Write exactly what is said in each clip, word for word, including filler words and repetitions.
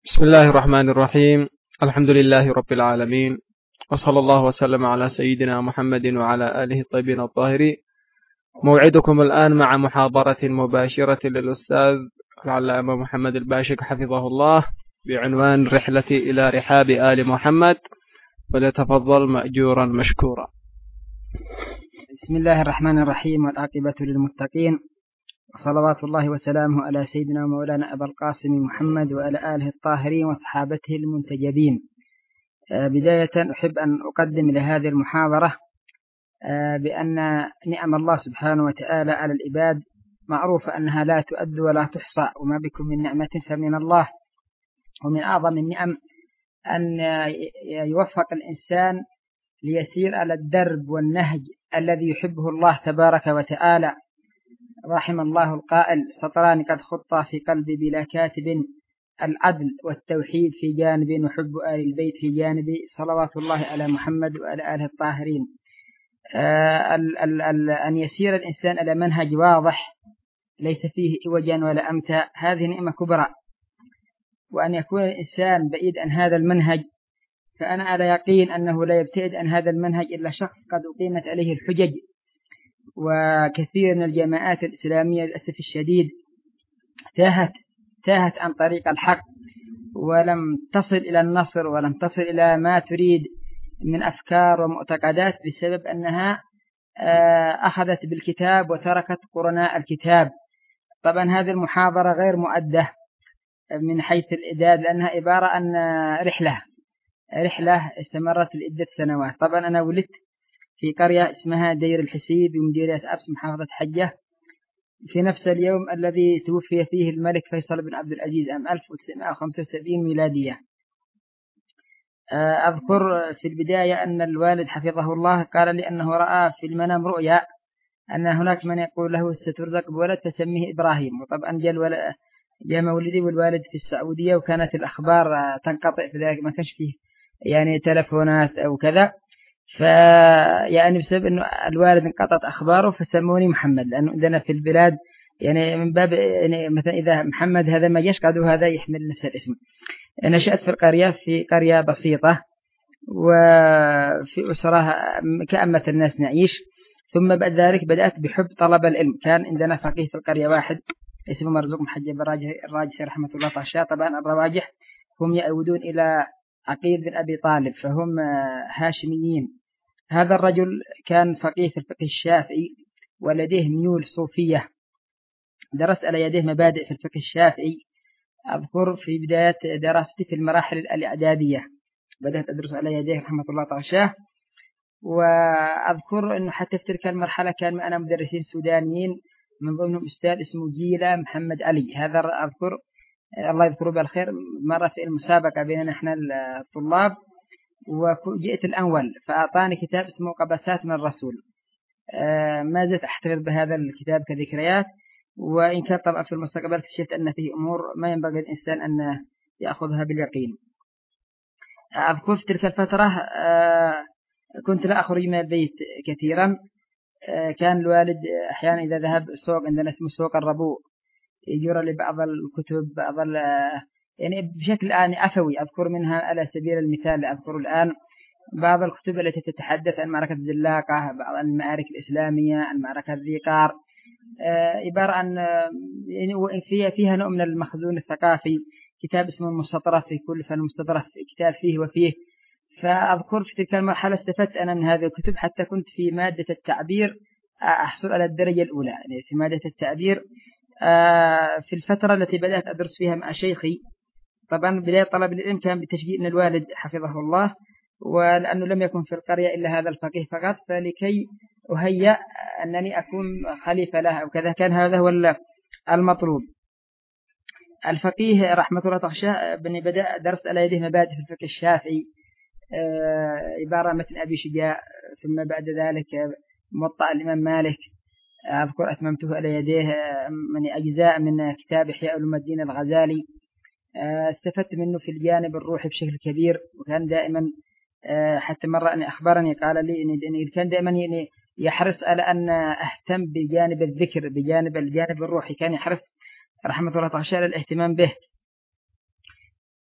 بسم الله الرحمن الرحيم. الحمد لله رب العالمين، وصلى الله وسلم على سيدنا محمد وعلى آله الطيبين الطاهرين. موعدكم الآن مع محاضرة مباشرة للأستاذ العلامة محمد الباشق حفظه الله بعنوان رحلتي إلى رحاب آل محمد، فليتفضل مأجورا مشكورا. بسم الله الرحمن الرحيم، والعاقبة للمتقين، وصلوات الله وسلامه على سيدنا ومولانا أبا القاسم محمد وعلى آله الطاهرين وصحابته المنتجبين. بداية أحب أن أقدم لهذه المحاضرة بأن نعم الله سبحانه وتعالى على العباد معروفة أنها لا تؤد ولا تحصى، وما بكم من نعمة فمن الله. ومن أعظم النعم أن يوفق الإنسان ليسير على الدرب والنهج الذي يحبه الله تبارك وتعالى. رحم الله القائل: سطران قد خطا في قلبي بلا كاتب، العدل والتوحيد في جانب، وحب آل البيت في جانب، صلوات الله على محمد وعلى آله الطاهرين. آه ال ال ال أن يسير الإنسان على منهج واضح ليس فيه إوجا ولا أمتا، هذه نعمة كبرى. وأن يكون الإنسان بعيد عن هذا المنهج، فأنا على يقين أنه لا يبتعد عن هذا المنهج إلا شخص قد أقيمت عليه الحجج. وكثير من الجماعات الإسلامية للأسف الشديد تاهت تاهت عن طريق الحق، ولم تصل إلى النصر، ولم تصل إلى ما تريد من أفكار ومعتقدات، بسبب أنها أخذت بالكتاب وتركت قرناء الكتاب. طبعا هذه المحاضرة غير مؤدة من حيث الإعداد، لأنها عبارة عن رحلة رحلة استمرت لعدة سنوات. طبعا أنا ولدت في قرية اسمها دير الحسيب بمديرية أبس محافظة حجة في نفس اليوم الذي توفي فيه الملك فيصل بن عبد العزيز عام ألف وتسعمائة وخمسة وسبعين ميلادية. أذكر في البداية أن الوالد حفظه الله قال لي أنه رأى في المنام رؤيا أن هناك من يقول له سترزق بولد فسميه إبراهيم. وطبعا جاء جاء مولدي والوالد في السعودية، وكانت الأخبار تنقطع في ذلك، ما كانش فيه يعني تلفونات أو كذا، فيعني بسبب أنه الوالد انقطعت أخباره فسموني محمد، لأنه عندنا في البلاد يعني من باب يعني مثلا إذا محمد هذا ما جاش قالوا هذا يحمل نفس الاسم. نشأت في القرية في قرية بسيطة وفي أسرة كأمة الناس نعيش. ثم بعد ذلك بدأت بحب طلب العلم. كان عندنا فقيه في القرية واحد اسمه مرزوق محجب الراجحي رحمة الله تعالى. طبعا الرواجح هم يعودون إلى عقيل بن أبي طالب، فهم هاشميين. هذا الرجل كان فقيه في الفقه الشافعي ولديه ميول صوفية. درست على يديه مبادئ في الفقه الشافعي. أذكر في بداية دراستي في المراحل الإعدادية بدأت أدرس على يديه رحمة الله تعالى. وأذكر أنه حتى في تلك المرحلة كان معنا مدرسين سودانيين، من ضمنهم أستاذ اسمه جيلة محمد علي. هذا أذكر الله يذكره بالخير مرة في المسابقة بيننا احنا الطلاب، وجئت الأول فأعطاني كتاب اسمه قبسات من الرسول. آه ما زلت أحتفظ بهذا الكتاب كذكريات، وإن كان طبعا في المستقبل اكتشفت أن فيه أمور ما ينبغي الإنسان أن يأخذها باليقين. أذكر في تلك الفترة آه كنت لا أخرج من البيت كثيرا. آه كان الوالد أحيانا إذا ذهب السوق، عندنا اسمه سوق الربوع، يجور لي بعض الكتب، بعض يعني بشكل آن عفوي. أذكر منها على سبيل المثال أذكر الآن بعض الكتب التي تتحدث عن معركة الزلاقة، بعض المعارك الإسلامية، عن معركة ذي قار، عبارة عن يعني فيها فيها نوع من المخزون الثقافي. كتاب اسمه المستطرف في كل فن مستطرف، كتاب فيه وفيه. فأذكر في تلك المرحلة استفدت أنا من هذه الكتب، حتى كنت في مادة التعبير أحصل على الدرجة الأولى يعني في مادة التعبير في الفترة التي بدأت أدرس فيها مع شيخي. طبعا بداية طلب العلم كان بتشجيع من الوالد حفظه الله، ولأنه لم يكن في القرية إلا هذا الفقيه فقط، فلكي أهيأ أنني أكون خليفة له أو كذا كان هذا هو المطلوب. الفقيه رحمة الله تعالى بني بدأ درست على يده مبادئ في الفقه الشافعي، عبارة مثل أبي شجاع، ثم بعد ذلك موطأ الإمام مالك. أذكر أتممته على يديه من أجزاء من كتاب إحياء علوم الدين الغزالي. استفدت منه في الجانب الروحي بشكل كبير، وكان دائما حتى مرة أن أخبرني قال لي إن كان دائما يحرص على أن أهتم بجانب الذكر، بجانب الجانب الروحي، كان يحرص رحمة الله تعالى على الاهتمام به.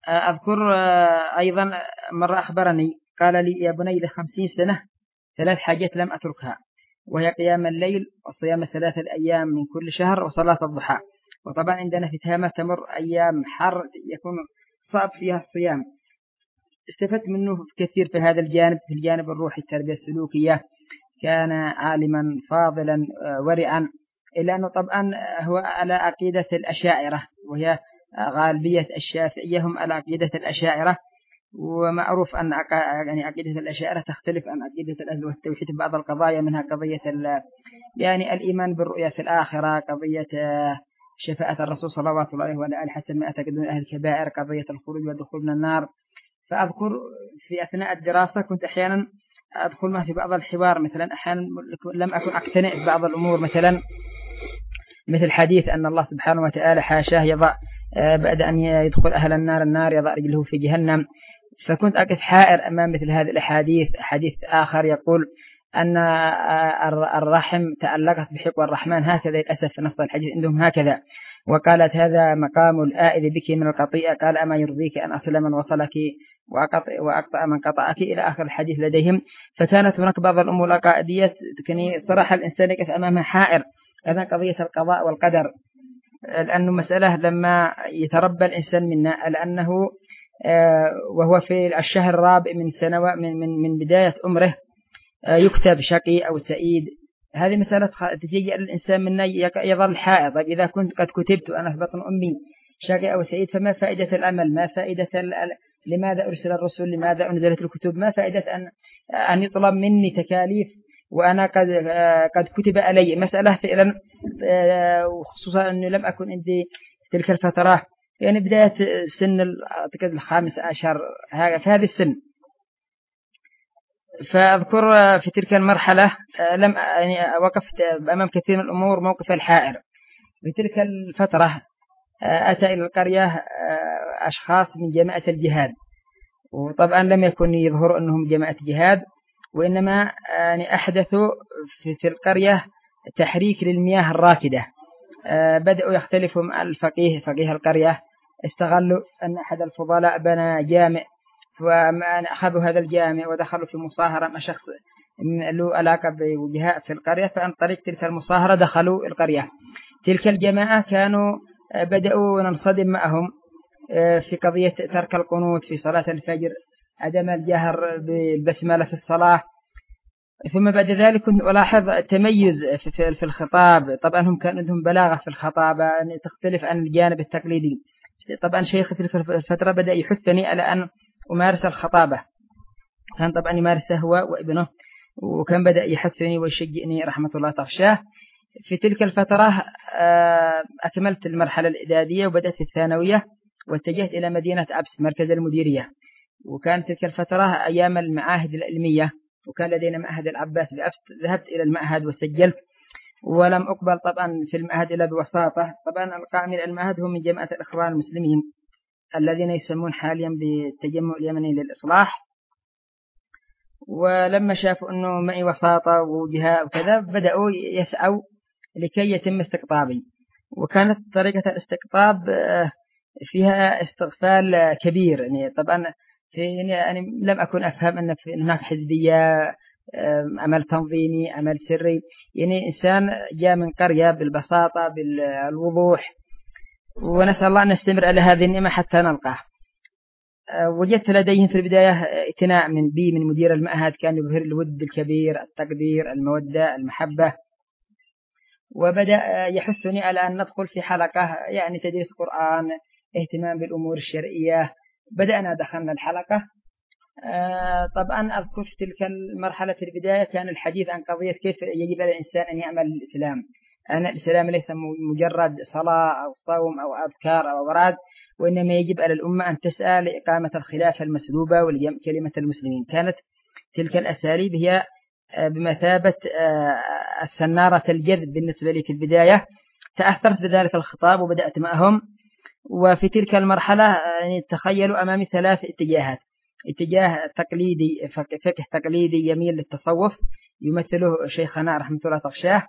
أذكر أيضا مرة أخبرني قال لي: يا بني لخمسين سنة ثلاث حاجات لم أتركها، وهي قيام الليل وصيام ثلاثة الأيام من كل شهر وصلاة الضحى. وطبعا عندنا في تهامة تمر أيام حر يكون صعب فيها الصيام. استفدت منه كثير في هذا الجانب، في الجانب الروحي التربية السلوكية. كان عالما فاضلا ورعا، إلا أنه طبعا هو على عقيدة الأشاعرة، وهي غالبية الشافعية هم على عقيدة الأشاعرة. ومعروف أن يعني عقيدة الأشاعرة تختلف عن عقيدة الأهل والتوحيد في بعض القضايا، منها قضية يعني الإيمان بالرؤية في الآخرة، قضية شفاعة الرسول صلى الله عليه وآله حسب ما اعتقدون أهل الكبائر، قضية الخروج والدخول من النار. فأذكر في أثناء الدراسة كنت أحيانا أدخل ما في بعض الحوار، مثلا أحيانا لم أكن أقتنع ببعض الأمور، مثلا مثل حديث أن الله سبحانه وتعالى حاشاه يضع بعد أن يدخل أهل النار النار يضع رجله في جهنم. فكنت أقف حائر أمام مثل هذه الأحاديث. حديث آخر يقول أن الرحم تألقت بحقوى الرحمن، هكذا للأسف في نص الحديث عندهم هكذا. وقالت: هذا مقام الآئذ بك من القطيئة، قال: أما يرضيك أن أصل من وصلك وأقطع, وأقطع من قطعك، إلى آخر الحديث لديهم. فكانت هناك بعض الأمور العقائدية تكني صراحة الإنسان يقف أمامها حائر. هذا قضية القضاء والقدر، لأنه مسألة لما يتربى الإنسان منا، لأنه وهو في الشهر الرابع من سنة من, من, من بداية عمره يكتب شقي أو سعيد. هذه مسألة تجي الإنسان منا يظل حائر. طيب إذا كنت قد كتبت أنا في بطن أمي شقي أو سعيد، فما فائدة الأمل؟ ما فائدة لماذا أرسل الرسل؟ لماذا أنزلت الكتب؟ ما فائدة أن أن يطلب مني تكاليف وأنا قد قد كتب علي؟ مسألة فعلا، وخصوصا أنه لم أكن عندي تلك الفترة، يعني بداية سن أعتقد الخامس عشر في هذه السن. فأذكر في تلك المرحلة لم يعني وقفت أمام كثير من الأمور موقف الحائر. في تلك الفترة أتى إلى القرية أشخاص من جماعة الجهاد، وطبعا لم يكن يظهر أنهم جماعة جهاد، وإنما يعني أحدثوا في القرية تحريك للمياه الراكدة. بدأوا يختلفوا مع الفقيه فقيه القرية، استغلوا أن أحد الفضلاء بنى جامع، فأخذوا هذا الجامع ودخلوا في مصاهرة مع شخص له علاقة بوجهاء في القرية، فعن طريق تلك المصاهرة دخلوا القرية. تلك الجماعة كانوا بدأوا ننصدم معهم في قضية ترك القنوت في صلاة الفجر، عدم الجهر بالبسملة في الصلاة. ثم بعد ذلك كنت ألاحظ تميز في الخطاب. طبعا هم كان عندهم بلاغة في الخطابة تختلف عن الجانب التقليدي. طبعا شيخ تلك الفترة بدأ يحثني على أن أمارس الخطابة، كان طبعا يمارسه هو وابنه، وكان بدأ يحثني ويشجعني رحمة الله تغشاه. في تلك الفترة أكملت المرحلة الإعدادية وبدأت في الثانوية، واتجهت إلى مدينة أبس مركز المديرية. وكانت تلك الفترة أيام المعاهد العلمية، وكان لدينا معهد العباس بأبس. ذهبت إلى المعهد وسجلت، ولم أقبل طبعا في المعهد إلا بوساطة. طبعا القائمين المعهد هم من جماعة الإخوان المسلمين الذين يسمون حاليا بالتجمع اليمني للإصلاح. ولما شافوا أنه معي وساطة وجهاء وكذا بدأوا يسعوا لكي يتم استقطابي. وكانت طريقة الاستقطاب فيها استغفال كبير، يعني طبعا في يعني لم أكن أفهم أن في هناك حزبية، عمل تنظيمي، عمل سري. يعني إنسان جاء من قرية بالبساطة بالوضوح، ونسأل الله أن نستمر على هذه النعمة حتى نلقاه. وجدت لديهم في البداية اتناء من بي من مدير المعهد، كان يظهر الود الكبير، التقدير، المودة، المحبة. وبدأ يحثني على أن ندخل في حلقة يعني تدريس قرآن، اهتمام بالأمور الشرعية. بدأنا دخلنا الحلقة. طبعا أذكر في تلك المرحلة في البداية كان الحديث عن قضية كيف يجب على الإنسان أن يعمل الإسلام. أن الإسلام ليس مجرد صلاة أو صوم أو أذكار أو أوراد، وإنما يجب على الأمة أن تسعى لإقامة الخلافة المسلوبة ولكلمة المسلمين. كانت تلك الأساليب هي بمثابة السنارة الجذب بالنسبة لي في البداية. تأثرت بذلك الخطاب وبدأت معهم. وفي تلك المرحلة يعني تخيلوا أمامي ثلاث اتجاهات: اتجاه تقليدي، فقه تقليدي يميل للتصوف يمثله شيخنا رحمة الله تغشاه،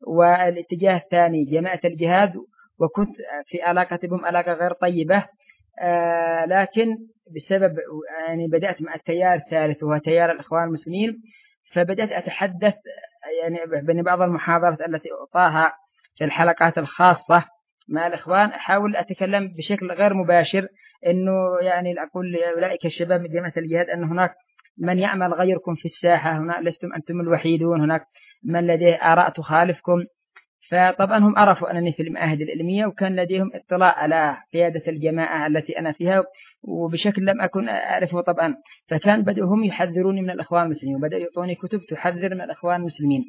والاتجاه الثاني جماعة الجهاد، وكنت في علاقة بهم علاقة غير طيبة، آه لكن بسبب يعني بدأت مع التيار الثالث وهو تيار الإخوان المسلمين، فبدأت أتحدث يعني بين بعض المحاضرات التي أعطاها في الحلقات الخاصة مع الإخوان، أحاول أتكلم بشكل غير مباشر إنه يعني أقول لأولئك الشباب من جماعة الجهاد أن هناك من يعمل غيركم في الساحة، هنا لستم أنتم الوحيدون، هناك من لديه آراء تخالفكم. فطبعا هم عرفوا أنني في المعاهد العلمية، وكان لديهم اطلاع على قيادة الجماعة التي أنا فيها، وبشكل لم أكن أعرفه طبعا. فكان بدأوا هم يحذروني من الإخوان المسلمين، وبدأوا يعطوني كتب تحذر من الإخوان المسلمين.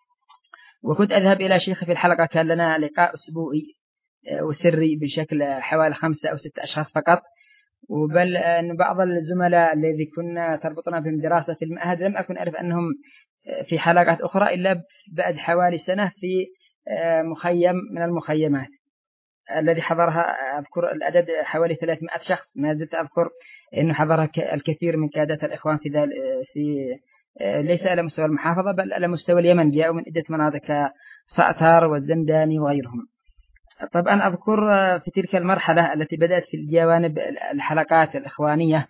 وكنت أذهب إلى شيخ في الحلقة، كان لنا لقاء أسبوعي وسري بشكل حوالي خمسة أو ستة أشخاص فقط. وبل أن بعض الزملاء الذي كنا تربطنا بهم دراسة في المعهد لم أكن أعرف أنهم في حلقات أخرى إلا بعد حوالي سنة في مخيم من المخيمات الذي حضرها، أذكر العدد حوالي ثلاثمائة شخص. ما زلت أذكر أنه حضرها الكثير من قادة الإخوان في ذلك، في ليس على مستوى المحافظة بل على مستوى اليمن، جاءوا من عدة مناطق كسأتار والزنداني وغيرهم. طبعا أذكر في تلك المرحلة التي بدأت في الجوانب الحلقات الإخوانية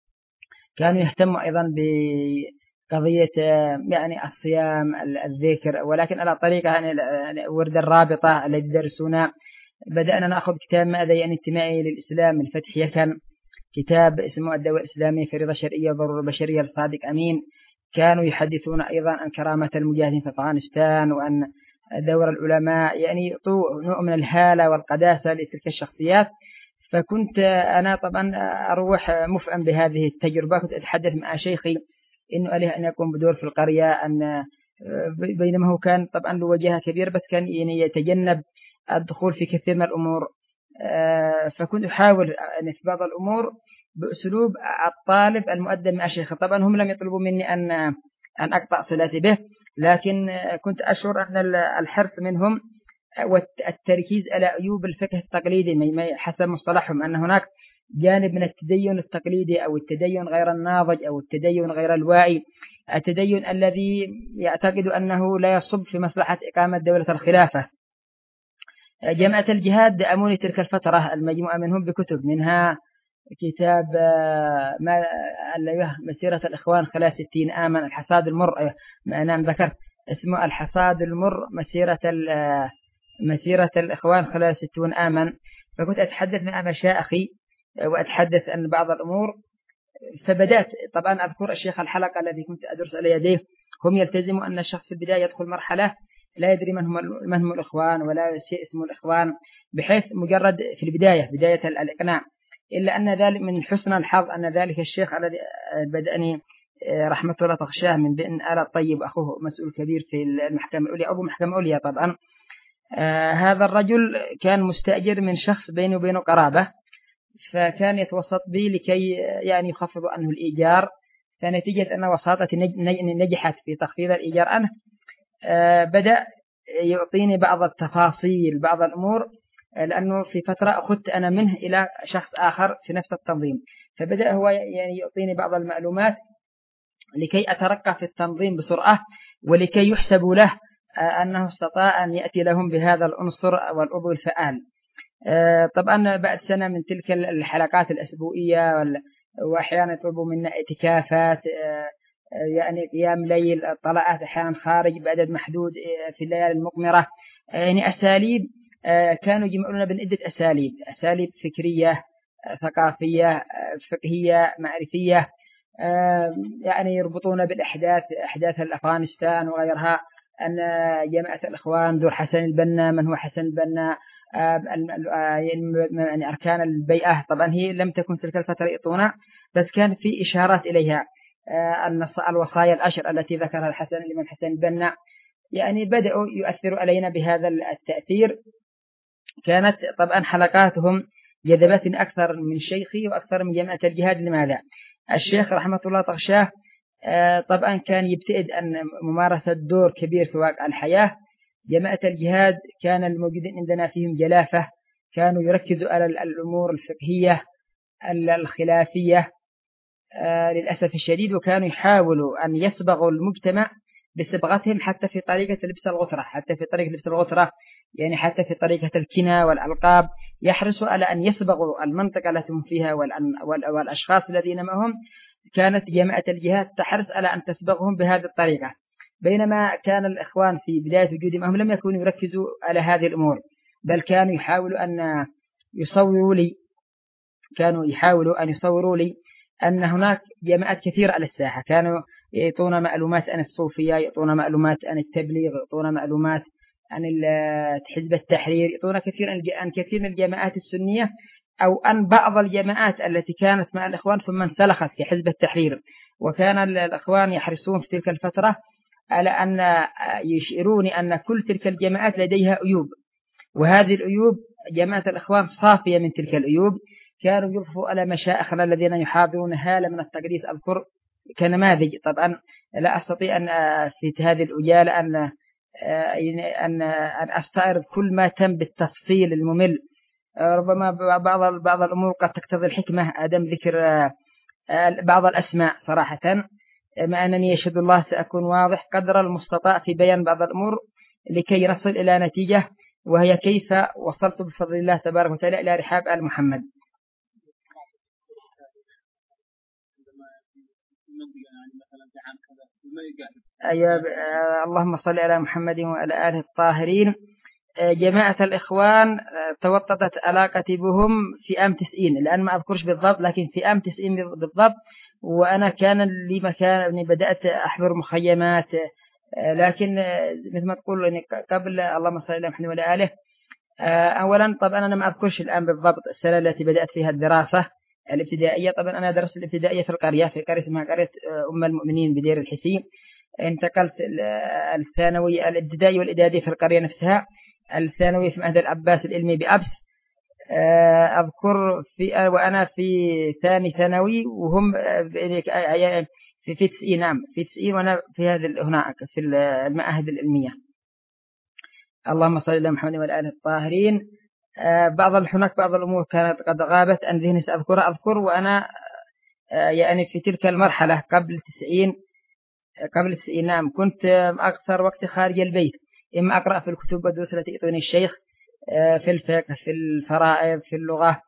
كانوا يهتموا أيضا بقضية يعني الصيام الذكر، ولكن على طريقة يعني ورد الرابطة الذي درسونا. بدأنا نأخذ كتاب ماذا يعني انتمائي للإسلام الفتح يكن، كتاب اسمه الدولة الإسلامية في رضا شرعية وضرورة بشرية لصادق أمين. كانوا يحدثون أيضا عن كرامة المجاهدين في أفغانستان، وأن دور العلماء يعني يعطوا نوع من الهالة والقداسة لتلك الشخصيات. فكنت أنا طبعا أروح مفعم بهذه التجربة. كنت أتحدث مع شيخي إنه عليه أن يقوم بدور في القرية، أن بينما هو كان طبعا له وجهة كبيرة بس كان يعني يتجنب الدخول في كثير من الأمور. فكنت أحاول أن في بعض الأمور بأسلوب الطالب المؤدب مع شيخه. طبعا هم لم يطلبوا مني أن أن أقطع صلاتي به، لكن كنت أشعر أن الحرص منهم والتركيز على عيوب الفقه التقليدي حسب مصطلحهم، أن هناك جانب من التدين التقليدي أو التدين غير الناضج أو التدين غير الواعي، التدين الذي يعتقد أنه لا يصب في مصلحة إقامة دولة الخلافة. جماعة الجهاد دعموني تلك الفترة المجموعة منهم بكتب، منها كتاب ما مسيرة الإخوان خلال ستين عاما، الحصاد المر، أنا ذكرت اسمه الحصاد المر، مسيرة مسيرة الإخوان خلال ستون عاما. فكنت أتحدث مع مشايخي وأتحدث عن بعض الأمور. فبدأت طبعا أذكر الشيخ الحلقة الذي كنت أدرس على يديه، هم يلتزموا أن الشخص في البداية يدخل مرحلة لا يدري من هم من هم الإخوان ولا شيء اسمه الإخوان، بحيث مجرد في البداية بداية الإقناع. إلا أن ذلك من حسن الحظ أن ذلك الشيخ الذي بدأني رحمة الله تغشاه من بين آل الطيب، أخوه مسؤول كبير في المحكمة العليا، أبو محكمة عليا طبعا. آه هذا الرجل كان مستأجر من شخص بينه وبينه قرابة، فكان يتوسط بي لكي يعني يخفض عنه الإيجار. فنتيجة أن وساطتي نجحت في تخفيض الإيجار عنه، آه بدأ يعطيني بعض التفاصيل بعض الأمور، لأنه في فترة أخذت أنا منه إلى شخص آخر في نفس التنظيم، فبدأ هو يعني يعطيني بعض المعلومات لكي أترقى في التنظيم بسرعة، ولكي يحسب له أنه استطاع أن يأتي لهم بهذا العنصر والعضو الفعال. طبعا بعد سنة من تلك الحلقات الأسبوعية، وأحيانا يطلبوا منا اعتكافات، يعني قيام ليل، طلعات أحيانا خارج بعدد محدود في الليالي المقمرة، يعني أساليب كانوا يجمعوننا بين عدة أساليب، أساليب فكرية ثقافية فقهية معرفية، يعني يربطون بالأحداث أحداث أفغانستان وغيرها، أن جماعة الإخوان دور حسن البنا، من هو حسن البنا، يعني أركان البيئة. طبعا هي لم تكن تلك الفترة يعطونا، بس كان في إشارات إليها، الوصايا العشر التي ذكرها الحسن لمن حسن البنا، يعني بدأوا يؤثروا علينا بهذا التأثير. كانت طبعا حلقاتهم جذبتني أكثر من شيخي وأكثر من جماعة الجهاد. لماذا؟ الشيخ رحمة الله تغشاه طبعا كان يبتعد أن ممارسة دور كبير في واقع الحياة. جماعة الجهاد كان الموجودين عندنا فيهم جلافة، كانوا يركزوا على الأمور الفقهية الخلافية للأسف الشديد، وكانوا يحاولوا أن يصبغوا المجتمع بصبغتهم حتى في طريقة لبس الغترة، حتى في طريقة لبس الغترة، يعني حتى في طريقة الكنى والألقاب، يحرصوا على أن يصبغوا المنطقة التي هم فيها والأشخاص الذين معهم. كانت جماعة الجهاد تحرص على أن تسبغهم بهذه الطريقة، بينما كان الإخوان في بداية وجودهم هم لم يكونوا يركزوا على هذه الأمور، بل كانوا يحاولوا أن يصوروا لي كانوا يحاولوا أن يصوروا لي أن هناك جماعات كثيرة على الساحة، كانوا يعطون معلومات عن الصوفية، يعطون معلومات عن التبليغ، يعطون معلومات عن حزب التحرير، يعطون كثير عن كثير من الجماعات السنية، أو أن بعض الجماعات التي كانت مع الإخوان ثم انسلخت كحزب التحرير. وكان الإخوان يحرصون في تلك الفترة على أن يشعروني أن كل تلك الجماعات لديها عيوب، وهذه العيوب جماعة الإخوان صافية من تلك العيوب. كانوا يضفوا على مشايخنا الذين يحاضرون هالة من التقديس، أذكر كنماذج. طبعا لا أستطيع أن في هذه العجالة أن أن أن أستعرض كل ما تم بالتفصيل الممل، ربما بعض بعض الأمور قد تقتضي الحكمة عدم ذكر بعض الأسماء صراحة، مع أنني يشهد الله سأكون واضح قدر المستطاع في بيان بعض الأمور لكي نصل إلى نتيجة، وهي كيف وصلت بفضل الله تبارك وتعالى إلى رحاب آل محمد. أيوة، اللهم صل على محمد وعلى آله الطاهرين. جماعة الإخوان توطدت علاقتي بهم في عام تسعين، الآن ما أذكرش بالضبط، لكن في عام تسعين بالضبط. وأنا كان لي مكان بدأت أحضر مخيمات، لكن مثل ما تقول يعني قبل اللهم صل على محمد وعلى آله. أولا طبعا أنا ما أذكرش الآن بالضبط السنة التي بدأت فيها الدراسة الابتدائية. طبعا أنا درست الابتدائية في القرية في قرية اسمها قرية أم المؤمنين بدير الحسين. انتقلت الثانوي الابتدائي والإعدادي في القرية نفسها، الثانوي في معهد العباس العلمي بأبس. أذكر في وأنا في ثاني ثانوي وهم في في تسعين نعم في تسعين وأنا في هذا هناك في المعاهد العلمية. اللهم صل على محمد وعلى آله الطاهرين. بعض هناك بعض الأمور كانت قد غابت عن ذهني سأذكر أذكر وأنا يعني في تلك المرحلة قبل تسعين قبل تسعين نعم كنت أكثر وقت خارج البيت، إما أقرأ في الكتب والدروس التي يعطيني الشيخ في الفقه في الفرائض في اللغة،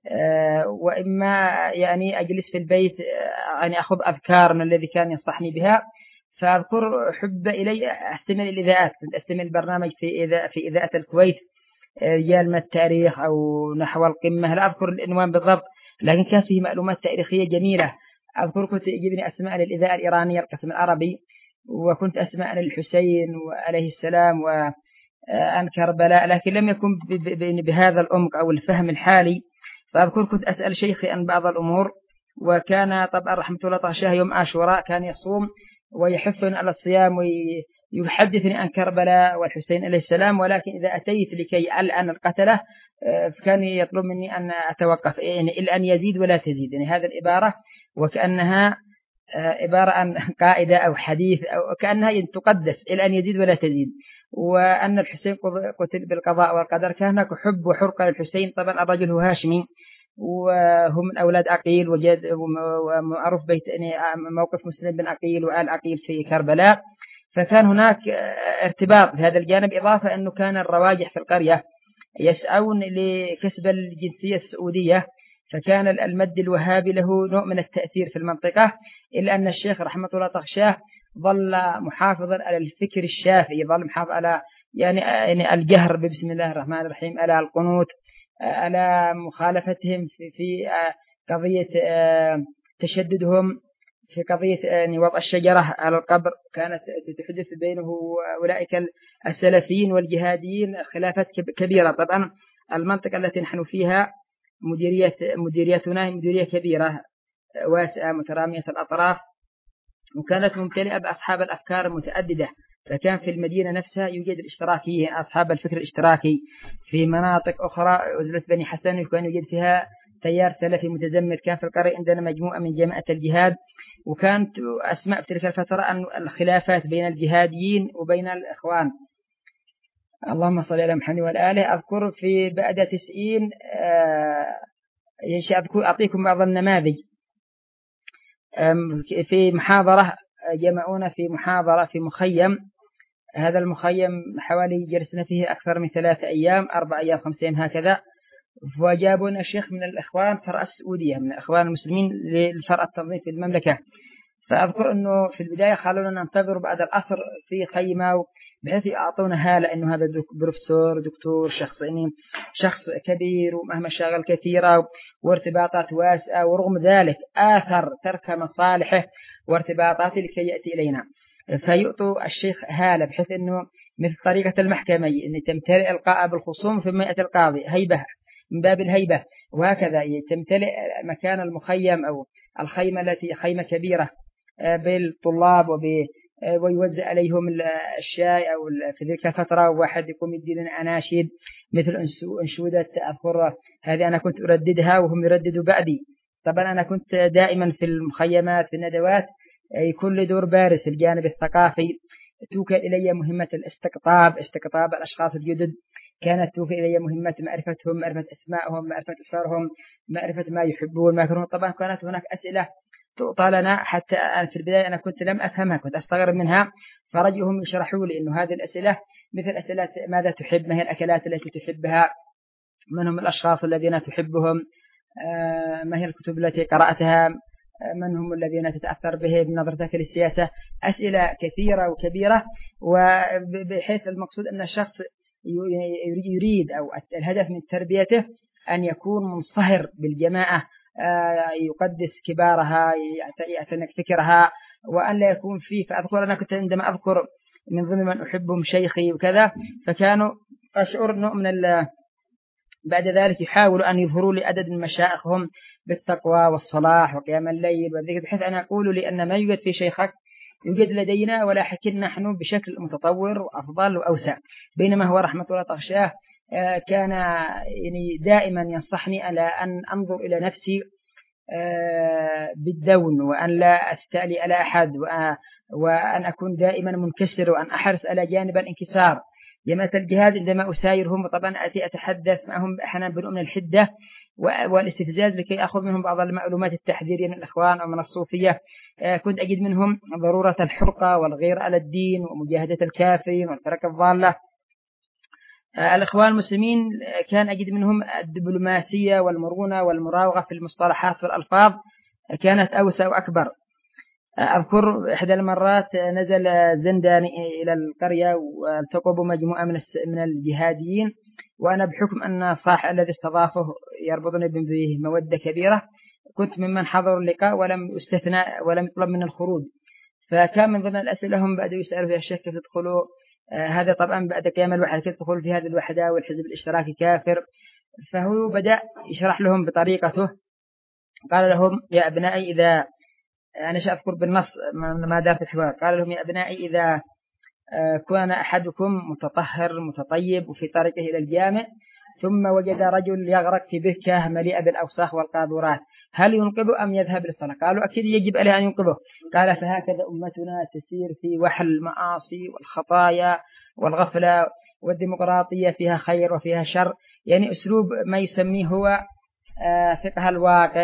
وإما يعني أجلس في البيت يعني أخذ أذكار من الذي كان ينصحني بها. فأذكر حب إلي أستمع الإذاعات، كنت أستمع البرنامج في إذاعة في إذاعة الكويت رجال من التاريخ أو نحو القمة، لا أذكر العنوان بالضبط، لكن كان فيه معلومات تاريخية جميلة. أذكر كنت يجبني أسمع للإذاعة الإيرانية القسم العربي، وكنت أسمع عن الحسين وعليه السلام وعن كربلاء، لكن لم يكن بهذا العمق أو الفهم الحالي. فأذكر كنت أسأل شيخي عن بعض الأمور، وكان طبعا رحمة الله طاشاه يوم عاشوراء كان يصوم ويحثني على الصيام ويحدثني عن كربلاء والحسين عليه السلام، ولكن إذا أتيت لكي ألعن القتلة كان يطلب مني أن أتوقف، يعني إلا أن يزيد ولا تزيد، يعني هذا العبارة وكأنها عبارة عن قائدة أو حديث أو كأنها تقدس إلا أن يزيد ولا تزيد. وأن الحسين قتل بالقضاء والقدر، كان هناك حب وحرقة للحسين. طبعا الرجل هو هاشمي وهم من أولاد عقيل، وجد ومعروف بيت يعني موقف مسلم بن عقيل وآل عقيل في كربلاء، فكان هناك ارتباط بهذا الجانب. إضافة أنه كان الرواجح في القرية يسعون لكسب الجنسية السعودية، فكان المد الوهابي له نوع من التأثير في المنطقة، إلا أن الشيخ رحمة الله طغشاه ظل محافظا على الفكر الشافعي، ظل محافظ على يعني, يعني الجهر بسم الله الرحمن الرحيم، على القنوت، على مخالفتهم في, في قضية تشددهم في قضية يعني وضع الشجرة على القبر، كانت تحدث بينه أولئك السلفيين والجهاديين خلافات كبيرة. طبعا المنطقة التي نحن فيها مديرية مديريتنا مديرية كبيرة واسعة مترامية الأطراف، وكانت ممتلئة بأصحاب الأفكار المتعددة، فكان في المدينة نفسها يوجد الاشتراكيين أصحاب الفكر الاشتراكي. في مناطق أخرى عزلة بني حسن كان يوجد فيها تيار سلفي متزمر. كان في القرية عندنا مجموعة من جماعة الجهاد، وكانت أسماء في تلك الفترة أن الخلافات بين الجهاديين وبين الإخوان. اللهم صل على محمد وعلى آله. أذكر في بعد تسعين أذكر أعطيكم بعض النماذج في محاضرة جمعونا في محاضرة في مخيم. هذا المخيم حوالي جلسنا فيه أكثر من ثلاثة أيام أربع أيام خمسة أيام هكذا. وجابونا الشيخ من الإخوان فرع السعودية من الإخوان المسلمين للفرع التنظيم في المملكة. فأذكر أنه في البداية خلونا ننتظر بعد العصر في خيمة بحيث يعطونا هالة أنه هذا بروفيسور دكتور شخص يعني شخص كبير ومهما مشاغل كثيرة وارتباطات واسعة، ورغم ذلك آثر ترك مصالحه وارتباطاته لكي يأتي إلينا. فيؤتوا الشيخ هالة بحيث أنه مثل طريقة المحكمة أن تمتلئ القاعة بالخصوم ثم يأتي القاضي هيبة من باب الهيبة، وهكذا تمتلئ مكان المخيم أو الخيمة التي خيمة كبيرة بالطلاب وب ويوزع عليهم الشاي أو في ذلك الفترة، وواحد يقوم يدينا أناشيد مثل أنشودة أذكر هذه أنا كنت أرددها وهم يرددوا بعدي. طبعا أنا كنت دائما في المخيمات في الندوات يكون لي دور بارز في الجانب الثقافي. توكل إلي مهمة الاستقطاب استقطاب الأشخاص الجدد، كانت توكل إلي مهمة معرفتهم معرفة أسمائهم معرفة أسرهم معرفة ما يحبون ما يكرهون. طبعا كانت هناك أسئلة تعطى لنا حتى في البداية أنا كنت لم أفهمها كنت أستغرب منها، فرجهم يشرحوا لي إنه هذه الأسئلة مثل أسئلة ماذا تحب، ما هي الأكلات التي تحبها، من هم الأشخاص الذين تحبهم، ما هي الكتب التي قرأتها، من هم الذين تتأثر به بنظرتك للسياسة. أسئلة كثيرة وكبيرة، وبحيث المقصود أن الشخص يريد أو الهدف من تربيته أن يكون منصهر بالجماعة، يقدس كبارها يعتنق فكرها وأن لا يكون فيه. فأذكر أنا كنت عندما أذكر من ضمن من أحبهم شيخي وكذا، فكانوا أشعر أنه من بعد ذلك يحاولوا أن يظهروا لي عدد من مشايخهم بالتقوى والصلاح وقيام الليل والذكر، بحيث أن أقول لأن ما يوجد في شيخك يوجد لدينا، ولكن نحن بشكل متطور وأفضل وأوسع. بينما هو رحمة الله تغشاه كان يعني دائما ينصحني على أن أنظر إلى نفسي بالدون وأن لا أستألي على أحد وأن أكون دائما منكسر وأن أحرص على جانب الانكسار. جماعة الجهاد عندما أسايرهم طبعا أتي أتحدث معهم أحيانا بنوع من الحدة والاستفزاز لكي أخذ منهم بعض المعلومات التحذيرية من الإخوان أو من الصوفية. كنت أجد منهم ضرورة الحرقة والغير على الدين ومجاهدة الكافرين والفرق الضالة. الإخوان المسلمين كان أجد منهم الدبلوماسية والمرونة والمراوغة في المصطلحات والألفاظ كانت أوسع وأكبر. أذكر إحدى المرات نزل زنداني إلى القرية والتقوا بمجموعة من الجهاديين، وأنا بحكم أن صاحب الذي استضافه يربطني به مودة كبيرة كنت ممن حضروا اللقاء ولم استثنى ولم يطلب من الخروج. فكان من ضمن الأسئلة هم بعد يسألوا في الشيخ كيف تدخلوا آه هذا طبعا بعد قيام الوحدة كيف تدخلوا في هذه الوحدة والحزب الاشتراكي كافر. فهو بدأ يشرح لهم بطريقته، قال لهم يا أبنائي إذا أنا سأذكر بالنص ما دار في الحوار، قال لهم يا أبنائي إذا كان أحدكم متطهر متطيب وفي طريقه إلى الجامع ثم وجد رجل يغرق في بركة مليئة بالأوساخ والقاذورات، هل ينقذه أم يذهب للصلاة؟ قالوا أكيد يجب عليه أن ينقذه. قال فهكذا أمتنا تسير في وحل المعاصي والخطايا والغفلة، والديمقراطية فيها خير وفيها شر، يعني أسلوب ما يسميه هو فقه الواقع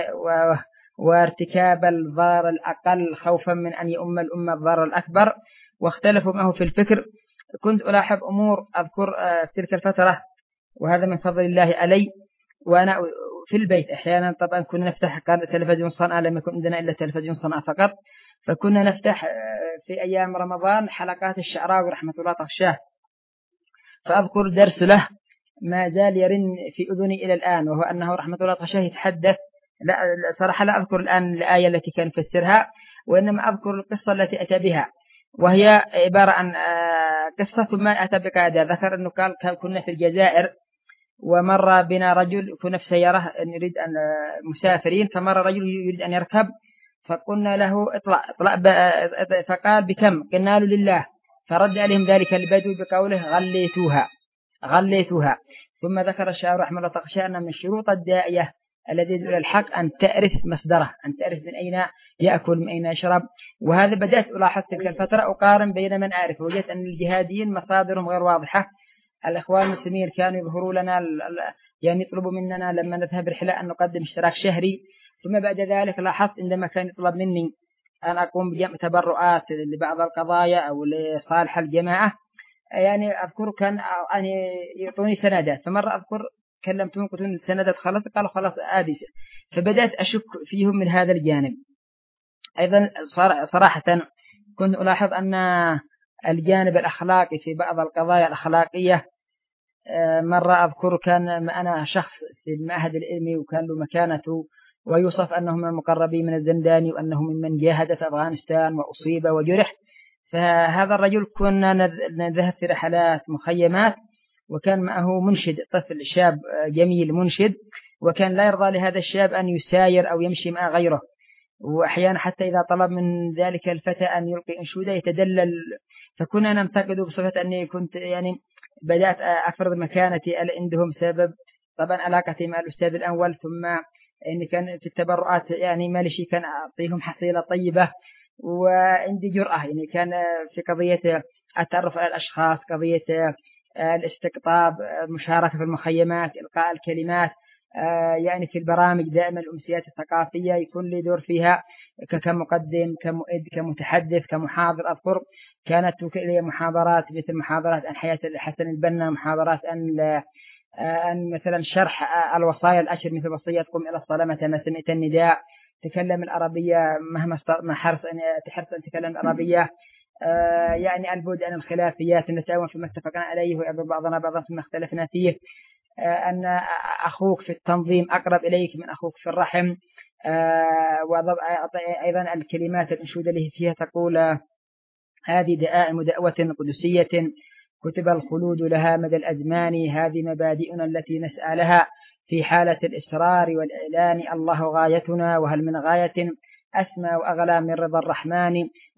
وارتكاب الضرر الأقل خوفا من أن يؤم الأمة الضرر الأكبر. واختلفوا معه في الفكر. كنت ألاحظ أمور أذكر في تلك الفترة وهذا من فضل الله علي، وأنا في البيت أحيانا طبعا كنا نفتح كان تلفزيون صنعاء لم يكن عندنا إلا تلفزيون صنعاء فقط، فكنا نفتح في أيام رمضان حلقات الشعراوي رحمة الله تغشاه، فأذكر درس له ما زال يرن في أذني إلى الآن، وهو أنه رحمة الله تغشاه يتحدث، لا صراحة لا أذكر الآن الآية التي كان يفسرها، وإنما أذكر القصة التي أتى بها، وهي عبارة عن قصة ثم أتى بقاعدة. ذكر أنه قال كنا في الجزائر ومر بنا رجل كنا في سيارة نريد أن مسافرين، فمر رجل يريد أن يركب فقلنا له اطلع اطلع فقال بكم؟ قلنا له لله، فرد عليهم ذلك البدو بقوله غليتوها غليتوها. ثم ذكر الشاعر رحمه الله تغشى أن من شروط الداعية الذي يدعو إلى الحق أن تعرف مصدره، أن تعرف من أين يأكل من أين يشرب. وهذا بدأت ألاحظ تلك الفترة أقارن بين من أعرف، وجدت أن الجهاديين مصادرهم غير واضحة. الإخوان المسلمين كانوا يظهروا لنا يعني يطلبوا مننا لما نذهب رحلة أن نقدم اشتراك شهري، ثم بعد ذلك لاحظت عندما كان يطلب مني أن أقوم بجمع تبرعات لبعض القضايا أو لصالح الجماعة. يعني أذكر كان أن يعطوني سندات، فمرة أذكر كلمتهم قلت لهم السندات خلاص، قالوا خلاص عادي. فبدأت أشك فيهم من هذا الجانب. أيضا صراحة كنت ألاحظ أن الجانب الأخلاقي في بعض القضايا الأخلاقية، مرة أذكر كان أنا شخص في المعهد العلمي وكان له مكانته، ويوصف أنه من المقربين من الزنداني وأنه ممن جاهد في أفغانستان وأصيب وجرح. فهذا الرجل كنا نذهب في رحلات مخيمات، وكان معه منشد طفل شاب جميل منشد، وكان لا يرضى لهذا الشاب أن يساير أو يمشي مع غيره، وأحيانا حتى إذا طلب من ذلك الفتى أن يلقي أنشودة يتدلل. فكنا ننتقد بصفة أني كنت يعني بدأت أفرض مكانتي عندهم سبب طبعا علاقتي مع الأستاذ الأول، ثم إني كان في التبرعات يعني مالي شيء، كان أعطيهم حصيلة طيبة، وعندي جرأة يعني كان في قضية التعرف على الأشخاص، قضية الاستقطاب، مشاركة في المخيمات، إلقاء الكلمات، يعني في البرامج دائما الأمسيات الثقافية يكون لي دور فيها كمقدم كمؤد كمتحدث كمحاضر. أذكر كانت لي محاضرات مثل محاضرات عن حياة حسن البنا، محاضرات عن أن مثلا شرح الوصايا العشر مثل وصية قم إلى الصلاة متى ما سمعت النداء، تكلم العربية مهما ما حرص أن تحرص أن تكلم العربية، آه يعني البعد عن الخلافيات، نتعاون فيما اتفقنا عليه ويعذر بعضنا بعضا فيما اختلفنا فيه، آه أن أخوك في التنظيم أقرب إليك من أخوك في الرحم. آه وأيضا الكلمات الأنشودة اللي فيها تقول هذه دعائم دعوة قدسية كتب الخلود لها مدى الأزمان، هذه مبادئنا التي نسعى لها في حالة الإسرار والإعلان، الله غايتنا وهل من غاية أسمى وأغلى من رضا الرحمن،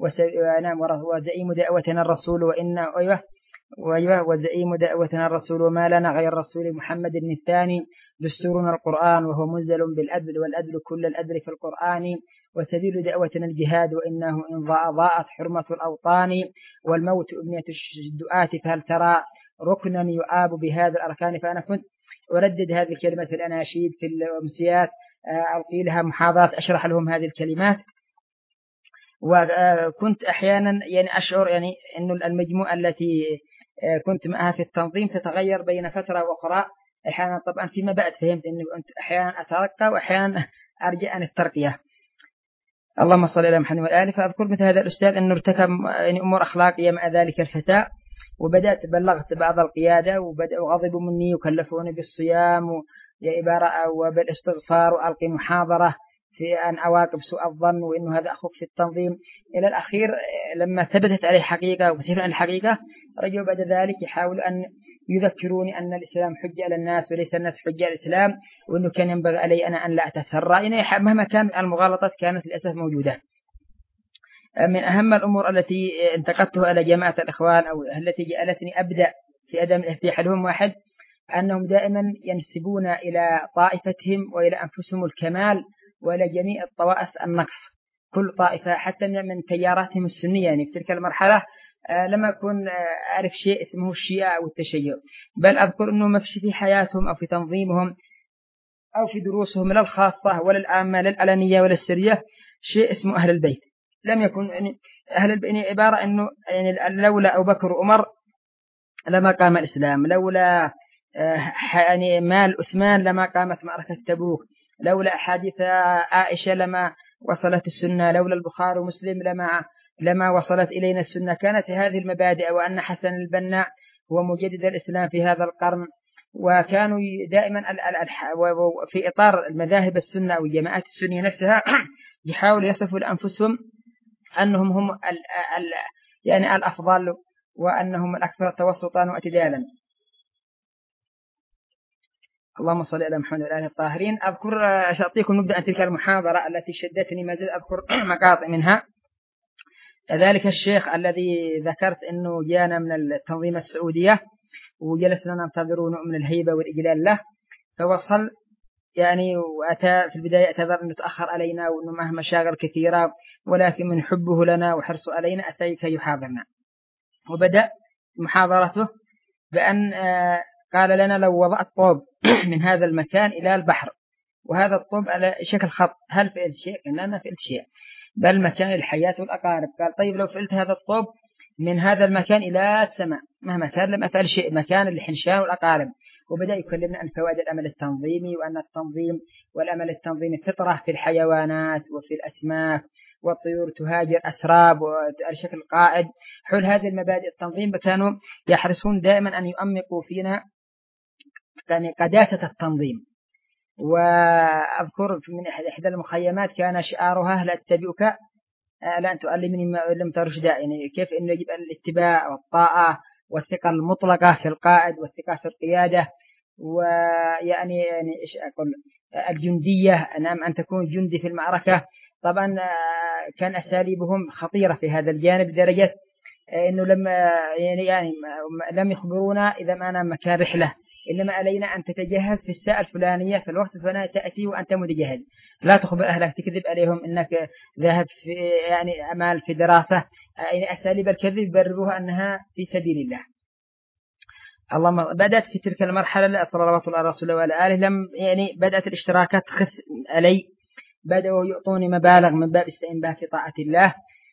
وزعيم دعوتنا الرسول وإن أيوه وزعيم دعوتنا الرسول وما لنا غير رسول محمد الثاني، دستورنا القرآن وهو منزل بالأدل والأدل كل الأدل في القرآن، وسبيل دعوتنا الجهاد وإنه إن ضاء ضاءت حرمة الأوطان، والموت أبنية الدعاة فهل ترى ركنا يعاب بهذا الأركان. فأنا كنت أردد هذه الكلمة في الأناشيد في الأمسيات، ألقي لها محاضرات أشرح لهم هذه الكلمات، وكنت أحيانا يعني أشعر يعني أن المجموعة التي كنت معها في التنظيم تتغير بين فترة وأخرى. أحيانا طبعا فيما بعد فهمت أني أحيانا أترقى وأحيانا أرجع عن الترقية. اللهم صل على محمد وآله. فأذكر مثل هذا الأستاذ أنه ارتكب يعني أمور أخلاقية مع ذلك الفتاة، وبدأت بلغت بعض القيادة وبدأوا غضبوا مني وكلفوني بالصيام وعبارة وبالاستغفار وألقي محاضرة في أن عواقب سوء الظن وإنه هذا أخوك في التنظيم. إلى الأخير لما ثبتت عليه حقيقة وكثير عن الحقيقة رجعوا بعد ذلك يحاولوا أن يذكروني أن الإسلام حجة على الناس وليس الناس حجة على الإسلام، وإنه كان ينبغي علي أنا أن لا أتسرع. يعني مهما كان المغالطات كانت للأسف موجودة. من أهم الأمور التي انتقدتها على جماعة الإخوان أو التي جعلتني أبدأ في عدم الارتياح لهم واحد، أنهم دائما ينسبون إلى طائفتهم وإلى أنفسهم الكمال وإلى جميع الطوائف النقص. كل طائفة حتى من تياراتهم السنية يعني في تلك المرحلة لما أكون أعرف شيء اسمه الشيعة أو التشيع، بل أذكر أنه ما في حياتهم أو في تنظيمهم أو في دروسهم لا الخاصة ولا العامة لا العلنية ولا السرية شيء اسمه أهل البيت. لم يكن يعني أهل البيت عبارة أنه يعني لولا أبو بكر وعمر لما قام الإسلام، لولا يعني مال عثمان لما قامت معركة تبوك، لولا أحاديث عائشة لما وصلت السنة، لولا البخاري ومسلم لما لما وصلت إلينا السنة. كانت هذه المبادئ، وأن حسن البنا هو مجدد الإسلام في هذا القرن، وكانوا دائما في إطار المذاهب السنة أو الجماعات السنية نفسها يحاولوا يصفوا لأنفسهم أنهم هم ال ال يعني الأفضل وأنهم الأكثر توسطا واعتدالا. اللهم صل على محمد وعلى آله الطاهرين. أذكر أعطيكم نبدأ عن تلك المحاضرة التي شدتني ما زلت أذكر مقاطع منها. ذلك الشيخ الذي ذكرت أنه جانا من التنظيم السعودية وجلسنا ننتظر نوع من الهيبة والإجلال له، فوصل يعني وأتى في البداية اعتذر أنه تأخر علينا وأنه معه مشاغل كثيرة، ولكن من حبه لنا وحرصه علينا أتى كي يحاضرنا. وبدأ محاضرته بأن قال لنا لو وضعت طوب من هذا المكان إلى البحر وهذا الطوب على شكل خط هل فعلت شيء؟ قلنا ما فعلت شيء. بل مكان الحياة والأقارب. قال طيب لو فعلت هذا الطوب من هذا المكان إلى السماء مهما كان لم أفعل شيء، مكان الحنشان والأقارب. وبدأ يكلمنا عن فوائد الأمل التنظيمي، وأن التنظيم والأمل التنظيمي فطرة في الحيوانات وفي الأسماك، والطيور تهاجر أسراب وشكل قائد. حول هذه المبادئ التنظيم كانوا يحرصون دائما أن يؤمقوا فينا يعني قداسة التنظيم. وأذكر من إحدى المخيمات كان شعارها هل أتبعك لا أن تعلمني ما لم ترشد، يعني كيف أنه يجب الاتباع والطاعة والثقة المطلقة في القائد والثقة في القيادة. ويعني يعني إيش أقول الجندية، نعم أن تكون جندي في المعركة. طبعا كان أساليبهم خطيرة في هذا الجانب درجة إنه لما يعني, يعني لم يخبرونا إذا ما أنا مكان رحلة، إنما علينا أن تتجهز في الساعة الفلانية في الوقت الفلاني تأتي وأنت متجهز، لا تخبر أهلك تكذب عليهم إنك ذاهب في يعني أمال في دراسة. يعني أساليب الكذب يبرروها أنها في سبيل الله. اللهم بدأت في تلك المرحلة صلى الله عليه وسلم وعلى آله لم يعني بدأت الاشتراكات تخف علي، بدأوا يعطوني مبالغ من باب استعين بها في طاعة الله.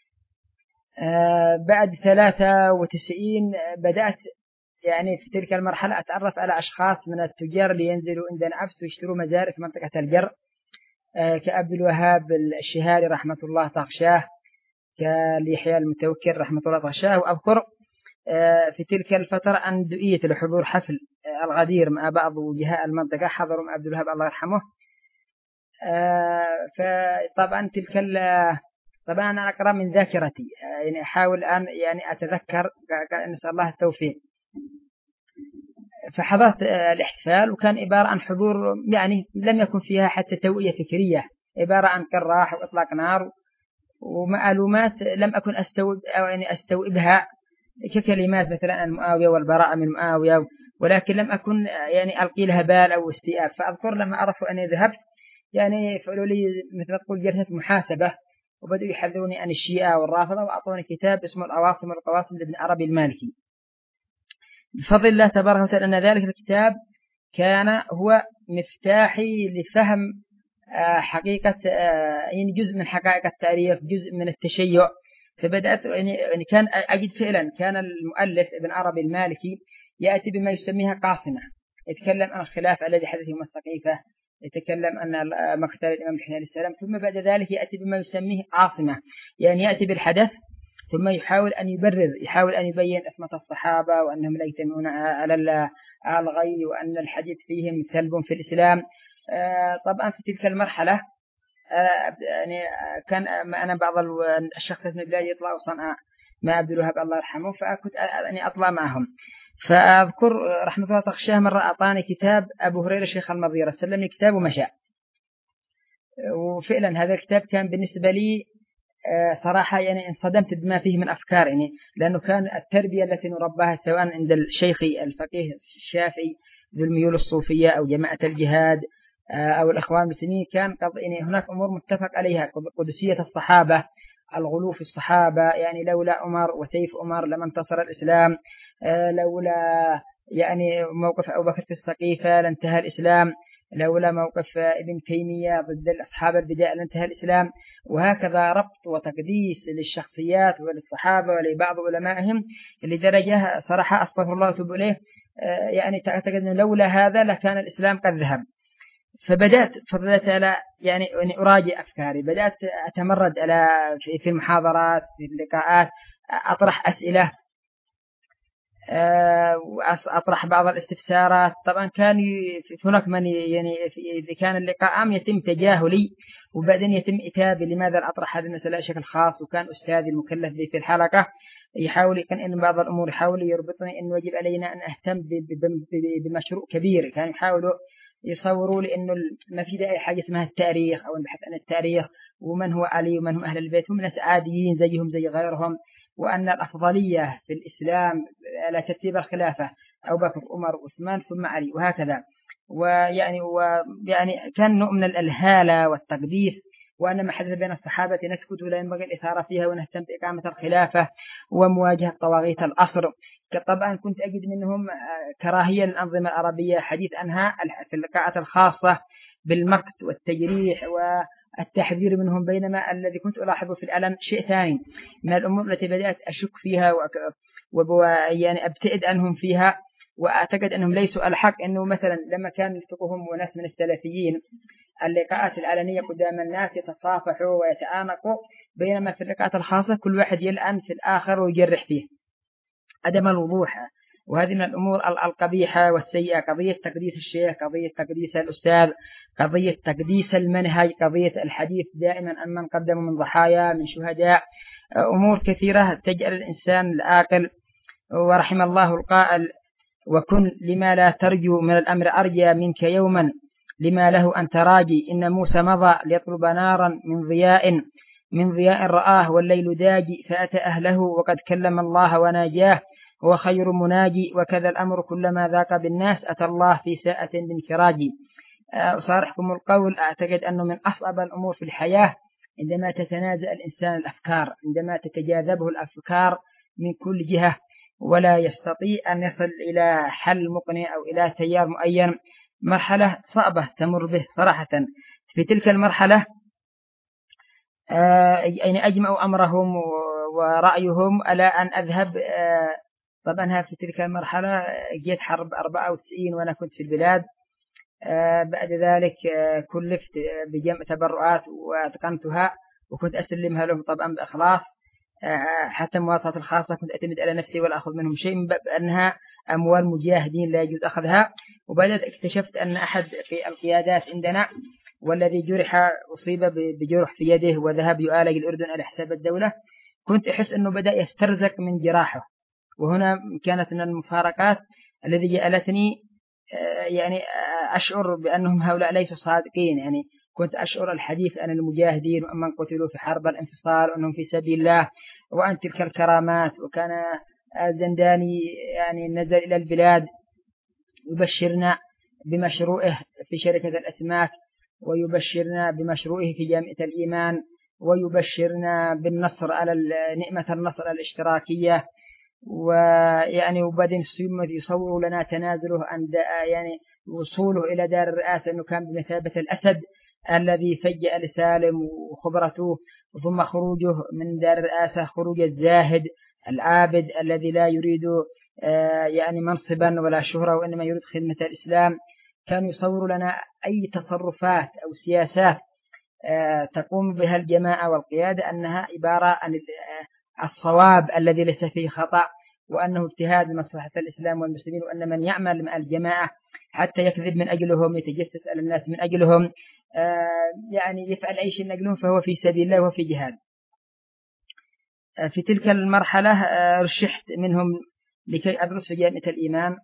آه بعد ثلاثة وتسعين بدأت يعني في تلك المرحلة أتعرف على أشخاص من التجار اللي ينزلوا عندنا عفس ويشتروا مزارع في منطقة الجر، آه كعبد الوهاب الشهاري رحمة الله طغشاه، كاليحيى المتوكل رحمة الله طغشاه. وأذكر آه في تلك الفترة أن دعيت لحضور حفل آه الغدير مع بعض وجهاء المنطقة، حضروا مع عبد الوهاب الله يرحمه. آه فطبعا تلك طبعا أنا أقرأ من ذاكرتي، يعني أحاول أن يعني أتذكر، نسأل الله التوفيق. فحضرت الاحتفال وكان عبارة عن حضور يعني لم يكن فيها حتى توعية فكرية، عبارة عن كراح وإطلاق نار ومعلومات لم أكن أستوعب أو يعني أستوعبها ككلمات مثلا عن معاوية والبراءة من معاوية، ولكن لم أكن يعني ألقي لها بال أو استيعاب. فأذكر لما عرفوا أني ذهبت يعني فعلوا لي مثل ما تقول جلسة محاسبة، وبدأوا يحذروني عن الشيعة والرافضة، وأعطوني كتاب اسمه العواصم والقواصم لابن عربي المالكي. بفضل الله تبارك وتعالى أن ذلك الكتاب كان هو مفتاحي لفهم حقيقة يعني جزء من حقائق التاريخ، جزء من التشيع. فبدأت يعني كان أجد فعلا كان المؤلف ابن عربي المالكي يأتي بما يسميها قاصمة، يتكلم عن الخلاف الذي حدث يوم السقيفة، يتكلم عن مقتل الإمام الحسين عليه السلام، ثم بعد ذلك يأتي بما يسميه عاصمة، يعني يأتي بالحدث ثم يحاول أن يبرر، يحاول أن يبين اسمة الصحابة وأنهم لا يجتمعون على الغي وأن الحديث فيهم سلب في الإسلام. طبعا في تلك المرحلة يعني كان أنا بعض الشخصيات من البلاد يطلعوا صنعاء مع عبد الوهاب الله يرحمه، فكنت يعني أطلع معهم. فأذكر رحمة الله طغشاه مرة أعطاني كتاب أبو هريرة شيخ المضيرة، سلمني كتاب ومشى. وفعلا هذا الكتاب كان بالنسبة لي صراحة يعني انصدمت بما فيه من أفكار، يعني لأنه كان التربية التي نرباها سواء عند الشيخ الفقيه الشافعي ذو الميول الصوفية أو جماعة الجهاد أو الإخوان المسلمين، كان يعني هناك أمور متفق عليها، قدسية الصحابة، الغلو في الصحابة، يعني لولا عمر وسيف عمر لما انتصر الإسلام، لولا يعني موقف أبو بكر في السقيفة لانتهى الإسلام، لولا موقف ابن تيمية ضد الأصحاب البدع لانتهى الإسلام. وهكذا ربط وتقديس للشخصيات وللصحابة ولبعض علمائهم لدرجة صراحة أستغفر الله وأتوب إليه، يعني أعتقد أنه لولا هذا لكان الإسلام قد ذهب. فبدأت فضلت على يعني أراجع أفكاري، بدأت أتمرد على في المحاضرات في اللقاءات، أطرح أسئلة، أطرح بعض الاستفسارات. طبعا كان هناك من يعني إذا كان اللقاء عام يتم تجاهلي وبعدين يتم إتابي لماذا أطرح هذه المسألة بشكل خاص، وكان أستاذي المكلف بي في الحلقة يحاول كان إن بعض الأمور يحاول يربطني إنه يجب علينا أن أهتم بمشروع كبير. كان يحاولوا يصوروا لي إنه ما في أي حاجة اسمها التاريخ أو البحث عن التاريخ ومن هو علي ومن هم أهل البيت، هم ناس عاديين زيهم زي غيرهم، وأن الأفضلية في الإسلام على ترتيب الخلافة أبو بكر عمر وعثمان ثم علي وهكذا. ويعني ويعني كان نوع من الهالة والتقديس، وأن ما حدث بين الصحابة نسكت ولا ينبغي الإثارة فيها ونهتم بإقامة الخلافة ومواجهة طواغيت الأصر. طبعا كنت أجد منهم كراهية للأنظمة العربية، حديث عنها في اللقاءات الخاصة بالمقت والتجريح التحذير منهم. بينما الذي كنت ألاحظه في الألم شيء ثاني من الأمور التي بدأت أشك فيها ويعني أبتعد عنهم فيها، وأعتقد أنهم ليسوا الحق. أنه مثلا لما كان يلتقهم وناس من السلفيين اللقاءات العلنية قدام الناس يتصافحوا ويتعانقوا، بينما في اللقاءات الخاصة كل واحد يلأم في الآخر ويجرح فيه. عدم الوضوح، وهذه من الأمور القبيحة والسيئة. قضية تقديس الشيخ، قضية تقديس الأستاذ، قضية تقديس المنهج، قضية الحديث دائما عن من قدموا من ضحايا من شهداء، أمور كثيرة تجعل الإنسان العاقل. ورحم الله القائل: وكن لما لا ترجو من الأمر أرجى منك يوما لما له أن تراجي. إن موسى مضى ليطلب نارا من ضياء من ضياء رآه والليل داجي فأتى أهله وقد كلم الله وناجاه هو خير مناجي. وكذا الأمر كلما ذاق بالناس أتى الله في ساءة بانفراج. أصارحكم القول، أعتقد أنه من أصعب الأمور في الحياة عندما تتنازع الإنسان الأفكار، عندما تتجاذبه الأفكار من كل جهة ولا يستطيع أن يصل إلى حل مقنع أو إلى تيار معين. مرحلة صعبة تمر به صراحة. في تلك المرحلة يعني أجمعوا أمرهم ورأيهم على أن أذهب. طبعا في تلك المرحلة جيت حرب أربعة وتسعين وأنا كنت في البلاد. بعد ذلك كلفت بجمع تبرعات وأتقنتها وكنت أسلمها لهم طبعا بإخلاص. حتى المواصلات الخاصة كنت أعتمد على نفسي ولا أخذ منهم شيء، من باب أنها أموال مجاهدين لا يجوز أخذها. وبعد اكتشفت أن أحد القيادات عندنا والذي جرح أصيب بجرح في يده وذهب يعالج الأردن على حساب الدولة، كنت أحس أنه بدأ يسترزق من جراحه. وهنا كانت من المفارقات الذي جعلتني يعني أشعر بأنهم هؤلاء ليسوا صادقين. يعني كنت أشعر الحديث عن المجاهدين ومن قتلوا في حرب الانفصال وأنهم في سبيل الله وأن تلك الكرامات. وكان الزنداني يعني نزل إلى البلاد يبشرنا بمشروعه في شركة الأسماك، ويبشرنا بمشروعه في جامعة الإيمان، ويبشرنا بالنصر على نعمة النصر الاشتراكية. ويعني وبعدين يصور لنا تنازله عن يعني وصوله إلى دار الرئاسة أنه كان بمثابة الأسد الذي فجأ لسالم وخبرته، ثم خروجه من دار الرئاسة خروج الزاهد العابد الذي لا يريد يعني منصبا ولا شهرة وإنما يريد خدمة الإسلام. كان يصور لنا أي تصرفات أو سياسات تقوم بها الجماعة والقيادة أنها عبارة عن الصواب الذي ليس فيه خطأ، وأنه اجتهاد لمصلحة الإسلام والمسلمين، وأن من يعمل مع الجماعة حتى يكذب من أجلهم يتجسس على الناس من أجلهم يعني يفعل أي شيء من أجلهم فهو في سبيل الله وفي جهاد. في تلك المرحلة رشحت منهم لكي أدرس في جامعة الإيمان،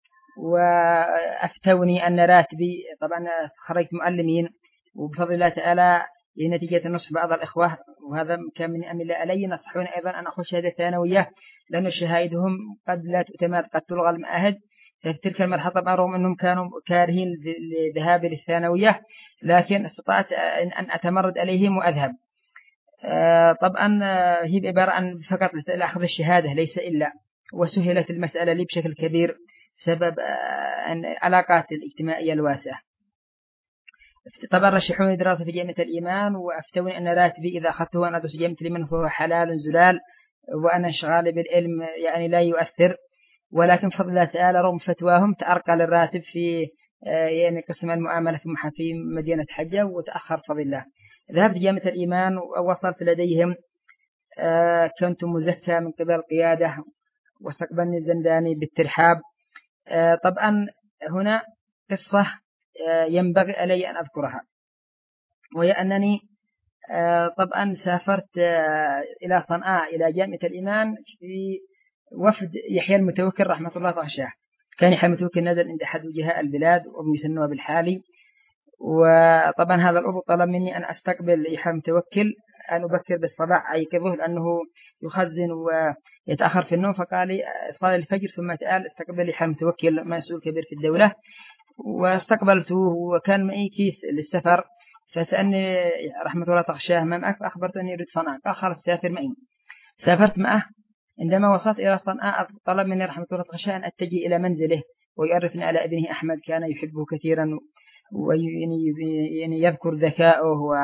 وأفتوني أن راتبي طبعا خرجت معلمين وبفضل الله تعالى لنتيجة نصح بعض الإخوة، وهذا كان من أمر الله علي، نصحوني أيضا أن أخذ شهادة ثانوية لأن شهادهم قد لا تؤتمد قد تلغى المعاهد. في تلك المرحلة طبعا رغم أنهم كانوا كارهين لذهابي للثانوية لكن استطعت أن أتمرد عليهم وأذهب. طبعا هي عبارة عن فقط لأخذ الشهادة ليس إلا، وسهلت المسألة لي بشكل كبير بسبب العلاقات الاجتماعية الواسعة. طبعا رشحوني دراسة في جامعة الإيمان، وأفتوني أن راتبي إذا أخذته أن أدرس جامعة الإيمان فهو حلال زلال، وأنا انشغالي بالعلم يعني لا يؤثر. ولكن بفضل الله تعالى رغم فتواهم تأرقى للراتب في يعني قسم المعاملة في مدينة حجة وتأخر بفضل الله. ذهبت جامعة الإيمان ووصلت لديهم، كنت مزكى من قبل القيادة واستقبلني الزنداني بالترحاب. طبعا هنا قصة ينبغي علي أن أذكرها، وهي أنني طبعا سافرت إلى صنعاء إلى جامعة الإيمان في وفد يحيى المتوكل رحمة الله تعالى. كان يحيى المتوكل نزل عند أحد وجهاء البلاد وابن سنوى بالحالي، وطبعا هذا الأبو طلب مني أن أستقبل يحيى المتوكل أن أبكر بالصباح أيقظه لأنه يخزن ويتأخر في النوم، فقال لي صلي الفجر ثم تعال استقبل يحيى المتوكل مسؤول كبير في الدولة. واستقبلته وكان معي كيس للسفر، فسألني رحمة الله تغشاه ما معك، فأخبرت أني أريد صنعاء، قال خلاص سافر معي. سافرت معه. عندما وصلت إلى صنعاء طلب مني رحمة الله تغشاه أن أتجه إلى منزله ويعرفني على ابنه أحمد كان يحبه كثيرا ويعني يذكر ذكاؤه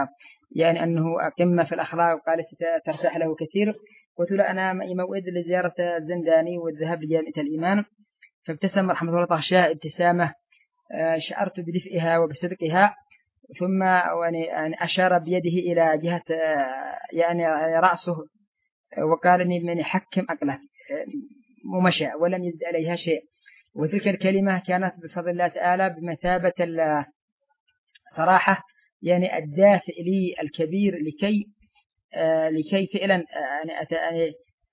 يعني أنه قمة في الأخلاق وقال سترتاح له كثير. قلت له أنا موعد لزيارة الزنداني والذهاب لجامعة الإيمان، فابتسم رحمه الله طهشاه ابتسامة شعرت بدفئها وبصدقها، ثم يعني أشار بيده إلى جهة يعني رأسه وقال إني من حكم أقلك ومشى ولم يزد عليها شيء. وتلك الكلمة كانت بفضل الله تعالى بمثابة الصراحة يعني الدافع لي الكبير لكي آه لكي فعلا آه يعني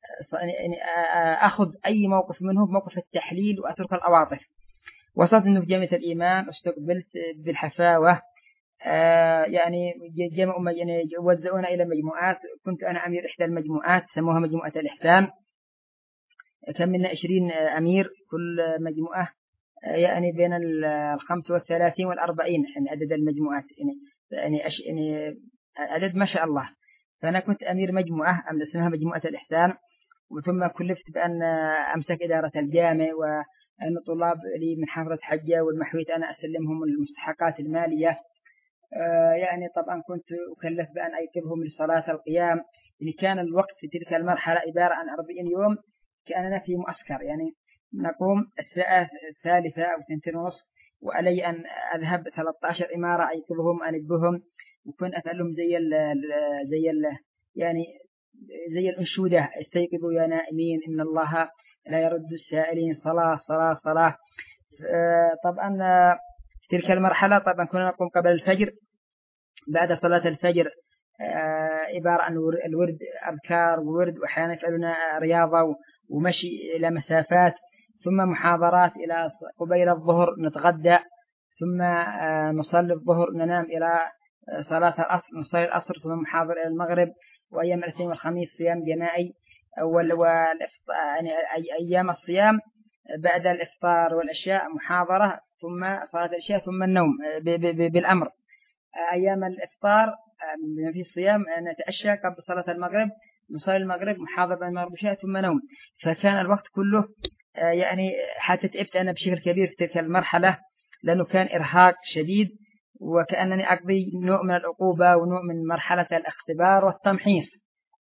أخذ أي موقف منه بموقف التحليل وأترك الأواطف. وصلت إنه في جامعة الإيمان استقبلت بالحفاوة، آه يعني جمعوا يعني وزعونا إلى مجموعات. كنت أنا أمير إحدى المجموعات سموها مجموعة الإحسان، كان منا عشرين أمير كل مجموعة يعني بين الخمس والثلاثين والأربعين يعني عدد المجموعات يعني يعني, أش يعني عدد ما شاء الله. فأنا كنت أمير مجموعة اسمها مجموعة الإحسان، وثم كلفت بأن أمسك إدارة الجامع، وأن الطلاب لي من حافظة حجة والمحويت أنا أسلمهم المستحقات المالية. يعني طبعا كنت أكلف بأن أيقظهم لصلاة القيام. يعني كان الوقت في تلك المرحلة عبارة عن أربعين يوم كأننا في معسكر، يعني نقوم الساعة الثالثة أو ثنتين ونصف وعلي أن أذهب ثلاثة عشر إمارة أيقظهم أنبهم، وكن أفعلهم زي ال زي ال يعني زي الأنشودة استيقظوا يا نائمين إن الله لا يرد السائلين صلاة صلاة صلاة. طبعا في تلك المرحلة طبعا كنا نقوم قبل الفجر، بعد صلاة الفجر عبارة عن الورد أذكار وورد، وأحيانا يفعلون رياضة ومشي إلى مسافات، ثم محاضرات إلى قبيل الظهر نتغدى، ثم نصلي الظهر ننام إلى صلاة العصر نصلي العصر، ثم محاضر إلى المغرب. وأيام الاثنين والخميس صيام جماعي يعني أيام الصيام بعد الإفطار والعشاء محاضرة، ثم صلاة العشاء ثم النوم بالأمر. أيام الإفطار في الصيام نتعشى قبل صلاة المغرب، نصلي المغرب محاضرة المغرب والعشاء ثم نوم. فكان الوقت كله يعني حتى تعبت أنا بشكل كبير في تلك المرحلة، لأنه كان إرهاق شديد وكأنني أقضي نوع من العقوبة ونوع من مرحلة الاختبار والتمحيص.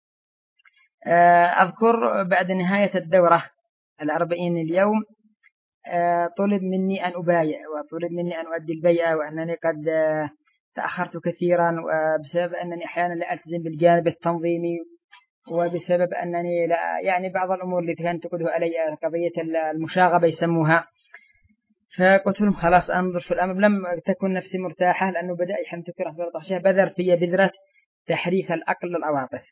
أذكر بعد نهاية الدورة الأربعين اليوم طلب مني أن أبايع، وطلب مني أن أؤدي البيعة، وأنني قد تأخرت كثيرا وبسبب أنني أحيانا لا ألتزم بالجانب التنظيمي، وبسبب أنني لا يعني بعض الأمور اللي كانت تقوده علي قضية المشاغبة يسموها. فقلت لهم خلاص أنظر في الأمر. لم تكن نفسي مرتاحة لأنه بدأ يحمل تكره في الطحشة، بذر في بذرة تحريك العقل للعواطف.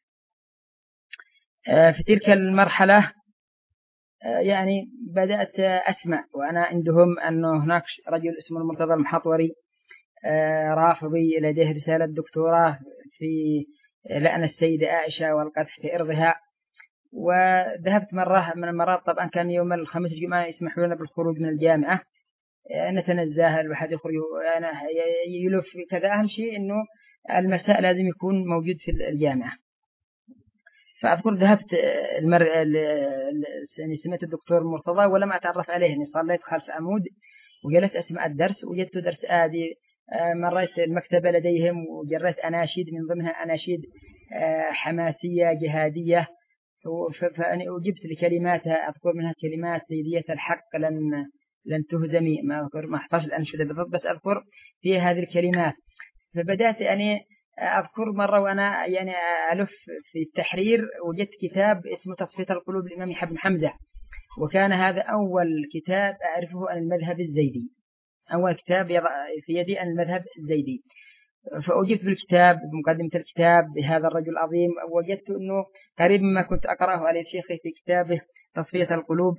في تلك المرحلة يعني بدأت أسمع وأنا عندهم أنه هناك رجل اسمه المرتضى المحطوري رافضي لديه رسالة دكتوراه في لأن السيدة عائشة والقدح في إرضها. وذهبت مرة من المرات، طبعا كان يوم الخميس الجمعة يسمحوا لنا بالخروج من الجامعة نتنزه، الواحد يخرج أنا يلف كذا. أهم شيء إنه المساء لازم يكون موجود في الجامعة. فأذكر ذهبت المر يعني سمعت الدكتور مرتضى ولم أتعرف عليه، يعني صليت خلف عمود وجلست أسمع الدرس، وجدت درس آدي. مريت المكتبة لديهم وجريت أناشيد من ضمنها أناشيد حماسية جهادية، فأنا أجبت لكلماتها. أذكر منها كلمات سيدية الحق لن لن تهزمي، ما أذكر ما أحفظ الأنشودة بالضبط بس أذكر في هذه الكلمات. فبدأت أنا أذكر مرة وأنا يعني ألف في التحرير وجدت كتاب اسمه تصفية القلوب للإمام يحيى بن حمزة، وكان هذا أول كتاب أعرفه عن المذهب الزيدي، أول كتاب في يدي عن المذهب الزيدي. فأجبت بالكتاب بمقدمة الكتاب بهذا الرجل العظيم، وجدت أنه قريب مما كنت أقرأه على شيخي في كتابه تصفية القلوب.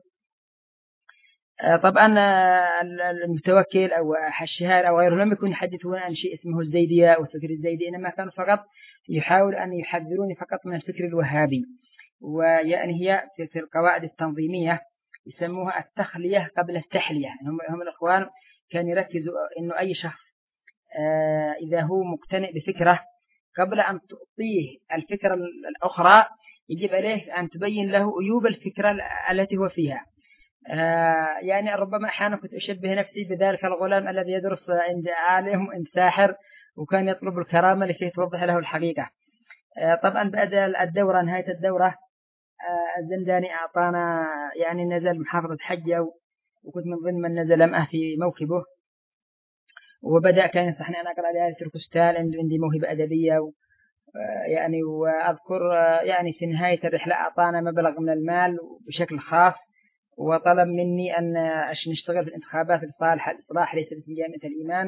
طبعا المتوكل أو الشهار أو غيره لم يكن يحدثون عن شيء اسمه الزيدية أو الفكر الزيدي، إنما كانوا فقط يحاول أن يحذروني فقط من الفكر الوهابي. ويعني هي في القواعد التنظيمية يسموها التخلية قبل التحلية. هم هم الأخوان كانوا يركزوا إنه أي شخص إذا هو مقتنع بفكرة قبل أن تعطيه الفكرة الأخرى يجب عليه أن تبين له عيوب الفكرة التي هو فيها. آه يعني ربما أحيانا كنت أشبه نفسي بذلك الغلام الذي يدرس عند عالم عند ساحر وكان يطلب الكرامة لكي توضح له الحقيقة. طبعا بعد الدورة نهاية الدورة الزنداني أعطانا يعني نزل محافظة حجة، وكنت من ضمن من نزل معه في موكبه، وبدأ كان ينصحني أن أقرأ لآية تركستان، عندي موهبة أدبية يعني. وأذكر يعني في نهاية الرحلة أعطانا مبلغ من المال بشكل خاص، وطلب مني أن نشتغل في الانتخابات الصالحة الإصلاح ليس باسم جامعة الإيمان.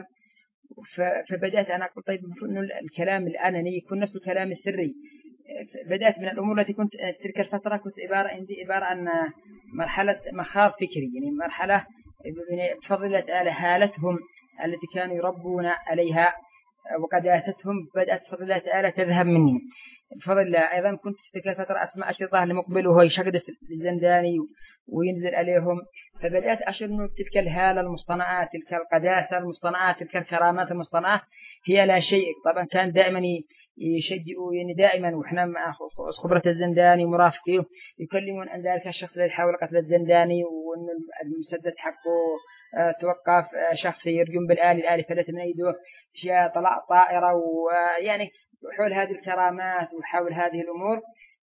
فبدأت أنا أقول طيب إنه الكلام الآنني يكون نفس الكلام السري. بدأت من الأمور التي كنت في تلك الفترة كنت عبارة عندي عبارة عن مرحلة مخاض فكري، يعني مرحلة بفضل الله هالتهم التي كانوا يربون عليها وقداستهم بدأت بفضل الله تعالى تذهب مني بفضل الله. أيضا كنت في تلك الفترة أسمع أشرطة لمقبل وهو يشقد في الزنداني وينزل عليهم، فبدأت أشعر أن تلك الهالة المصطنعات، تلك القداسة المصطنعات، تلك الكرامات المصطنعة هي لا شيء. طبعا كان دائما يشجعوا يعني دائما، وإحنا مع خبرة الزنداني ومرافقيه يكلمون عن ذلك الشخص الذي حاول قتل الزنداني، وأن المسدس حقه توقف، شخص يرجم بالآلي الآلي فلت من يده، جاء طلع طائرة، ويعني حول هذه الكرامات وحول هذه الأمور.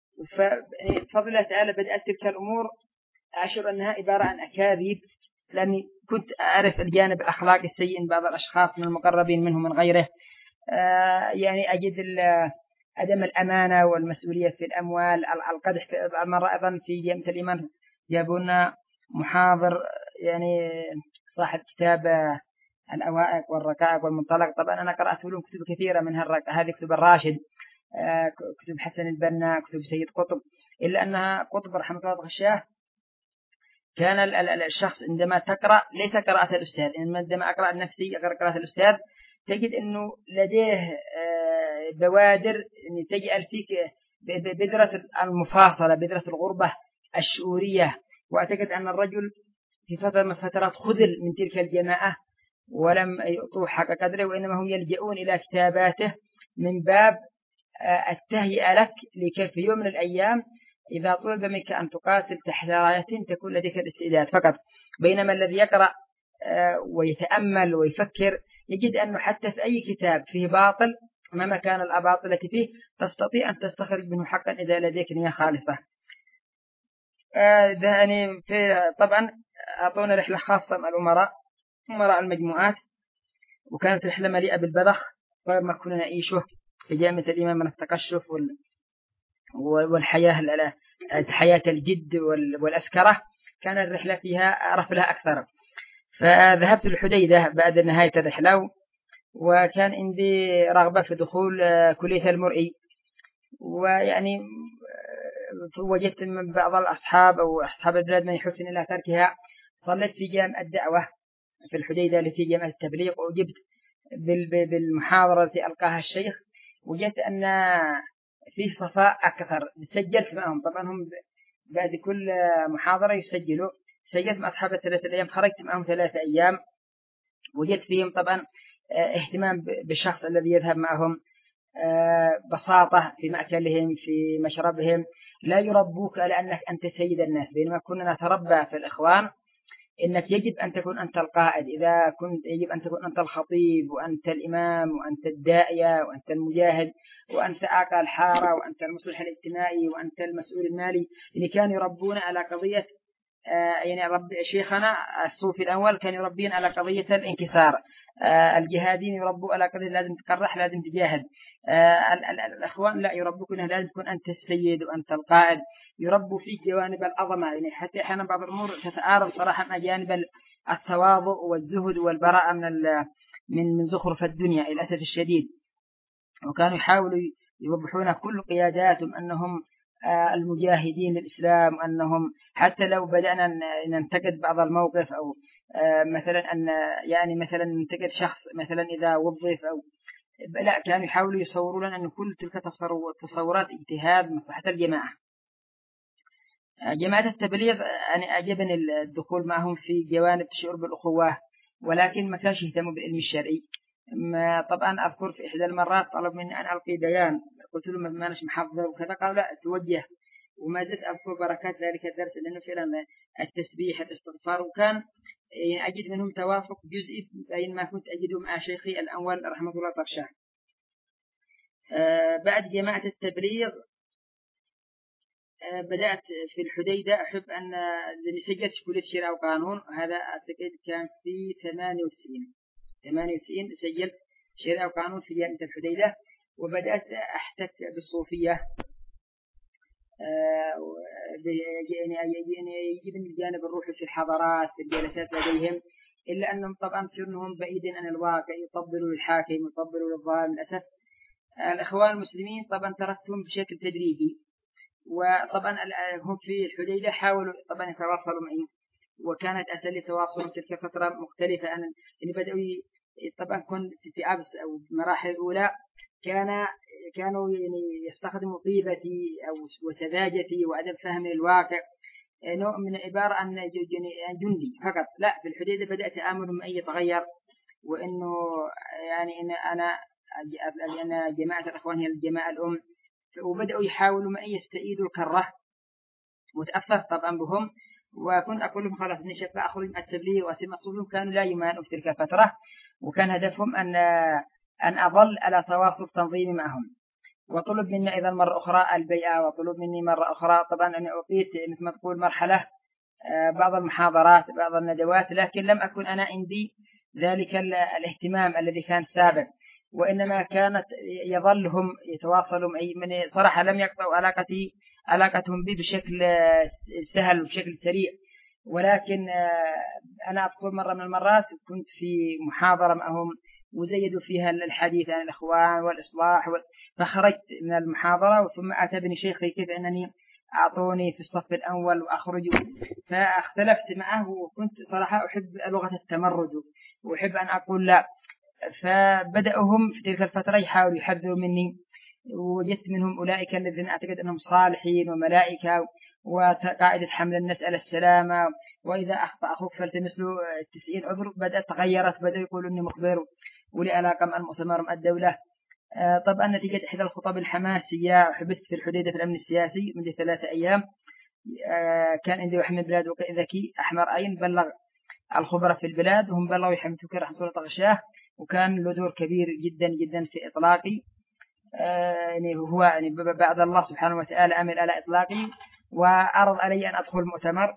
فبفضل الله تعالى بدأت تلك الأمور أشعر أنها عبارة عن أكاذيب، لأني كنت أعرف الجانب الأخلاقي السيء من بعض الأشخاص من المقربين منهم من غيره. آه يعني أجد عدم الأمانة والمسؤولية في الأموال، القدح في مرة أيضا في جامعة الإيمان جابونا محاضر يعني صاحب كتاب الأوائق والرقائق والمنطلق. طبعا أنا قرأت لهم كتب كثيرة من هذه كتب الراشد، آه كتب حسن البنا، كتب سيد قطب، إلا أنها قطب رحمه الله غشاه كان الشخص عندما تقرأ ليس قراءة الأستاذ، عندما أقرأ نفسي أقرأ قراءة الأستاذ تجد أنه لديه بوادر أن تجعل فيك بذرة المفاصلة، بذرة الغربة الشعورية. وأعتقد أن الرجل في فترة من فترات خذل من تلك الجماعة ولم يعطوه حق قدره، وإنما هم يلجؤون إلى كتاباته من باب التهيئة لك لكي في يوم من الأيام إذا طلب منك أن تقاتل تحت راية تكون لديك الاستعداد فقط. بينما الذي يقرأ ويتأمل ويفكر يجد أنه حتى في أي كتاب فيه باطل مهما كان الأباطل التي فيه تستطيع أن تستخرج منه حقا إذا لديك نية خالصة. يعني في طبعا أعطونا رحلة خاصة مع الأمراء أمراء المجموعات، وكانت رحلة مليئة بالبذخ غير ما كنا نعيشه في جامعة الإمام من التقشف والحياة حياة الجد والأسكرة. كان الرحلة فيها أعرف لها أكثر. فذهبت للحديدة بعد نهاية الرحلة، وكان عندي رغبة في دخول كلية المرئي، ويعني وجدت من بعض الأصحاب أو أصحاب البلاد من يحثني إلى تركها. صليت في جامعة الدعوة في الحديدة اللي في جامعة التبليغ، وجبت بالمحاضرة التي ألقاها الشيخ وجدت أن في صفاء أكثر. سجلت معهم، طبعا هم بعد كل محاضرة يسجلوا، سجلت مع أصحاب الثلاثة أيام، خرجت معهم ثلاثة أيام، وجدت فيهم طبعا اهتمام بالشخص الذي يذهب معهم، بساطة في مأكلهم في مشربهم، لا يربوك على أنك أنت سيد الناس. بينما كنا نتربى في الإخوان إنك يجب أن تكون أنت القائد، إذا كنت يجب أن تكون أنت الخطيب وأنت الإمام وأنت الداعية وأنت المجاهد وأنت آقا الحارة وأنت المصلح الاجتماعي وأنت المسؤول المالي. اللي كان يربون على قضية آه يعني رب شيخنا الصوفي الأول كان يربين على قضية الانكسار، آه الجهادين يربوا على قضية لازم تقرح لازم تجاهد، آه الأخوان لا يربوك أنه لازم تكون أنت السيد وأنت القائد، يربوا فيك جوانب العظمة. يعني حتى أحيانا بعض الأمور تتعارض صراحة مع جانب التواضع والزهد والبراءة من من من زخرف الدنيا للأسف الشديد. وكانوا يحاولوا يوضحون كل قياداتهم أنهم المجاهدين للإسلام، أنهم حتى لو بدأنا ننتقد بعض الموقف أو مثلا أن يعني مثلا ننتقد شخص مثلا إذا وظف أو لا، كانوا يحاولوا يصوروا لنا أن كل تلك تصورات اجتهاد مصلحة الجماعة. جماعة التبليغ يعني أعجبني الدخول معهم في جوانب تشعر بالأخوة، ولكن ما كانش يهتموا بالعلم الشرعي. ما طبعا أذكر في إحدى المرات طلب مني أن ألقي بيان، قلت له ما أناش محضر وكذا، قالوا لا توجه. وما زلت أذكر بركات ذلك الدرس لأنه فعلا التسبيح الاستغفار، وكان يعني أجد منهم توافق جزئي بين ما كنت أجده مع شيخي الأول رحمة الله طرشان. آه بعد جماعة التبليغ آه بدأت في الحديدة. أحب أن لأني سجلت في كلية شريعة وقانون، هذا أعتقد كان في ثمانية وتسعين ثمانية وتسعين سجلت شريعة وقانون في جامعة الحديدة، وبدأت أحتك بالصوفية. يعني يجب الجانب الروحي في الحضارات في الجلسات لديهم، إلا أنهم طبعا سنهم بعيدا عن الواقع، يطبلوا للحاكم يطبلوا للظالم. للأسف الإخوان المسلمين طبعا تركتهم بشكل تدريجي، وطبعا هم في الحديدة حاولوا طبعا يتواصلوا معي، وكانت أسئلة تواصلهم تلك فترة مختلفة عن اللي بدأوا. طبعا كنت في أبس أو في المراحل الأولى كان كانوا يعني يستخدموا طيبتي أو وسذاجتي وعدم فهم الواقع، نوع من عبارة عن جندي فقط. لا، في الحديدة بدأت أمرهم أن يتغير، وإنه يعني إن أنا لأن جماعة الأخوان هي الجماعة الأم، وبدأوا يحاولوا ما يستعيدوا الكرة، وتأثر طبعا بهم. وكنت أقول لهم خلاص إني شفت أخرج من التبليغ وأسمى الصوفيين، كانوا لا يمانوا في تلك الفترة، وكان هدفهم أن أن أظل على تواصل تنظيمي معهم. وطلب مني أيضا مرة أخرى البيعة، وطلب مني مرة أخرى طبعا أن أعطيت مثل ما تقول مرحلة بعض المحاضرات بعض الندوات، لكن لم أكن أنا عندي ذلك الاهتمام الذي كان سابق، وإنما كانت يظلهم يتواصلوا معي. من صراحة لم يقطعوا علاقتي علاقتهم بي بشكل سهل وبشكل سريع، ولكن أنا أذكر مرة من المرات كنت في محاضرة معهم وزيدوا فيها الحديث عن الإخوان والإصلاح، فخرجت من المحاضرة ثم أتبني شيخي كيف أنني أعطوني في الصف الأول وأخرج، فاختلفت معه. وكنت صراحة أحب لغة التمرد وأحب أن أقول لا، فبدأهم في تلك الفترة يحاولوا يحذروا مني، ووجدت منهم أولئك الذين أعتقد أنهم صالحين وملائكة وقاعدة حمل النسأل السلامة، وإذا أخطأ أخوك فالتمس له تسعين عذر. بدأت تغيرت، بدأوا يقولوا أني مخبر ولي علاقة مع المؤتمر مع الدولة. طبعا نتيجة إحدى الخطب الحماسية حبست في الحديدة في الأمن السياسي منذ ثلاثة أيام. كان عندي واحد من البلاد ذكي أحمر عين بلغ الخبراء في البلاد، وهم بلغوا يحمدوك رحمة الله طغشاه، وكان له دور كبير جدا جدا في إطلاقي. يعني هو يعني بعد الله سبحانه وتعالى عمل على إطلاقي، وعرض علي أن أدخل مؤتمر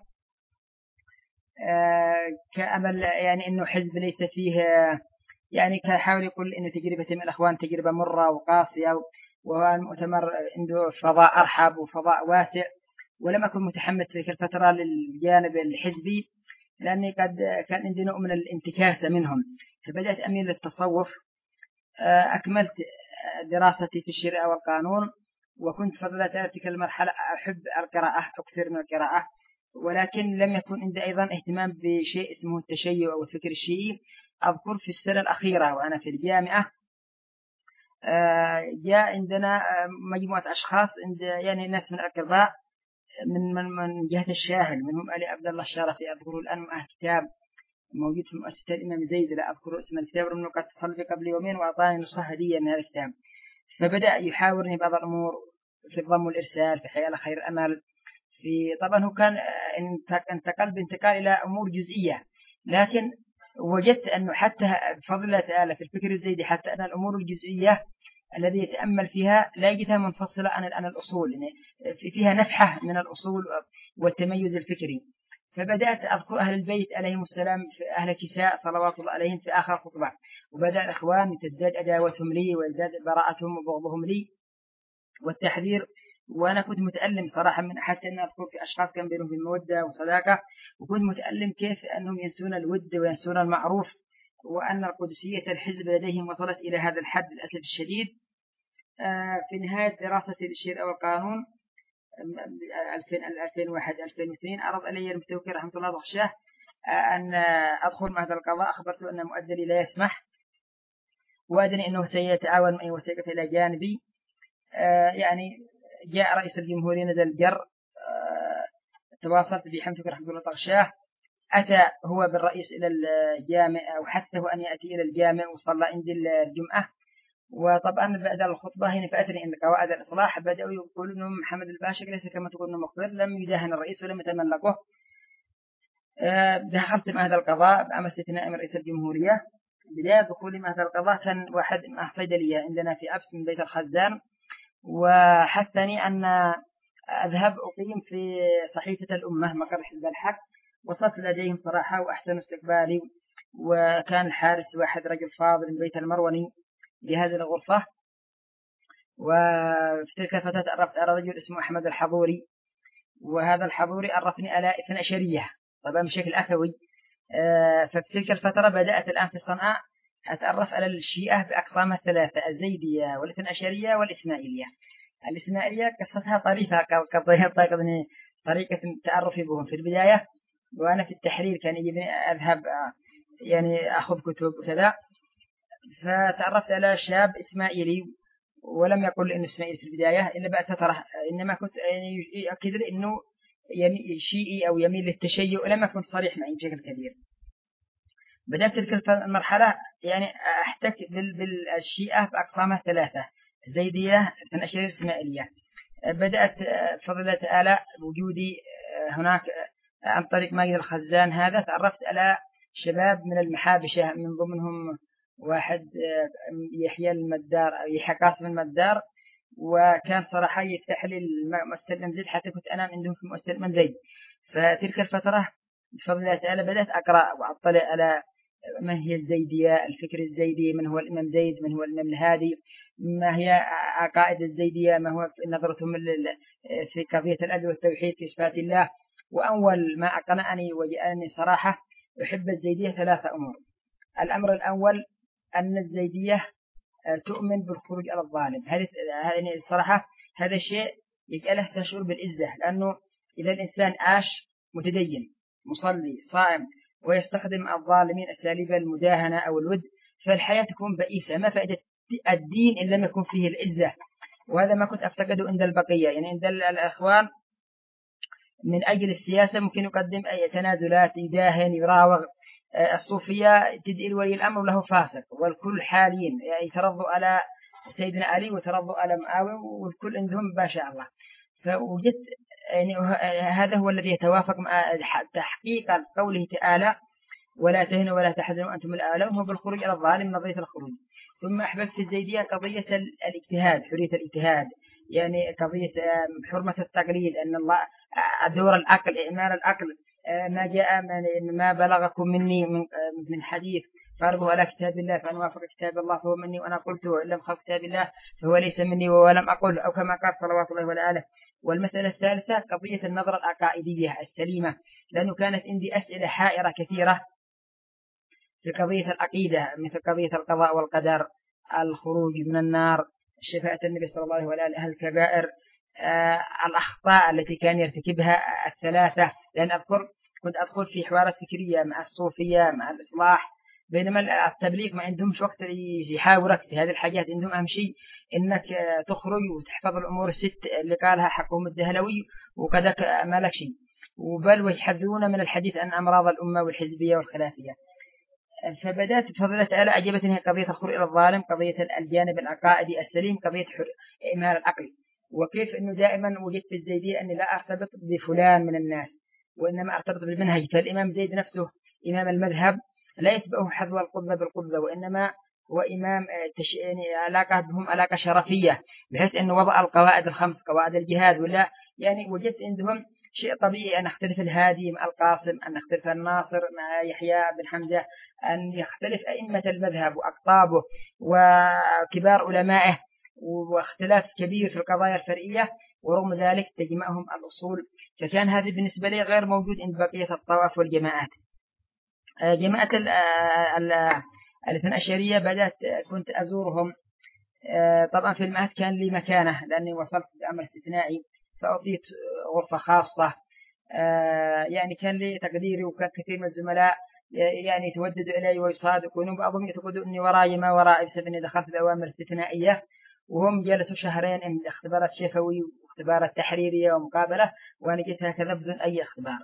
كأمل، يعني إنه حزب ليس فيه، يعني كحاول يقول إنه تجربة من الأخوان تجربة مرة وقاسية، وهو المؤتمر عنده فضاء أرحب وفضاء واسع. ولم أكن متحمس في تلك الفترة للجانب الحزبي، لأني قد كان عندي نوع من الانتكاسة منهم، فبدأت أميل للتصوف. أكملت دراستي في الشريعة والقانون، وكنت فضلت تلك المرحلة أحب القراءة أكثر من القراءة، ولكن لم يكن عندي أيضا اهتمام بشيء اسمه التشيع أو الفكر الشيعي. أذكر في السنة الأخيرة وأنا في الجامعة جاء عندنا مجموعة أشخاص، عند يعني ناس من الأقرباء من من من جهة الشاهل، منهم علي عبد الله الشرفي أذكره الآن معه كتاب موجود في مؤسسة الإمام زيد، لا أذكر اسم الكتاب لأنه قد اتصل بي قبل يومين وأعطاني نسخة هدية من هذا الكتاب. فبدأ يحاورني بعض الأمور في الضم والإرسال، في حياة خير الأمل، في طبعا هو كان انتقل بانتقال إلى أمور جزئية، لكن وجدت أنه حتى بفضل الله تعالى في الفكر الزيدي حتى أن الأمور الجزئية الذي يتأمل فيها لا يجدها منفصلة عن عن الأصول، يعني فيها نفحة من الأصول والتميز الفكري. فبدأت أذكر أهل البيت عليهم السلام في أهل كساء صلوات الله عليهم في آخر خطبة، وبدأ الإخوان تزداد أداوتهم لي ويزداد براءتهم وبغضهم لي والتحذير. وأنا كنت متألم صراحة من حتى أن أذكر في أشخاص كان بينهم في المودة وصداقة، وكنت متألم كيف أنهم ينسون الود وينسون المعروف، وأن القدسية الحزب لديهم وصلت إلى هذا الحد للأسف الشديد. في نهاية دراسة الشريعة والقانون ألفين وواحد ألفين واثنين عرض علي المستوكي رحمة الله طغشاه أن أدخل معهد القضاء. أخبرته أن مؤذني لا يسمح، وأدني أنه سيتعاون معي وسيقف إلى جانبي. يعني جاء رئيس الجمهورية ندى الجر، تواصلت بحمدك رحمة الله طغشاه، أتى هو بالرئيس إلى الجامع وحثه أن يأتي إلى الجامع وصلى عند الجمعة. وطبعا بعد الخطبة هنا فأتني عند قواعد الإصلاح بدأوا يقولون أنه محمد الباشا ليس كما تقول أنه مقبر، لم يداهن الرئيس ولم يتملقه. دخلت معهد القضاء بعمل استثنائي من رئيس الجمهورية. بداية دخولي معهد القضاء كان واحد مع صيدلية عندنا في أبس من بيت الخزان، وحثني أن أذهب أقيم في صحيفة الأمة مقر حزب الحق. وصلت لديهم صراحة وأحسن استقبالي، وكان الحارس واحد رجل فاضل من بيت المروني بهذه الغرفة. وفي تلك الفترة تعرفت على رجل اسمه أحمد الحضوري، وهذا الحضوري عرفني على اثنا عشرية طبعا بشكل أخوي. ففي تلك الفترة بدأت الآن في صنعاء أتعرف على الشيعة بأقسامها الثلاثة: الزيدية والاثنا عشرية والإسماعيلية. الإسماعيلية قصتها طريفة طريقة التعرف بهم في البداية، وأنا في التحرير كان يجبني أذهب يعني أخذ كتب وكذا، فتعرفت على شاب إسماعيلي ولم يقل إنه إسماعيلي في البداية إلا بعد فترة، إنما كنت يؤكد لي إنه شيعي أو يميل للتشيع، ولم يكن صريح معي بشكل كبير. بدأت تلك المرحلة يعني أحتك بالشيعة بأقسامها الثلاثة: زيدية، اثنا عشرية، إسماعيلية. بدأت بفضل تعالى وجودي هناك عن طريق ماجد الخزان. هذا تعرفت على شباب من المحابشة، من ضمنهم واحد يحيى المدار أو يحيى قاسم المدار، وكان صراحة يفتح لي مؤسسة الإمام زيد، حتى كنت أنام عندهم في مؤسسة الإمام زيد. فتلك الفترة بفضل الله تعالى بدأت أقرأ وأطلع على ما هي الزيدية، الفكر الزيدي، من هو الإمام زيد، من هو الإمام الهادي، ما هي عقائد الزيدية، ما هو نظرتهم في قضية الأدب والتوحيد في صفات الله. وأول ما أقنعني وجاءني صراحة أحب الزيدية ثلاثة أمور. الأمر الأول أن الزيدية تؤمن بالخروج على الظالم. هذه يعني الصراحة هذا الشيء يجعله تشعر بالعزة، لأنه إذا الإنسان عاش متدين مصلي صائم ويستخدم الظالمين أساليب المداهنة أو الود، فالحياة تكون بئيسة. ما فائدة الدين إن لم يكن فيه العزة؟ وهذا ما كنت أفتقده عند البقية. يعني عند الأخوان من أجل السياسة ممكن يقدم أي تنازلات، يداهن، يراوغ. الصوفية تدعي ولي الأمر له فاسق، والكل حالين يعني يترضوا على سيدنا علي وترضوا على معاوية، والكل عندهم ما شاء الله. فوجدت يعني هذا هو الذي يتوافق مع تحقيق قوله تعالى: ولا تهنوا ولا تحزنوا أنتم الأعلون، هو بالخروج على الظالم، نظرية الخروج. ثم أحببت في الزيدية قضية الاجتهاد، حرية الاجتهاد، يعني قضية حرمة التقليد، أن الله دور العقل، إعمال العقل. ما جاء ما بلغكم مني من حديث فارجوا على كتاب الله، فأن وافق كتاب الله فهو مني، وأنا قلته وإن لم خلق كتاب الله فهو ليس مني ولم أقل، أو كما قال صلوات الله وعلى آله. والمسألة الثالثة قضية النظرة العقائدية السليمة، لأنه كانت عندي أسئلة حائرة كثيرة في قضية العقيدة، مثل قضية القضاء والقدر، الخروج من النار، شفاعة النبي صلى الله عليه وآله، الكبائر، آه، الأخطاء التي كان يرتكبها الثلاثة. لأن أذكر كنت أدخل في حوارات فكرية مع الصوفية مع الإصلاح، بينما التبليغ ما عندهمش وقت يحاورك في هذه الحاجات. عندهم أهم شيء إنك تخرج وتحفظ الأمور الست اللي قالها حقهم الدهلوي وقدك ما لك شيء، وبل ويحذرون من الحديث عن أمراض الأمة والحزبية والخلافية. فبدأت بفضل تعالى أعجبتني قضية الخروج إلى الظالم، قضية الجانب العقائدي السليم، قضية إعمال العقل. وكيف أنه دائما وجدت في الزيدية أني لا أرتبط بفلان من الناس، وإنما أرتبط بالمنهج. فالإمام زيد نفسه إمام المذهب لا يتبعه حذو القبة بالقبة، وإنما هو إمام تش... يعني علاقة بهم علاقة شرفية، بحيث أنه وضع القواعد الخمس، قواعد الجهاد. ولا يعني وجدت عندهم شيء طبيعي أن يختلف الهادي مع القاسم، أن يختلف الناصر مع يحيى بن حمزة، أن يختلف أئمة المذهب وأقطابه وكبار علمائه، واختلاف كبير في القضايا الفرعية، ورغم ذلك تجمعهم الأصول. فكان هذا بالنسبة لي غير موجود عند بقية الطوائف والجماعات. جماعة الاثنى عشرية بدأت كنت أزورهم. طبعا في المعهد كان لي مكانة، لأني وصلت بأمر استثنائي فأعطيت غرفة خاصة. يعني كان لي تقديري، وكان كثير من الزملاء يعني يتوددوا إلي ويصادقون، وبعضهم يعتقدوا أني وراي ما وراي بسبب أني دخلت بأوامر استثنائية، وهم جلسوا شهرين من اختبارات شفوي واختبارات تحريرية ومقابلة، وأنا جيت هكذا بدون أي اختبار.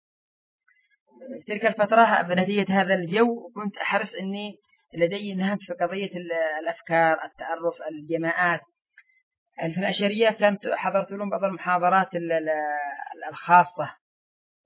في تلك الفترة بنتيجة هذا الجو كنت أحرص أني لدي نهم في قضية الأفكار، التعرف، الجماعات. الاثنى عشرية كانت حضرت لهم بعض المحاضرات الخاصة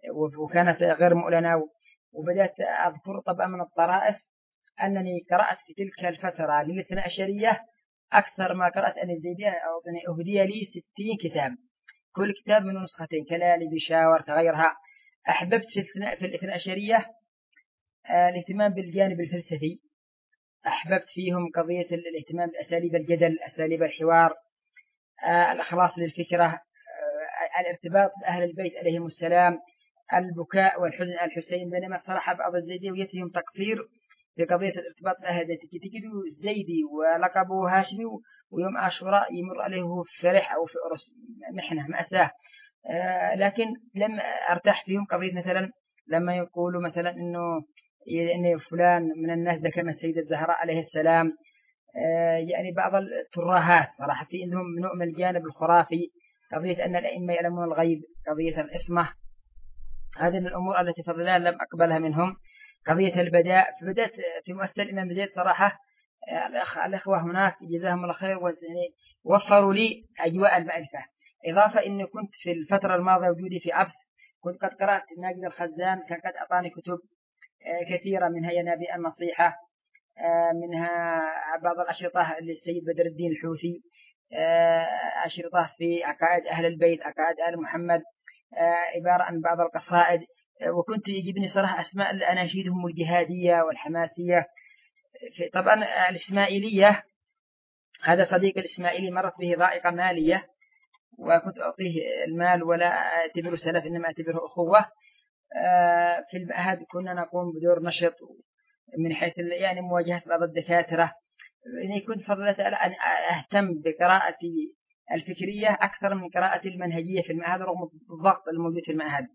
وكانت غير مؤلنة. وبدأت أذكر طبعا من الطرائف أنني قرأت في تلك الفترة للاثنى عشرية أكثر ما قرأت أن الزيدية، أو أهدي لي ستين كتاب، كل كتاب من نسختين كلالي بشاور كغيرها. أحببت في الاثنى عشرية الاهتمام بالجانب الفلسفي، أحببت فيهم قضية الاهتمام بأساليب الجدل، أساليب الحوار، الإخلاص للفكرة، الارتباط بأهل البيت عليهم السلام، البكاء والحزن على الحسين. بينما صراحة بعض الزيدية تقصير في قضية الارتباط بأهل البيت. تجدوا الزيدي ولقبه هاشمي ويوم عاشوراء يمر عليه فرح أو في أرس محنة مأساة. آه لكن لم أرتاح فيهم قضية مثلا لما يقولوا مثلا إنه إن فلان من الناس ده كما السيدة الزهراء عليه السلام. آه يعني بعض الترهات صراحة في عندهم نوع من الجانب الخرافي، قضية أن الأئمة يعلمون الغيب، قضية العصمة. هذه من الأمور التي فضلا لم أقبلها منهم. قضية البداء، فبدأت في مؤسسة الإمام زيد صراحة الأخ الأخوة هناك جزاهم الله خير وفروا لي أجواء المعرفة. إضافة إني كنت في الفترة الماضية وجودي في عبس كنت قد قرأت ماجد الخزان، كان قد أعطاني كتب كثيرة منها ينابيع النصيحة، منها بعض الأشرطة للسيد بدر الدين الحوثي، أشرطة في عقائد أهل البيت، عقائد آل محمد، عبارة عن بعض القصائد. وكنت يجبني صراحة أسماء الأناشيدهم الجهادية والحماسية. طبعا الإسماعيلية، هذا صديق الإسماعيلي مرت به ضائقة مالية وكنت أعطيه المال ولا أعتبره سلف إنما أعتبره أخوة. في المعهد كنا نقوم بدور نشط من حيث يعني مواجهة بعض الدكاترة. إني كنت فضلت أن أهتم بقراءتي الفكرية أكثر من قراءتي المنهجية في المعهد رغم الضغط الموجود في المعهد.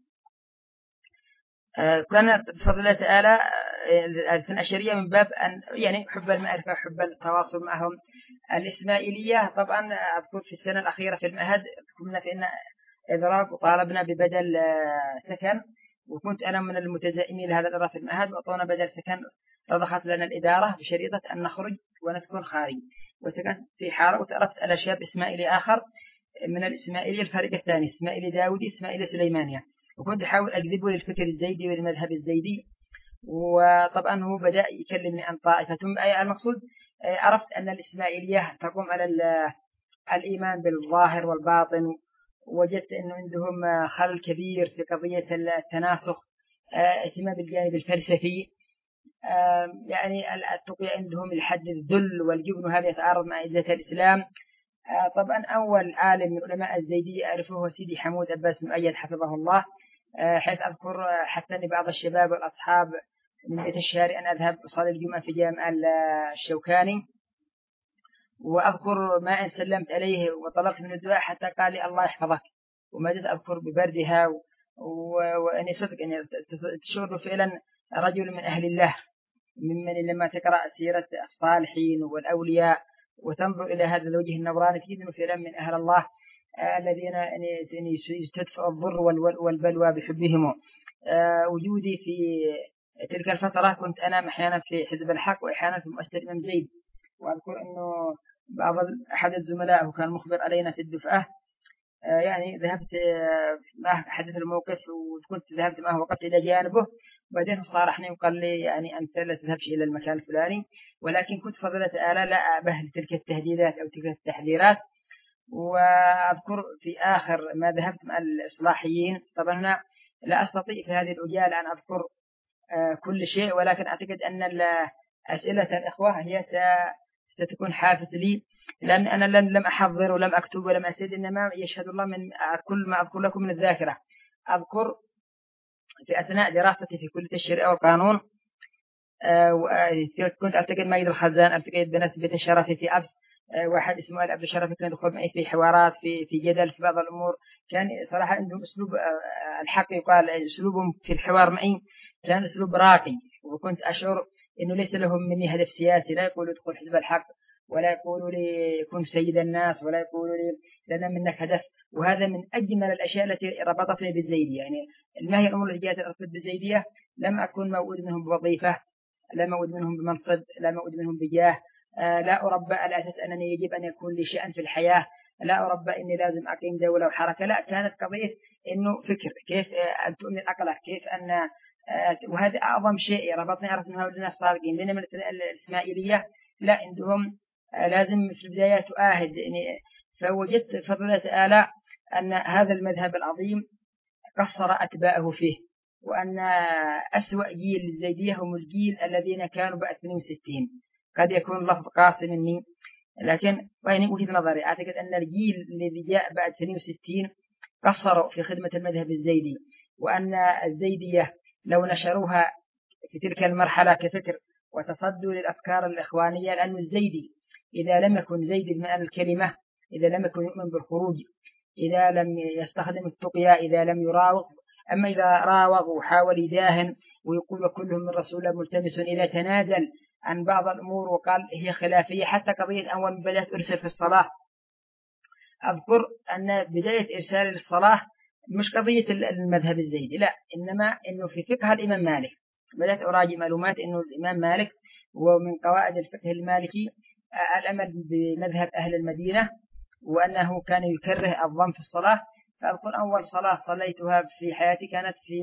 كانت بفضل تعالى الاثنى عشرية من باب أن يعني حب المعرفة، حب التواصل معهم. الإسماعيلية طبعا أذكر في السنة الأخيرة في المعهد كنا في إضراب وطالبنا ببدل سكن، وكنت أنا من المتزائمين لهذا الإضراب في المعهد وأعطونا بدل سكن. رضخت لنا الإدارة بشريطة أن نخرج ونسكن خارج، وسكنت في حارة وتعرفت على شاب إسماعيلي آخر من الإسماعيلية الفريق الثاني، إسماعيلي داودي، إسماعيلي سليمانية، وكنت أحاول أجذبه للفكر الزيدي والمذهب الزيدي. وطبعا هو بدأ يكلمني عن طائفة. المقصود عرفت أن الإسماعيلية تقوم على الإيمان بالظاهر والباطن، وجدت أنه عندهم خلل كبير في قضية التناسخ، اهتمام بالجانب الفلسفي، يعني التقوية عندهم الحد الذل والجبن، وهذا يتعارض مع عزة الإسلام. طبعا أول عالم من علماء الزيدية أعرفه هو سيدي حمود عباس مؤيد حفظه الله، حيث أذكر حثني بعض الشباب والأصحاب من بيت الشارع أن أذهب أصلي الجمعة في جامع الشوكاني. وأذكر ما إن سلمت عليه وطلبت من الدعاء حتى قال لي الله يحفظك، وما زلت أذكر ببردها، وأني صدق أن تشعر فعلا رجل من أهل الله، ممن لما تقرأ سيرة الصالحين والأولياء وتنظر إلى هذا الوجه النوراني تجد أنه فعلا من أهل الله الذين يستدفع الضر والبلوى بحبهم. وجودي في تلك الفترة كنت أنا أحيانا في حزب الحق وأحيانا في مؤسسة الإمام زيد. وأذكر أنه بعض أحد الزملاء وكان مخبر علينا في الدفعة، يعني ذهبت معه حدث الموقف وكنت ذهبت معه وقفت إلى جانبه، وبعدين صارحني وقال لي يعني أنت لا تذهبش إلى المكان الفلاني، ولكن كنت فضلة آلة لا أبهل تلك التهديدات أو تلك التحذيرات. وأذكر في آخر ما ذهبت مع الإصلاحيين، طبعا هنا لا أستطيع في هذه الأجالة أن أذكر كل شيء، ولكن أعتقد أن أسئلة الإخوة هي ستكون حافز لي، لأن أنا لم أحضر ولم أكتب ولم أسد، إنما يشهد الله من كل ما أذكر لكم من الذاكرة. أذكر في أثناء دراستي في كلية الشريعة والقانون كنت ألتقي ماجد الخزان، ألتقي بناس بيت الشرفي في عبس، واحد اسمه عبد الشرفي كان يدخل معي في حوارات في في جدل في بعض الأمور. كان صراحة عندهم أسلوب الحق يقال أسلوبهم في الحوار معي كان أسلوب راقي، وكنت أشعر إنه ليس لهم مني هدف سياسي، لا يقولوا ادخل حزب الحق ولا يقولوا لي كن سيد الناس ولا يقولوا لي لنا منك هدف. وهذا من أجمل الأشياء التي ربطتني بالزيدية. يعني ما هي الأمور التي جاءت الأرتبط بالزيدية؟ لم أكن موعود منهم بوظيفة، لا موعود منهم بمنصب، لا موعود منهم بجاه، لا أربى على أساس أنني يجب أن يكون لي شأن في الحياة. لا أربى إني لازم أقيم دولة وحركة، لا، كانت قضية إنه فكر كيف أن تؤمن عقلك، كيف أن، وهذا أعظم شيء ربطني أعرف أن هؤلاء الناس صادقين. بينما الإسماعيلية لا، عندهم لازم في البداية تؤاهد يعني. فوجدت فضل تعالى أن هذا المذهب العظيم قصر أتباعه فيه، وأن أسوأ جيل للزيدية هم الجيل الذين كانوا بعد اثنين وستين. قد يكون لفظ قاسي مني، لكن وين وجهة نظري أعتقد أن الجيل الذي جاء بعد اثنين وستين قصروا في خدمة المذهب الزيدي، وأن الزيدية لو نشروها في تلك المرحلة كفكر وتصدوا للأفكار الإخوانية، لأن الزيدي إذا لم يكن زيدي بمعنى الكلمة، إذا لم يكن يؤمن بالخروج، إذا لم يستخدم التقيا، إذا لم يراوغ، أما إذا راوغ وحاول يداهن ويقول كلهم من رسول الله ملتمس، إذا تنازل عن بعض الأمور وقال هي خلافية، حتى قضية أول من بدأت أرسل في الصلاة، أذكر أن بداية إرسال للصلاة مش قضية المذهب الزيدي، لا، إنما إنه في فقه الإمام مالك. بدأت أراجع معلومات إنه الإمام مالك ومن قواعد الفقه المالكي الأمل بمذهب أهل المدينة، وأنه كان يكره الضم في الصلاة. فأذكر أول صلاة صليتها في حياتي كانت في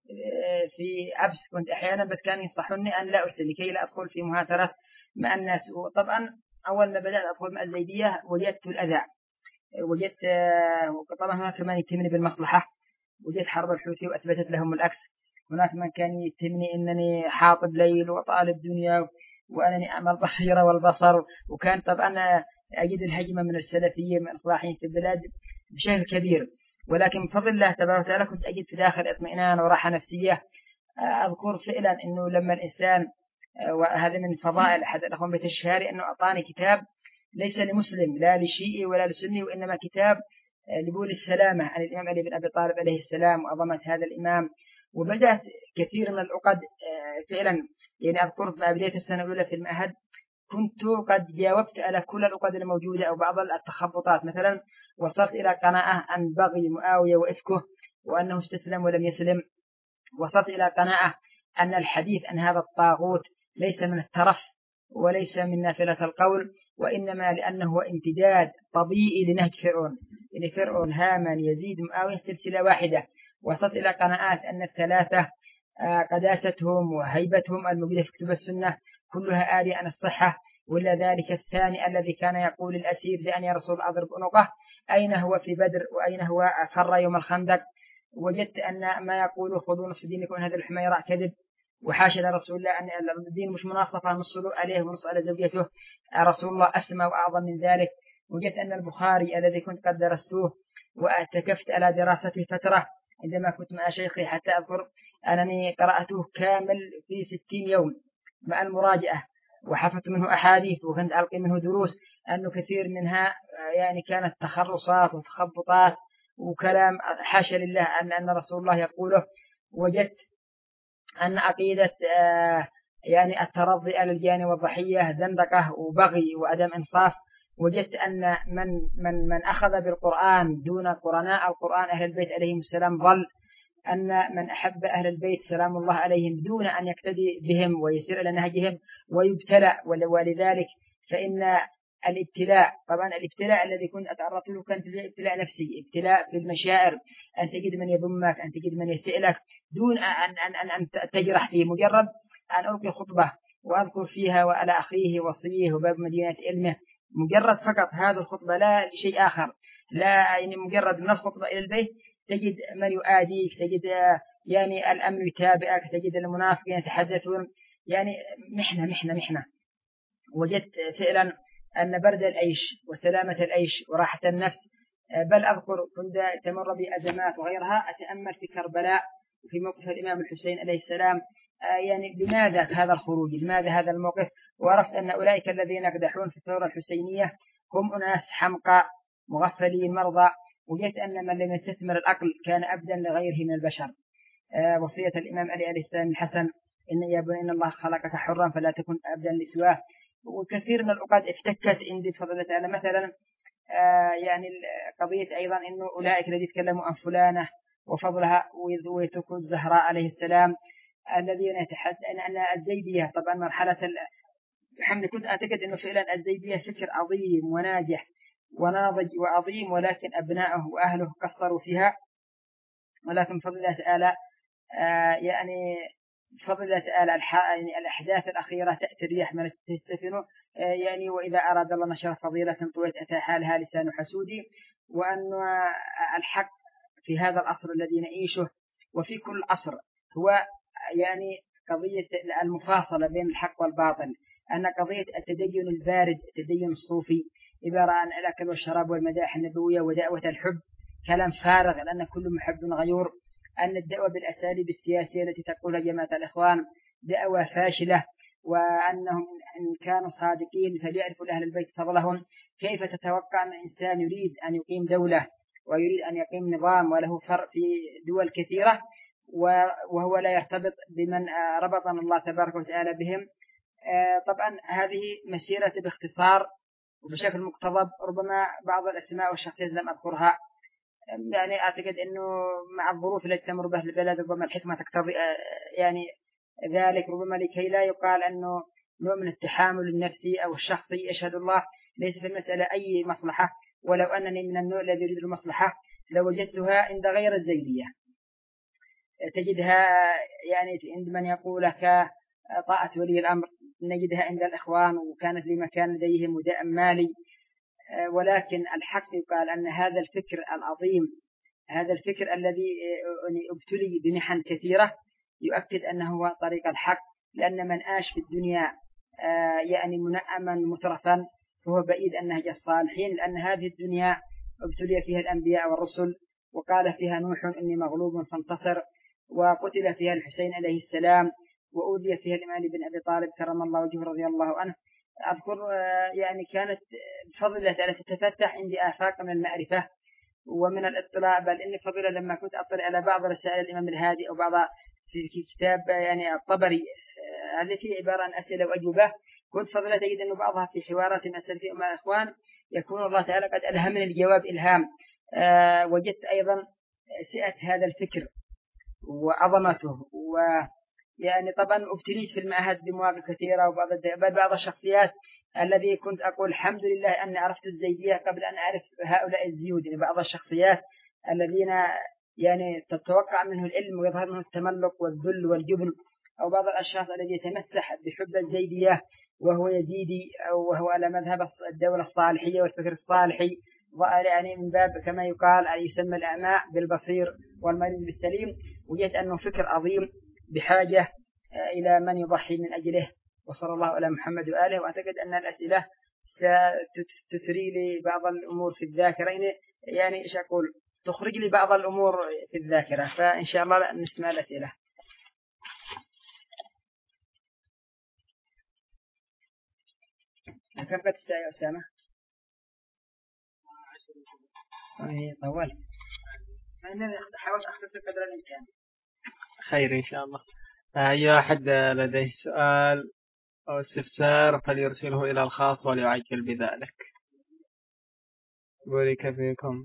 في عبس، كنت أحيانا بس كانوا ينصحوني أن لا أرسل لكي لا أدخل في مهاترة مع الناس. وطبعا أول ما بدأت أدخل مع الزيدية وجدت الأذى، وجدت طبعا هناك من يتهمني بالمصلحة، وجدت حرب الحوثي وأثبتت لهم العكس. هناك من كان يتهمني أنني حاطب ليل وطالب دنيا، وأنني أعمل بصيرة والبصر. وكان طبعا أجد الهجمة من السلفية من الإصلاحيين في البلاد بشكل كبير، ولكن بفضل الله تبارك وتعالى كنت أجد في داخل اطمئنان وراحة نفسية. أذكر فعلا أنه لما الإنسان، وهذا من فضائل أحد الأخوان بيت الشهري، أنه أعطاني كتاب ليس لمسلم لا لشيئي ولا لسني، وإنما كتاب لبول السلامة عن الإمام علي بن أبي طالب عليه السلام وعظمة هذا الإمام. وبدأت كثير من العقد فعلا، يعني أذكر في بداية السنة الأولى في المعهد كنت قد جاوبت على كل العقد الموجودة أو بعض التخبطات. مثلا وصلت إلى قناعة عن بغي معاوية وإفكه وأنه استسلم ولم يسلم. وصلت إلى قناعة أن الحديث عن هذا الطاغوت ليس من الترف وليس من نافلة القول، وإنما لأنه امتداد طبيعي لنهج فرعون، يعني فرعون هامان يزيد معاوية سلسلة واحدة. وصلت إلى قناعات أن الثلاثة قداستهم وهيبتهم الموجودة في كتب السنة كلها آلية عن الصحة، ولا ذلك الثاني الذي كان يقول الأسير لأن يا رسول أضرب عنقه أين هو في بدر وأين هو فر يوم الخندق. وجدت أن ما يقول خذوا نصف دينكم هذا الحميراء كذب، وحاشا لرسول الله أن الدين مش مناصفة نص عليه ونص على زوجته، رسول الله أسمى وأعظم من ذلك. وجدت أن البخاري الذي كنت قد درسته وأتكفت على دراسته فترة عندما كنت مع شيخي، حتى أذكر أنني قرأته كامل في ستين يوم مع المراجعة، وحفظت منه أحاديث وكنت ألقي منه دروس، أنه كثير منها يعني كانت تخرصات وتخبطات وكلام حاشا لله أن أن رسول الله يقوله. وجدت أن عقيدة يعني الترضي على الجاني والضحية زندقة وبغي وعدم إنصاف. وجدت أن من من من أخذ بالقرآن دون قرناء القرآن أهل البيت عليهم السلام ضل، أن من أحب أهل البيت سلام الله عليهم دون أن يقتدي بهم ويسير على نهجهم ويبتلى. ولذلك فإن الابتلاء، طبعا الابتلاء الذي كنت أتعرض له كان ابتلاء نفسي، ابتلاء في المشاعر، أن تجد من يذمك، أن تجد من يسئلك دون أن, أن, أن, أن تجرح فيه. مجرد أن ألقي خطبة وأذكر فيها وعلى أخيه وصيه وباب مدينة علمه، مجرد فقط هذه الخطبة لا شيء آخر، لا يعني مجرد من الخطبة إلى البيت تجد من يؤاديك، تجد يعني الأمن يتابعك، تجد المنافقين يتحدثون، يعني محنة محنة محنة. وجدت فعلا أن برد العيش وسلامة العيش وراحة النفس، بل أذكر كنت تمر بأزمات وغيرها أتأمل في كربلاء وفي موقف الإمام الحسين عليه السلام، يعني لماذا هذا الخروج، لماذا هذا الموقف؟ وعرفت أن أولئك الذين يقدحون في الثورة الحسينية هم أناس حمقى مغفلين مرضى. وجدت أن من لم يستثمر العقل كان أبدا لغيره من البشر. وصية الإمام علي عليه السلام الحسن إن يا بني إن الله خلقك حرا فلا تكن أبدا لسواه. وكثير من العقد افتكت عندي بفضل الله. مثلا يعني قضية أيضا إنه أولئك الذين يتكلموا عن فلانة وفضلها ويتركوا الزهراء عليه السلام الذين يتحدث أن الزيدية طبعا مرحلة الحمد. كنت أعتقد إنه فعلا الزيدية فكر عظيم وناجح، وناضج وعظيم، ولكن أبناءه وأهله قصروا فيها. ولكن بفضل الله تعالى آه يعني بفضل الله تعالى يعني الأحداث الأخيرة تأتي الرياح من السفن آه يعني وإذا أراد الله نشر فضيلة طويت أتى حالها لسان حسودي. وأن الحق في هذا العصر الذي نعيشه وفي كل عصر هو يعني قضية المفاصلة بين الحق والباطل، أن قضية التدين البارد التدين الصوفي عبارة عن الأكل والشراب والمداح النبوية ودعوة الحب كلام فارغ، لأن كل محب غيور. أن الدعوة بالأساليب السياسية التي تقولها جماعة الإخوان دعوة فاشلة، وأنهم إن كانوا صادقين فليعرفوا لأهل البيت فضلهم. كيف تتوقع أن إنسان يريد أن يقيم دولة ويريد أن يقيم نظام وله فرق في دول كثيرة وهو لا يرتبط بمن ربطنا الله تبارك وتعالى بهم؟ طبعا هذه مسيرة باختصار وبشكل مقتضب. ربما بعض الأسماء والشخصيات لم أذكرها، يعني أعتقد أنه مع الظروف التي تمر بها البلد ربما الحكمة تقتضي يعني ذلك، ربما لكي لا يقال أنه نوع من التحامل النفسي أو الشخصي. أشهد الله ليس في المسألة أي مصلحة، ولو أنني من النوع الذي يريد المصلحة لوجدتها عند غير الزيدية. تجدها يعني عند من يقول لك طاعة ولي الأمر، نجدها عند الإخوان وكانت لمكان لديهم وداء مالي. ولكن الحق يقال أن هذا الفكر العظيم، هذا الفكر الذي ابتلي بمحن كثيرة، يؤكد أنه هو طريق الحق. لأن من عاش في الدنيا يعني منعما مترفا فهو بعيد عن نهج الصالحين، لأن هذه الدنيا ابتلي فيها الأنبياء والرسل، وقال فيها نوح إني مغلوب فانتصر، وقتل فيها الحسين عليه السلام، وأوذي فيها الإمام بن أبي طالب كرم الله وجهه رضي الله عنه. أذكر يعني كانت بفضل الله تعالى تتفتح عندي آفاق من المعرفة ومن الاطلاع، بل إن فضيلة لما كنت أطلع على بعض رسائل الإمام الهادي أو بعض في كتاب يعني الطبري التي عبارة عن أسئلة وأجوبة، كنت فضيلة تجد أنه بعضها في حوارات مسألة مع الإخوان يكون الله تعالى قد ألهمني الجواب إلهام. أه وجدت أيضا سعة هذا الفكر وعظمته، ويعني طبعا ابتليت في المعهد بمواقف كثيرة وبعض بعض الشخصيات الذي كنت أقول الحمد لله أني عرفت الزيدية قبل أن أعرف هؤلاء الزيود. يعني بعض الشخصيات الذين يعني تتوقع منه العلم ويظهر منه التملق والذل والجبن، أو بعض الأشخاص الذي يتمسح بحب الزيدية وهو يزيدي أو وهو على مذهب الدولة الصالحية والفكر الصالحي، يعني من باب كما يقال أن يسمى الأعمى بالبصير والمريض بالسليم. وجدت أنه فكر عظيم بحاجة إلى من يضحي من أجله. وصلى الله على محمد وآله. وأعتقد أن الأسئلة ستثري لي بعض الأمور في الذاكرة، يعني إيش أقول تخرج لي بعض الأمور في الذاكرة، فإن شاء الله نسمع الأسئلة. كم قد الساعة يا أسامة؟ أي طول. أنا حاولت أختصر قدر الإمكان. خير إن شاء الله. أي أحد لديه سؤال أو استفسار فليرسله إلى الخاص وليعجل بذلك. بورك فيكم.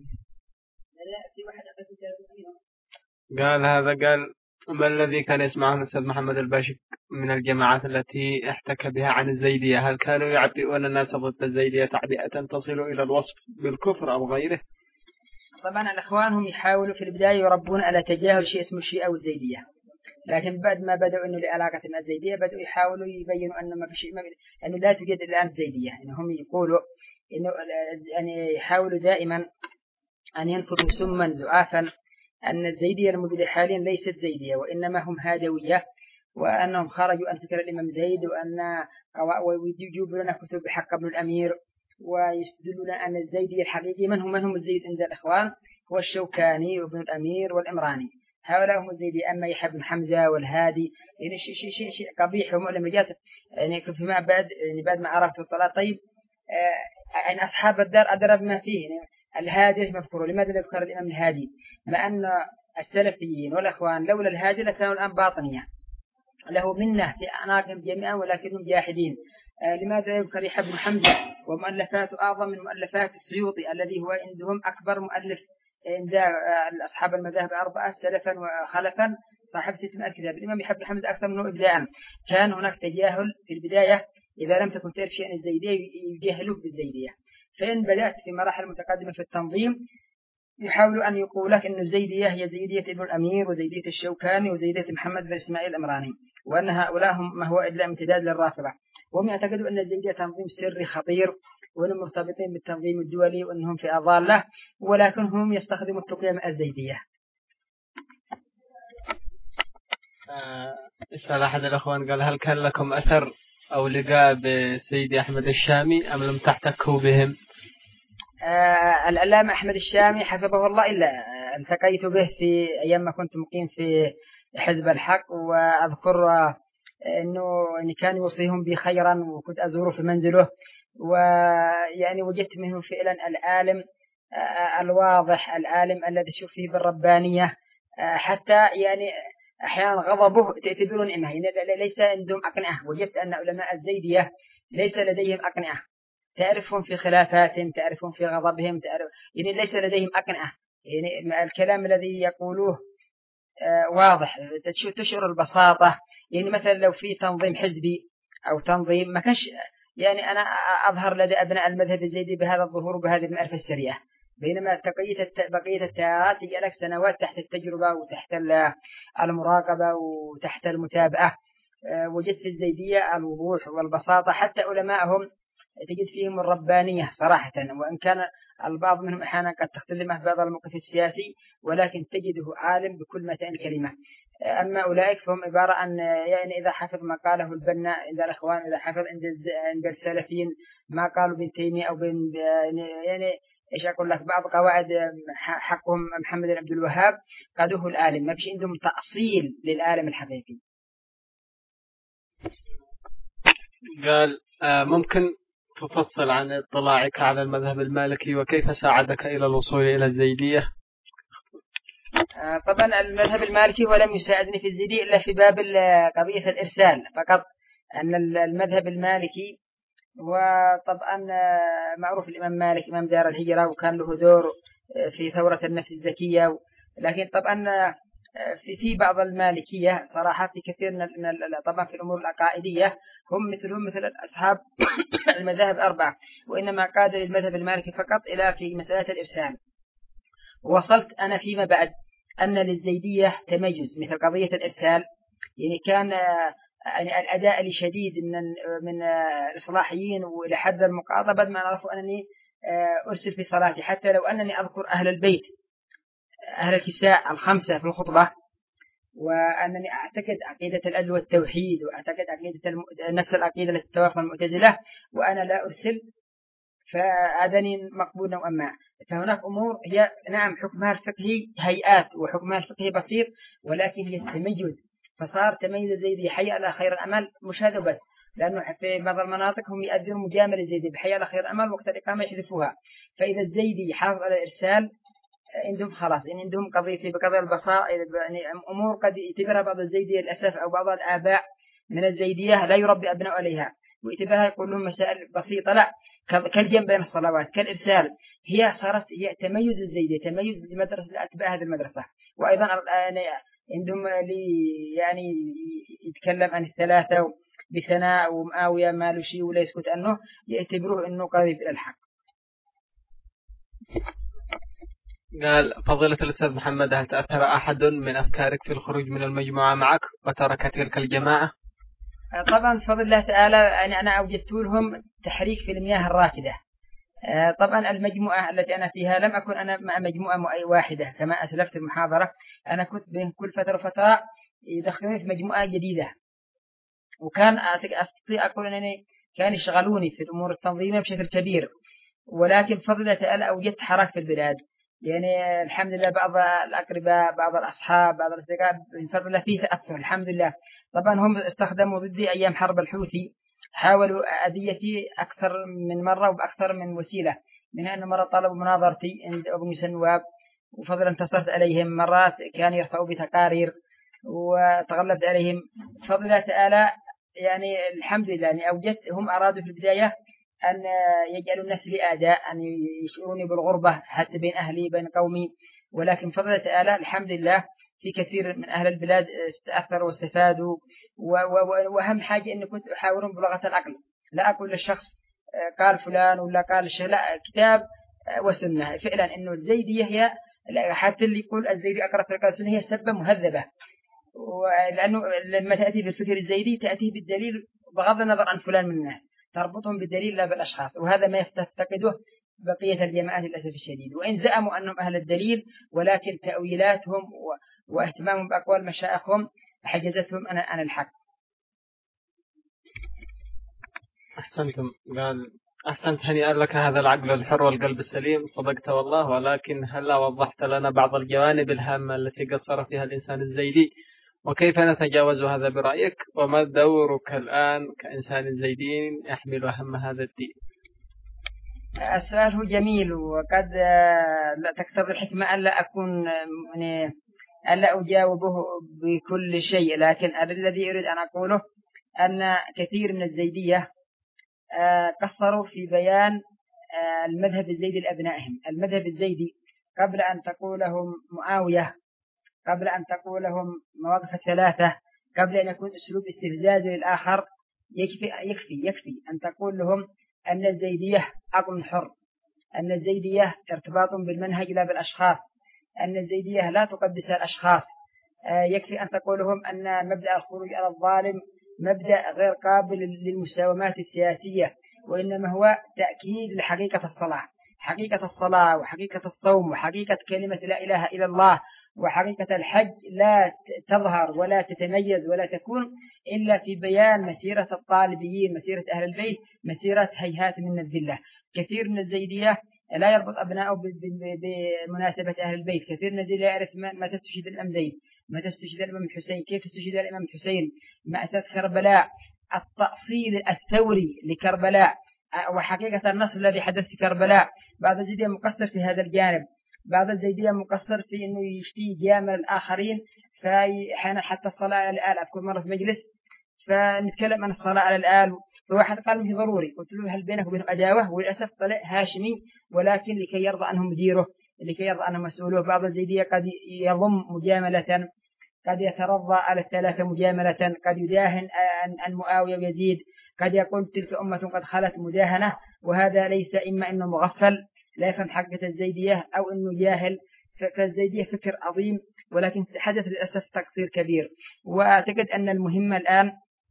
قال هذا قال ما الذي كان يسمعه الأستاذ محمد الباشك من الجماعات التي احتك بها عن الزيدية؟ هل كانوا يعبئون الناس ضد الزيدية تعبئة تصل إلى الوصف بالكفر أو غيره؟ طبعا الأخوان هم يحاولوا في البداية يربون على تجاهل شيء اسمه الشيعة والزيدية، لكن بعد ما بدأوا إنه لعلاقة مع الزيدية بدأوا يحاولوا يبينوا أنه ما في شيء، أنه لا توجد الآن الزيدية. إنهم يقولوا إنه يعني يحاولوا دائما أن ينفضوا سما زعافا أن الزيدية الموجودة حاليا ليست زيدية وإنما هم هادوية، وأنهم خرجوا عن فكر الإمام زيد، وأن ويجيبوا لنا كتب بحق ابن الأمير، ويستدلون أن الزيدي الحقيقي من هم من هم الزيد عند الإخوان هو الشوكاني وابن الأمير والإمراني، هؤلاء هم الزيدي. أما يحيى بن حمزة والهادي يعني شيء شيء شيء شيء قبيح ومؤلم. جات يعني فيما بعد يعني بعد ما عرفت الطلاق طيب آه يعني أصحاب الدار أدرى بما فيه. يعني الهادي مذكور، لماذا ذكر الإمام الهادي مع أن السلفيين والإخوان لولا الهادي لكانوا الآن باطنية له منه في أعناقهم جميعا ولكنهم جاحدين. آه لماذا يذكر يحيى بن حمزة ومؤلفاته أعظم من مؤلفات السيوطي الذي هو عندهم أكبر مؤلف عند أصحاب المذاهب الأربعة سلفا وخلفا صاحب ستمائة كتاب. الإمام يحيى بن حمزة أكثر منه إبداعا. كان هناك تجاهل في البداية، إذا لم تكن تعرف شيئا الزيدية يجاهلوك بالزيدية. فإن بدأت في مراحل متقدمة في التنظيم يحاولوا أن يقول لك أن الزيدية هي زيدية ابن الأمير وزيدية الشوكاني وزيدية محمد بن إسماعيل الأمراني، وأن هؤلاء هم ما هو إلا امتداد للرافضة، وهم يعتقدوا أن الزيدية تنظيم سري خطير وأنهم مرتبطين بالتنظيم الدولي وأنهم في أضالة، ولكن هم يستخدموا التقية مع الزيدية. اسأل أحد الأخوان قال هل كان لكم أثر أو لقاء بسيدي أحمد الشامي أم لم تحتكوا بهم؟ آه العلامة أحمد الشامي حفظه الله إلا التقيت به في أيام ما كنت مقيم في حزب الحق، وأذكر أنه كان يوصيهم بي خيرا وكنت أزوره في منزله، ويعني وجدت منه فعلا العالم الواضح، العالم الذي شوف فيه بالربانية، حتى يعني أحيانا غضبه تعتبرون إمه، يعني ليس عندهم أقنعة. وجدت أن علماء الزيدية ليس لديهم أقنعة، تعرفهم في خلافاتهم، تعرفهم في غضبهم، تعرف يعني ليس لديهم أقنعة، يعني الكلام الذي يقولوه واضح، تشعر البساطة. يعني مثلا لو في تنظيم حزبي أو تنظيم ما كانش يعني أنا أظهر لدى أبناء المذهب الزيدي بهذا الظهور وبهذه المعرفة السريعة، بينما بقية بقية التيارات يجي لك سنوات تحت التجربة وتحت المراقبة وتحت المتابعة. وجدت في الزيدية الوضوح والبساطة، حتى علماءهم تجد فيهم الربانية صراحة، وإن كان البعض منهم أحيانا قد تختلف في بعض الموقف السياسي، ولكن تجده عالم بكل متان الكلمة. أما أولئك فهم عبارة عن يعني إذا حفظ ما قاله البنا عند الأخوان، إذا حفظ عند السلفيين ما قالوا بن تيمية أو بن يعني إيش أقول لك بعض قواعد حقهم محمد بن عبد الوهاب قادوه العالم، ما فيش عندهم تأصيل للعالم الحقيقي. قال ممكن تفصل عن اطلاعك على المذهب المالكي وكيف ساعدك إلى الوصول إلى الزيدية؟ طبعا المذهب المالكي هو لم يساعدني في الزيدية إلا في باب قضية الإرسال فقط. أن المذهب المالكي وطبعا معروف الإمام مالك إمام دار الهجرة وكان له دور في ثورة النفس الزكية، لكن طبعا في في بعض المالكية صراحة في كثير من طبعا في الأمور العقائدية هم مثلهم مثل أصحاب المذاهب أربعة، وإنما قاد للمذهب المالكي فقط إلى في مسألة الإرسال. وصلت أنا فيما بعد أن للزيدية تميز مثل قضية الإرسال، يعني كان يعني الأداء لشديد من من الإصلاحيين ولحد المقاطبة ما نعرف أنني أرسل في صلاتي، حتى لو أنني أذكر أهل البيت أهل الكساء الخمسة في الخطبة، وأنني أعتقد عقيدة العدل والتوحيد، وأعتقد عقيدة الم... نفس العقيدة التي توافق المعتزلة، وأنا لا أرسل، فأدني مقبول نوعا ما. فهناك أمور هي نعم حكمها الفقهي هيئات وحكمها الفقهي بسيط، ولكن هي تميز، فصار تميز الزيدي حي على خير الأمل، مش هذا بس، لأنه في بعض المناطق هم يؤدون مجامل الزيدي بحي على خير الأمل وقت الإقامة يحذفوها. فإذا الزيدي يحافظ على الإرسال عندهم خلاص، يعني عندهم قضية في بقضايا البصائر، يعني أمور قد يعتبرها بعض الزيدية للأسف أو بعض الآباء من الزيدية لا يربي أبناء عليها، ويعتبرها يقول لهم مسائل بسيطة، لا كالجنب بين الصلوات كالإرسال. هي صارت هي تميز الزيدية، تميز لمدرسة أتباع هذه المدرسة. وأيضا عندهم لي يعني يتكلم عن الثلاثة بثناء ومعاوية ما له شيء ولا يسكت عنه، يعتبروه أنه قريب إلى الحق. قال فضيلة الأستاذ محمد هل تأثر أحد من أفكارك في الخروج من المجموعة معك وترك تلك الجماعة؟ طبعا بفضل الله تعالى يعني أنا أوجدت لهم تحريك في المياه الراكدة. طبعا المجموعة التي أنا فيها لم أكن أنا مع مجموعة واحدة كما أسلفت في المحاضرة، أنا كنت بين كل فترة وفترة يدخلوني في مجموعة جديدة، وكان أستطيع أقول أنني كان يشغلوني في الأمور التنظيمية بشكل كبير، ولكن بفضل الله تعالى أوجدت حراك في البلاد. يعني الحمد لله بعض الأقرباء بعض الأصحاب بعض الأصدقاء من فضل الله فيه تأثر الحمد لله. طبعا هم استخدموا ضدي أيام حرب الحوثي، حاولوا أذيتي أكثر من مرة وبأكثر من وسيلة، منها أن مرة طلبوا مناظرتي عند أبو موسى النواب وفضل انتصرت عليهم، مرات كانوا يرفعوا بتقارير وتغلبت عليهم بفضل الله تعالى. يعني الحمد لله يعني أوجدت، هم أرادوا في البداية أن يجعلوا الناس لي أعداء، أن يشعروني بالغربة حتى بين أهلي بين قومي، ولكن بفضل الله تعالى الحمد لله في كثير من أهل البلاد استأثروا واستفادوا. وأهم حاجة أن كنت أحاورهم بلغة العقل، لا أقول للشخص قال فلان ولا قال الشيخ، لا، كتاب وسنة. فعلا إنه الزيدية هي، حتى اللي يقول الزيدي أقرأ طريقة السنة، هي سبة مهذبة، لأنه لما تأتي بالفكر الزيدي تأتي بالدليل بغض النظر عن فلان من الناس، تربطهم بالدليل لا بالأشخاص، وهذا ما يفتقده بقية الجماعات للأسف الشديد. وإن زعموا أنهم أهل الدليل، ولكن تأويلاتهم واهتمامهم بأقوال مشايخهم حجزتهم عن الحق. أحسنتم. قال أحسنت، هنيئا لك هذا العقل الحر والقلب السليم، صدقت والله، ولكن هلا وضحت لنا بعض الجوانب الهامة التي قصر فيها الإنسان الزيدي، وكيف نتجاوز هذا برأيك؟ وما دورك الآن كإنسان زيدي يحمل هم هذا الدين؟ السؤال هو جميل، وقد لا تقتضي الحكمة ألا أكون يعني ألا أجاوبه بكل شيء، لكن الذي أريد أن أقوله أن كثير من الزيدية قصروا في بيان المذهب الزيدي لأبنائهم. المذهب الزيدي قبل أن تقولهم معاوية، قبل أن تقولهم مواقف الثلاثة، قبل أن يكون أسلوب استفزاز للآخر، يكفي يكفي يكفي أن تقول لهم أن الزيدية عقل حر، أن الزيدية ارتباط بالمنهج لا بالأشخاص، أن الزيدية لا تقدس الأشخاص. يكفي أن تقول لهم أن مبدأ الخروج على الظالم مبدأ غير قابل للمساومات السياسية، وإنما هو تأكيد لحقيقة الصلاة، حقيقة الصلاة وحقيقة الصوم وحقيقة كلمة لا إله إلا الله وحقيقة الحج لا تظهر ولا تتميز ولا تكون إلا في بيان مسيرة الطالبيين، مسيرة أهل البيت، مسيرة هيهات من الذلة. كثير من الزيدية لا يربط أبنائه بمناسبة أهل البيت، كثير من الزيدية لا يعرف ما تستشهد الإمام زيد، ما تستشهد الإمام الحسين، كيف استشهد الإمام الحسين، مأساة كربلاء، التأصيل الثوري لكربلاء، وحقيقة النصر الذي حدث في كربلاء. بعض الزيدية مقصر في هذا الجانب، بعض الزيدية مقصر في إنه يشتي جامل الآخرين، فحين حتى الصلاة على الآل. أذكر مرة في مجلس فنتكلم عن الصلاة على الآل، فواحد قال مه ضروري، قلت له هل بينه وبينه أداوة؟ وللأسف طلع هاشمي، ولكن لكي يرضى عنه مديره، لكي يرضى عنه مسؤوله. بعض الزيدية قد يضم مجاملة، قد يترضى على الثلاثة مجاملة، قد يداهن عن معاوية ويزيد، قد يقول تلك أمة قد خلت مداهنة، وهذا ليس إما إنه مغفل لا يفهم حقة الزيدية أو إنه جاهل. فالزيدية فكر عظيم، ولكن حدث للأسف تقصير كبير. وأعتقد أن المهمة الآن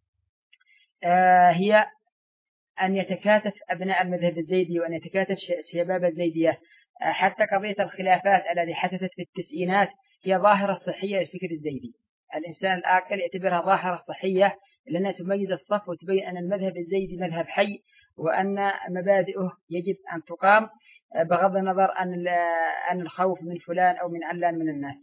هي أن يتكاتف أبناء المذهب الزيدي وأن يتكاتف شباب الزيدية. حتى قضية الخلافات التي حدثت في التسعينات هي ظاهرة صحية للفكر الزيدي. الإنسان الآكل يعتبرها ظاهرة صحية لأنها تميز الصف وتبين أن المذهب الزيدي مذهب حي، وأن مبادئه يجب أن تقام بغض النظر عن الخوف من فلان أو من علان من الناس.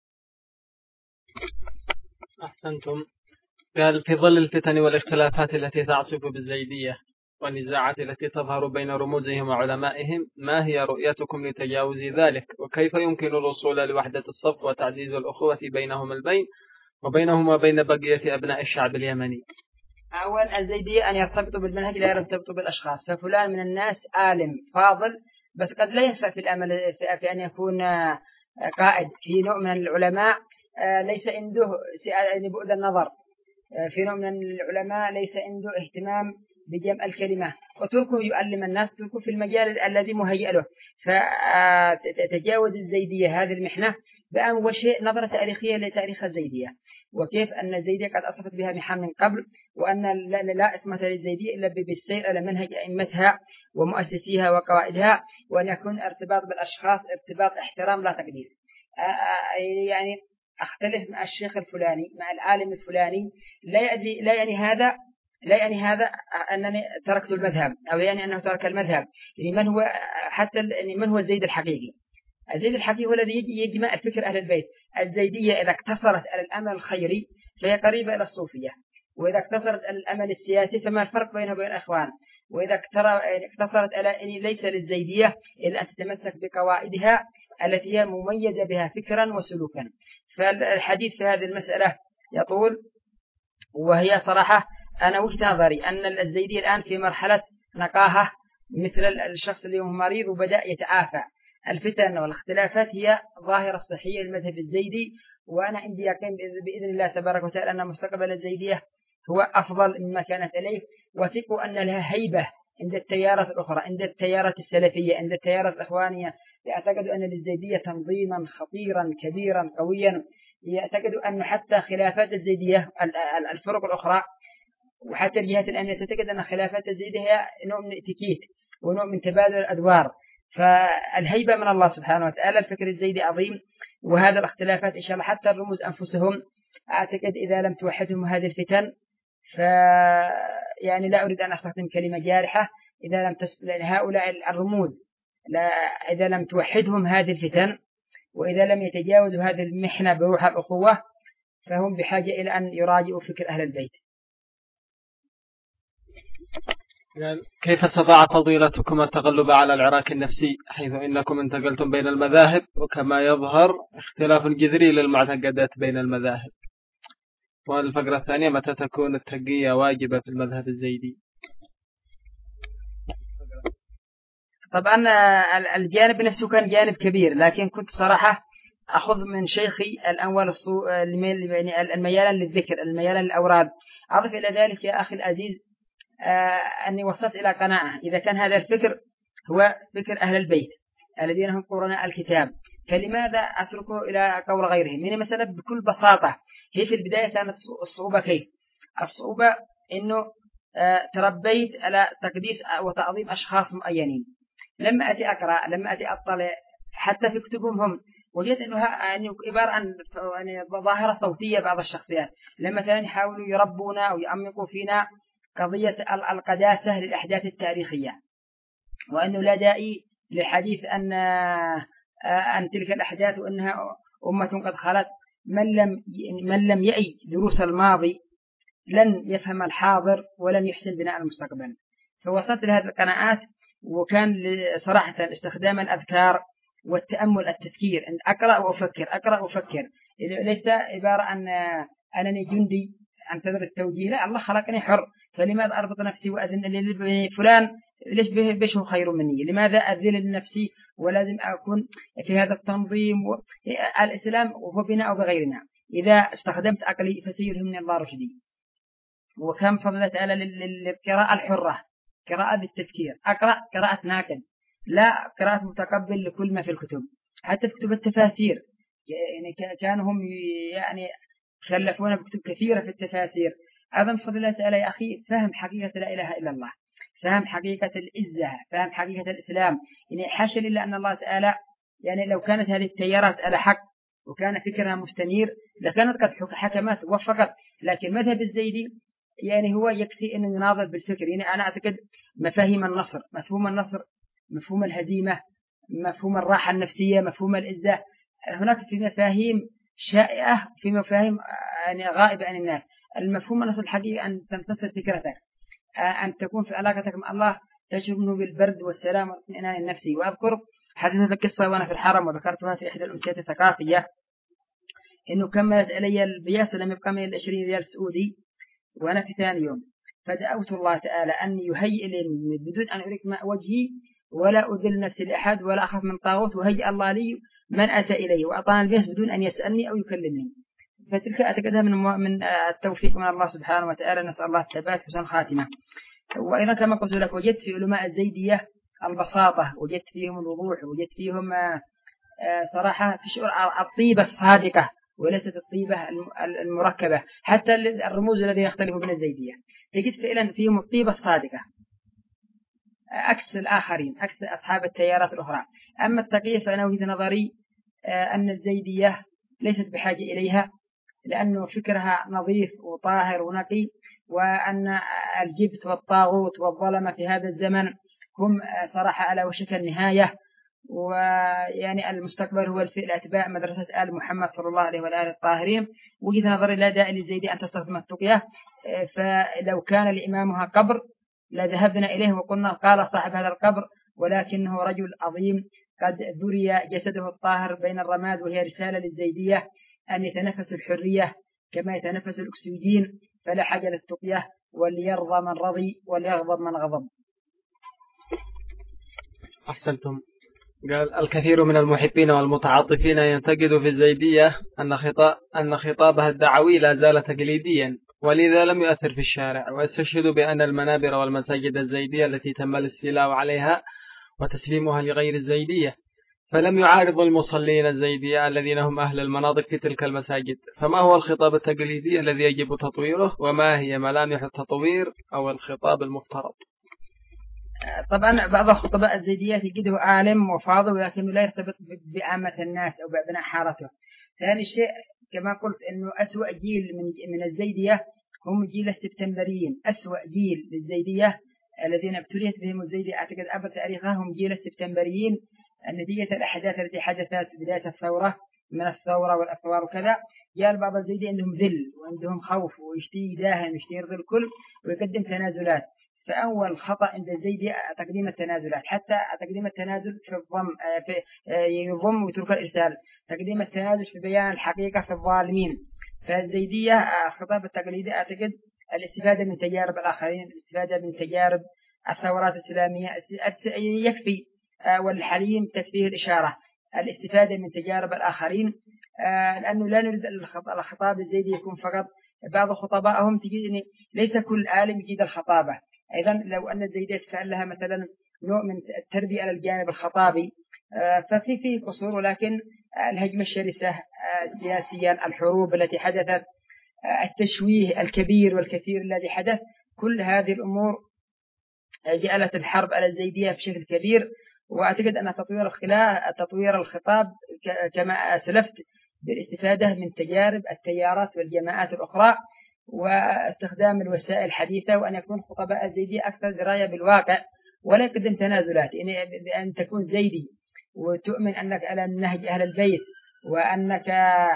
أحسنتم. قال في ظل الفتن والاختلافات التي تعصف بالزيدية والنزاعات التي تظهر بين رموزهم وعلمائهم، ما هي رؤيتكم لتجاوز ذلك؟ وكيف يمكن الوصول لوحدة الصف وتعزيز الأخوة بينهم البين وبينهم وبين بقية أبناء الشعب اليمني؟ أولا الزيدية أن يرتبطوا بالمنهج لا يرتبطوا بالأشخاص. ففلان من الناس عالم فاضل، بس قد لا ينفع في الأمل في أن يكون قائد. في نوع من العلماء ليس عنده بعد النظر، في نوع من العلماء ليس عنده اهتمام بجمع الكلمة، وتركه يعلم الناس، تركه في المجال الذي مهيئ له. فتتجاوز الزيدية هذه المحنة بأول شيء نظرة تاريخية لتاريخ الزيدية، وكيف أن الزيدية قد أصفت بها محن من قبل، وأن لا اسمة للزيدية إلا بالسير على منهج أئمتها ومؤسسيها وقوائدها، وأن يكون ارتباط بالأشخاص ارتباط احترام لا تقديس. يعني أختلف مع الشيخ الفلاني مع العالم الفلاني لا يعني لا يعني هذا لا يعني هذا أنني تركت المذهب أو يعني أنه ترك المذهب. يعني من هو حتى يعني من هو الزيد الحقيقي؟ الزيد الحقيقي هو الذي يجمع الفكر أهل البيت. الزيدية إذا اقتصرت على الأمل الخيري فهي قريبة إلى الصوفية، وإذا اقتصرت على الأمل السياسي فما الفرق بينه وبين الأخوان، وإذا اقتصرت على أن ليس للزيدية إلا أن تتمسك بقواعدها التي هي مميزة بها فكرا وسلوكا. فالحديث في هذه المسألة يطول، وهي صراحة أنا وجهة نظري أن الزيدية الآن في مرحلة نقاهة مثل الشخص اللي هو مريض وبدأ يتعافى. الفتن والاختلافات هي ظاهرة صحية للمذهب الزيدي، وأنا عندي يقين بإذن الله تبارك وتعالى أن مستقبل الزيدية هو أفضل مما كانت إليه، وثقوا أن لها هيبة عند التيارات الأخرى، عند التيارات السلفية، عند التيارات الإخوانية، يعتقدوا أن للزيدية تنظيما خطيرا كبيرا قويا، يعتقدوا أن حتى خلافات الزيدية الفرق الأخرى وحتى الجهات الأمنية تعتقد أن خلافات الزيدية هي نوع من الاتيكيت ونوع من تبادل الأدوار. فالهيبة من الله سبحانه وتعالى. الفكر الزيدي عظيم، وهذا الاختلافات إن شاء الله حتى الرموز أنفسهم أعتقد إذا لم توحدهم هذه الفتن، ف يعني لا أريد أن أستخدم كلمة جارحة، إذا لم تس... هؤلاء الرموز لا... إذا لم توحدهم هذه الفتن، وإذا لم يتجاوزوا هذه المحنة بروح الأخوة، فهم بحاجة إلى أن يراجعوا فكر أهل البيت. كيف استطاع فضيلتكم التغلب على العراك النفسي، حيث إنكم انتقلتم بين المذاهب، وكما يظهر اختلاف جذري للمعتقدات بين المذاهب؟ والفقرة الثانية: متى تكون التقية واجبة في المذهب الزيدي؟ طبعا الجانب نفسه كان جانب كبير، لكن كنت صراحة أخذ من شيخي الأول الصو... الميالا للذكر، الميالا للأوراد. أضف إلى ذلك يا أخي العزيز آه أني وصلت إلى قناعة إذا كان هذا الفكر هو فكر أهل البيت الذين هم قرناء الكتاب، فلماذا أتركه إلى قول غيرهم؟ يعني مثلا بكل بساطة، هي في البداية كانت الصعوبة كيف؟ الصعوبة أنه آه تربيت على تقديس وتعظيم أشخاص معينين. لما أتي أقرأ، لما أتي أطلع حتى في كتبهم هم، وجدت أنها يعني عبارة عن يعني ظاهرة صوتية. بعض الشخصيات لما مثلا يحاولوا يربونا أو يعمقوا فينا قضية القداسة للأحداث التاريخية، وأنه لا داعي للحديث أن أن تلك الأحداث وأنها أمة قد خلت، من لم من لم يأي دروس الماضي لن يفهم الحاضر ولن يحسن بناء المستقبل. فوصلت لهذه القناعات، وكان صراحة استخدام الأذكار والتأمل التفكير، أن أقرأ وأفكر أقرأ وأفكر، ليس عبارة عن أنني جندي أنتظر التوجيه، لا، الله خلقني حر، فلماذا أربط نفسي وأذن فلان ليش بيش هو خير مني؟ لماذا أذل لنفسي ولازم أكون في هذا التنظيم؟ الإسلام وهو بنا أو بغيرنا، إذا استخدمت عقلي فسيلهمني الله رشدي. وكم فضل تعالى للقراءة الحرة، قراءة بالتفكير، أقرأ قراءة ناقد، لا قراءة متقبل لكل ما في الكتب. حتى في كتب التفاسير يعني كانوا هم يعني خلفونا بكتب كثيرة في التفاسير. أعظم فضل تعالى يا أخي فهم حقيقة لا إله إلا الله، فهم حقيقة العزة، فهم حقيقة الإسلام. يعني حاشا لله أن الله تعالى يعني لو كانت هذه التيارات على حق وكان فكرها مستنير لكانت قد حكمت ووفقت، لكن مذهب الزيدي يعني هو يكفي أن يناظر بالفكر. يعني أنا أعتقد مفاهيم النصر، مفهوم النصر، مفهوم الهزيمة، مفهوم الراحة النفسية، مفهوم العزة، هناك في مفاهيم شائعة، في مفاهيم يعني غائبة عن الناس. المفهوم النصر الحقيقي أن تنتصر فكرتك، أن تكون في علاقتك مع الله تشعر منه بالبرد والسلام والاطمئنان النفسي. وأذكر حدثت القصة وأنا في الحرم وذكرتها في إحدى الأمسيات الثقافية، إنه كملت علي البياس لم يبقى من العشرين ريال سعودي وأنا في ثاني يوم، فدعوت الله تعالى أن يهيئ لي بدون أن أريك مع وجهي ولا أذل نفسي لأحد ولا أخاف من طاغوت، وهيئ الله لي من أتى إليه وأعطاني البياس بدون أن يسألني أو يكلمني. فتلك أعتقدها من من التوفيق من الله سبحانه وتعالى، نسأل الله الثبات حسن خاتمة. وأيضا كما قلت لك وجدت في علماء الزيدية البساطة، وجدت فيهم الوضوح، وجدت فيهم صراحة تشعر الطيبة الصادقة وليست الطيبة المركبة. حتى الرموز الذي يختلف بين الزيدية تجد فعلا فيهم الطيبة الصادقة عكس الآخرين، عكس أصحاب التيارات الأخرى. أما التقية فأنا وجهة نظري أن الزيدية ليست بحاجة إليها، لأنه فكرها نظيف وطاهر ونقي، وأن الجبت والطاغوت والظلمة في هذا الزمن هم صراحة على وشك النهاية، ويعني المستقبل هو الفئل أتباع مدرسة آل محمد صلى الله عليه وآله الطاهرين. وجهة نظري لا داعي للزيدي أن تستخدم التقية، فلو كان لإمامها قبر لذهبنا إليه وقلنا قال صاحب هذا القبر ولكنه رجل عظيم قد ذري جسده الطاهر بين الرماد، وهي رسالة للزيدية أن يتنفس الحرية كما يتنفس الأكسجين، فلا حاجة للتقية، وليرضى من رضي وليغضب من غضب. أحسنتم. قال الكثير من المحبين والمتعاطفين ينتقد في الزيدية أن خطاب أن خطابها الدعوي لا زال تقليديا ولذا لم يؤثر في الشارع. ويستشهد بأن المنابر والمساجد الزيدية التي تم الاستيلاء عليها وتسليمها لغير الزيدية، فلم يعارض المصلين الزيدية الذين هم أهل المناطق في تلك المساجد. فما هو الخطاب التقليدي الذي يجب تطويره، وما هي ملامح التطوير أو الخطاب المفترض؟ طبعا بعض الخطباء الزيديات يجده عالم وفاضل ولكنه لا يرتبط بعامة الناس أو بأبناء حارته. ثاني شيء كما قلت أنه أسوأ جيل من من الزيدية هم جيل السبتمبريين. أسوأ جيل للزيدية الذين ابتليت بهم الزيدية أعتقد عبر تاريخها هم جيل السبتمبريين، نتيجة الأحداث التي حدثت بداية الثورة من الثورة والأثوار وكذا. جاء بعض الزيدية عندهم ذل وعندهم خوف ويشتي يداهن ويشتي يرضي الكل ويقدم تنازلات. فأول خطأ عند الزيدي تقديم التنازلات، حتى تقديم التنازل في الضم في يضم ويترك الإرسال، تقديم التنازل في بيان الحقيقة في الظالمين. فالزيدية الخطاب التقليدي أعتقد الاستفادة من تجارب الآخرين، الاستفادة من تجارب الثورات الإسلامية يكفي، والحليم تكفيه الإشارة، الاستفادة من تجارب الآخرين، لأنه لا نريد الخطاب الزيدي يكون فقط بعض خطبائهم تجد ليس كل عالم يجيد الخطابة. أيضا لو أن الزيدية فعل لها مثلا نوع من التربية على الجانب الخطابي ففي فيه قصور، ولكن الهجمة الشرسة سياسيا، الحروب التي حدثت، التشويه الكبير والكثير الذي حدث، كل هذه الأمور جعلت الحرب على الزيدية بشكل كبير. وأعتقد أن تطوير الخلاف تطوير الخطاب كما أسلفت بالاستفادة من تجارب التيارات والجماعات الأخرى واستخدام الوسائل الحديثة، وأن يكون خطباء الزيدية أكثر دراية بالواقع ولا يقدم تنازلات. يعني بأن تكون زيدي وتؤمن أنك على نهج أهل البيت، وأنك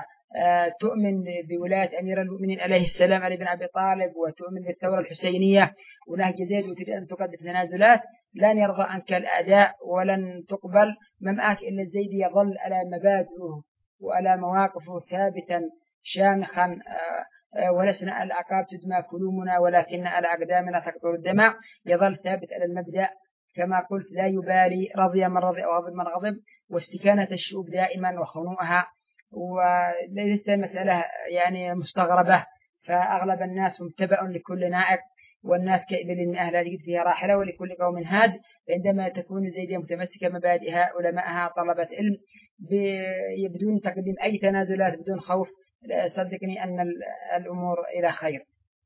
تؤمن بولاية أمير المؤمنين عليه السلام علي بن أبي طالب، وتؤمن بالثورة الحسينية ونهج زيد، وتريد أن تقدم تنازلات، لن يرضى عنك الأداء ولن تقبل ممآك إلا الزيدي يظل على مبادئه وعلى مواقفه ثابتا شامخا. ولسنا على الأعقاب تدمى كلومنا ولكن على أقدامنا تقطر الدماء. يظل ثابت على المبدأ كما قلت، لا يبالي رضي من رضي أو غضب من غضب، واستكانة الشعوب دائما وخنوعها. وليس مسألة يعني مستغربة، فأغلب الناس متبع لكل نائق، والناس كإبل أهلها تجد فيها راحلة ولكل قوم هاد. عندما تكون الزيدية متمسكة مبادئها، علماءها طلبة علم بدون تقديم أي تنازلات بدون خوف، صدقني أن الأمور إلى خير.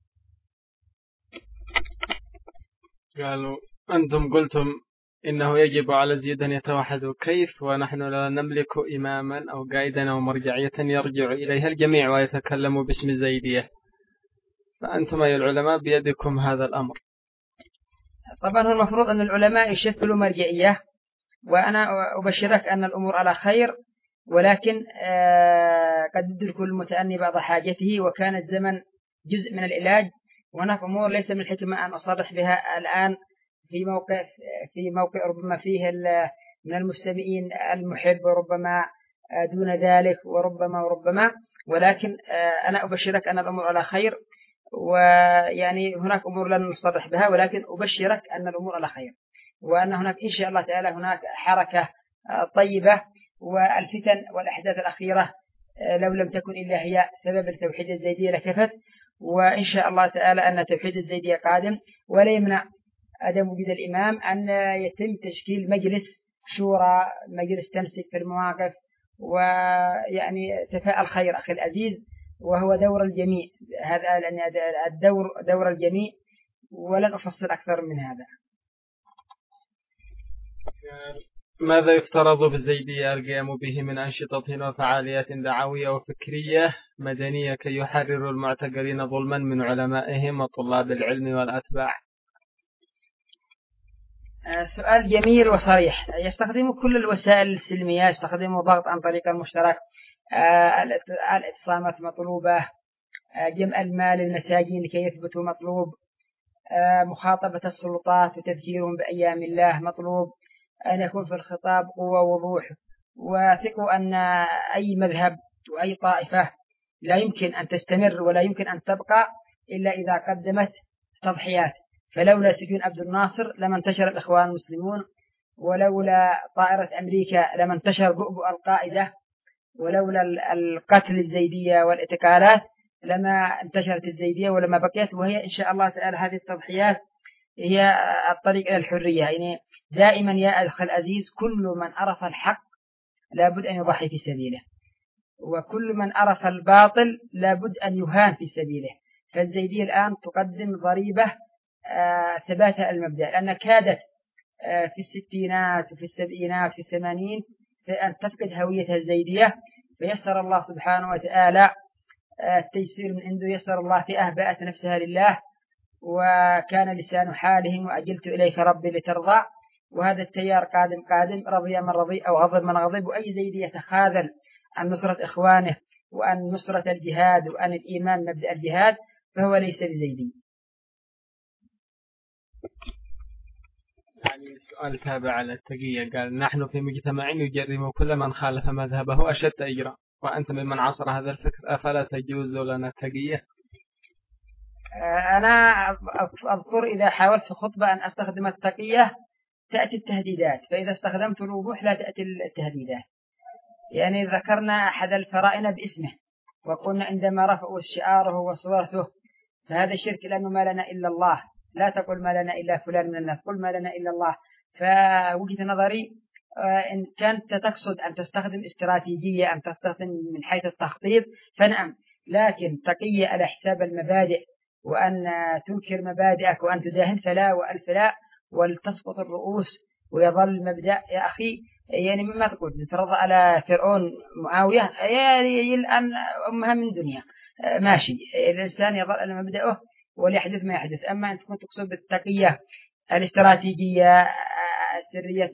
قالوا أنتم قلتم إنه يجب على الزيد أن يتوحدوا، كيف ونحن لا نملك إماما أو قائدا أو مرجعية يرجع إليها الجميع ويتكلم باسم الزيدية؟ فأنتم أي العلماء بيدكم هذا الأمر. طبعا هو المفروض أن العلماء يشكلوا مرجعية، وأنا أبشرك أن الأمور على خير، ولكن قد يدرك المتأني بعض حاجته، وكان الزمن جزء من العلاج. وهناك أمور ليس من الحكمة أن أصرح بها الآن في موقع في موقع ربما فيه من المستمعين المحب، وربما دون ذلك، وربما وربما ولكن أنا أبشرك أن الأمور على خير. ويعني هناك أمور لن نصرح بها، ولكن أبشرك أن الأمور على خير، وأن هناك إن شاء الله تعالى هناك حركة طيبة. والفتن والأحداث الأخيرة لو لم تكن إلا هي سبب التوحيد الزيدية لكفت. وإن شاء الله تعالى أن التوحيد الزيدية قادم، ولا يمنع عدم وجود الإمام أن يتم تشكيل مجلس شورى، مجلس تمسك في المواقف، ويعني تفاءل خير أخي العزيز، وهو دور الجميع. هذا الدور دور الجميع، ولن أفصل أكثر من هذا. ماذا يفترض بالزيدية القيام به من أنشطة وفعاليات دعوية وفكرية مدنية كي يحرروا المعتقلين ظلما من علمائهم وطلاب العلم والأتباع؟ سؤال جميل وصريح. يستخدم كل الوسائل السلمية، يستخدم ضغط عن طريق المشترك، الاعتصامات مطلوبة، جمع المال للمساجين لكي يثبتوا مطلوب، مخاطبة السلطات وتذكيرهم بأيام الله مطلوب، أن يكون في الخطاب قوة ووضوح. وثقوا أن أي مذهب وأي طائفة لا يمكن أن تستمر ولا يمكن أن تبقى إلا إذا قدمت تضحيات. فلولا سجون عبد الناصر لما انتشر الإخوان المسلمون، ولولا طائرة أمريكا لما انتشر بؤبؤ القاعدة، ولولا القتل الزيدية والاعتقالات لما انتشرت الزيدية ولما بقيت، وهي إن شاء الله تعالى هذه التضحيات هي الطريق إلى الحرية. يعني دائما يا أخي العزيز، كل من عرف الحق لابد أن يضحي في سبيله، وكل من عرف الباطل لابد أن يهان في سبيله. فالزيدية الآن تقدم ضريبة آه ثبات المبدأ، لأن كادت آه في الستينات وفي السبعينات في الثمانين أن تفقد هويتها الزيدية، فيسر الله سبحانه وتعالى آه التيسير من عنده، يسر الله فئة بأت نفسها لله، وكان لسان حالهم وأجلت إليك ربي لترضى. وهذا التيار قادم قادم، رضي من رضي أو غضب من غضب. وأي زيدي يتخاذل عن نصرة إخوانه وأن نصرة الجهاد وأن الإيمان مبدأ الجهاد فهو ليس بزيدي. يعني سؤال تابع على التقية، قال: نحن في مجتمع يجرم كل من خالف مذهبه أشد أجرا، وأنت ممن عاصر هذا الفكر، أفلا تجوز لنا التقية؟ أنا أذكر إذا حاولت في خطبة أن أستخدم التقية تأتي التهديدات، فإذا استخدمت الوضوح لا تأتي التهديدات. يعني ذكرنا أحد الفرائن باسمه وقلنا عندما رفعوا شعاره وصورته فهذا شرك، لأنه ما لنا إلا الله، لا تقل ما لنا إلا فلان من الناس، قل ما لنا إلا الله. فوجهة نظري إن كانت تقصد أن تستخدم استراتيجية، أن تستخدم من حيث التخطيط فنعم، لكن تقية على حساب المبادئ وأن تنكر مبادئك وأن تداهن فلا وألف لا، ولتسقط الرؤوس ويظل المبدأ. يا أخي يعني مما تقول ترضى على فرعون معاوية، يعني الآن أمها من دنيا ماشي، الإنسان يظل على مبدأه وليحدث ما يحدث. أما أنت كنت تقصد بالتقية الاستراتيجية السرية،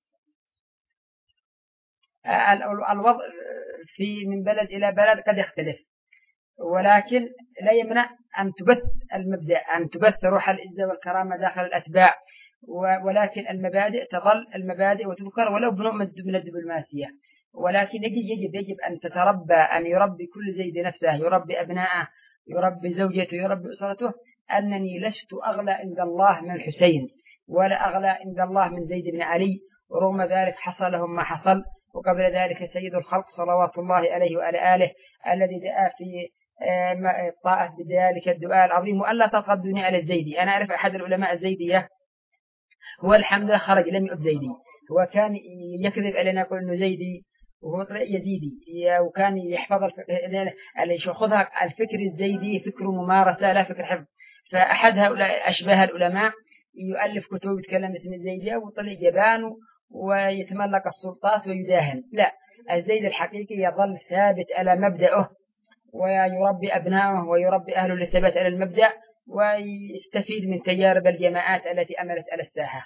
الوضع في من بلد إلى بلد قد يختلف، ولكن لا يمنع أن تبث المبدأ، أن تبث روح العزة والكرامة داخل الأتباع، ولكن المبادئ تظل المبادئ وتذكر ولو بنوع من الدبلوماسية. ولكن يجب, يجب, يجب أن تتربى، أن يربي كل زيد نفسه، يربي أبناءه، يربي زوجته، يربي أسرته، أنني لست أغلى عند الله من الحسين ولا أغلى عند الله من زيد بن علي، ورغم ذلك حصل لهم ما حصل. وقبل ذلك سيد الخلق صلوات الله عليه وعلى آله الذي دعا في الطاعة بذلك الدعاء العظيم وألا تلقى الدنيا على الزيدي. أنا أعرف أحد العلماء الزيدية هو الحمد لله خرج لم يؤب زيدي، هو كان يكذب علينا يقول إنه زيدي وهو طلع يزيدي، وكان يحفظ الفكر، خذها الفكر الزيدي فكر ممارسة لا فكر حفظ. فأحد هؤلاء أشباه العلماء يؤلف كتب يتكلم باسم الزيدية وطلع جبان ويتملك السلطات ويداهن. لا، الزيد الحقيقي يظل ثابت على مبدأه ويربي أبنائه ويربي أهله للثبات على المبدأ ويستفيد من تجارب الجماعات التي أملت على الساحة.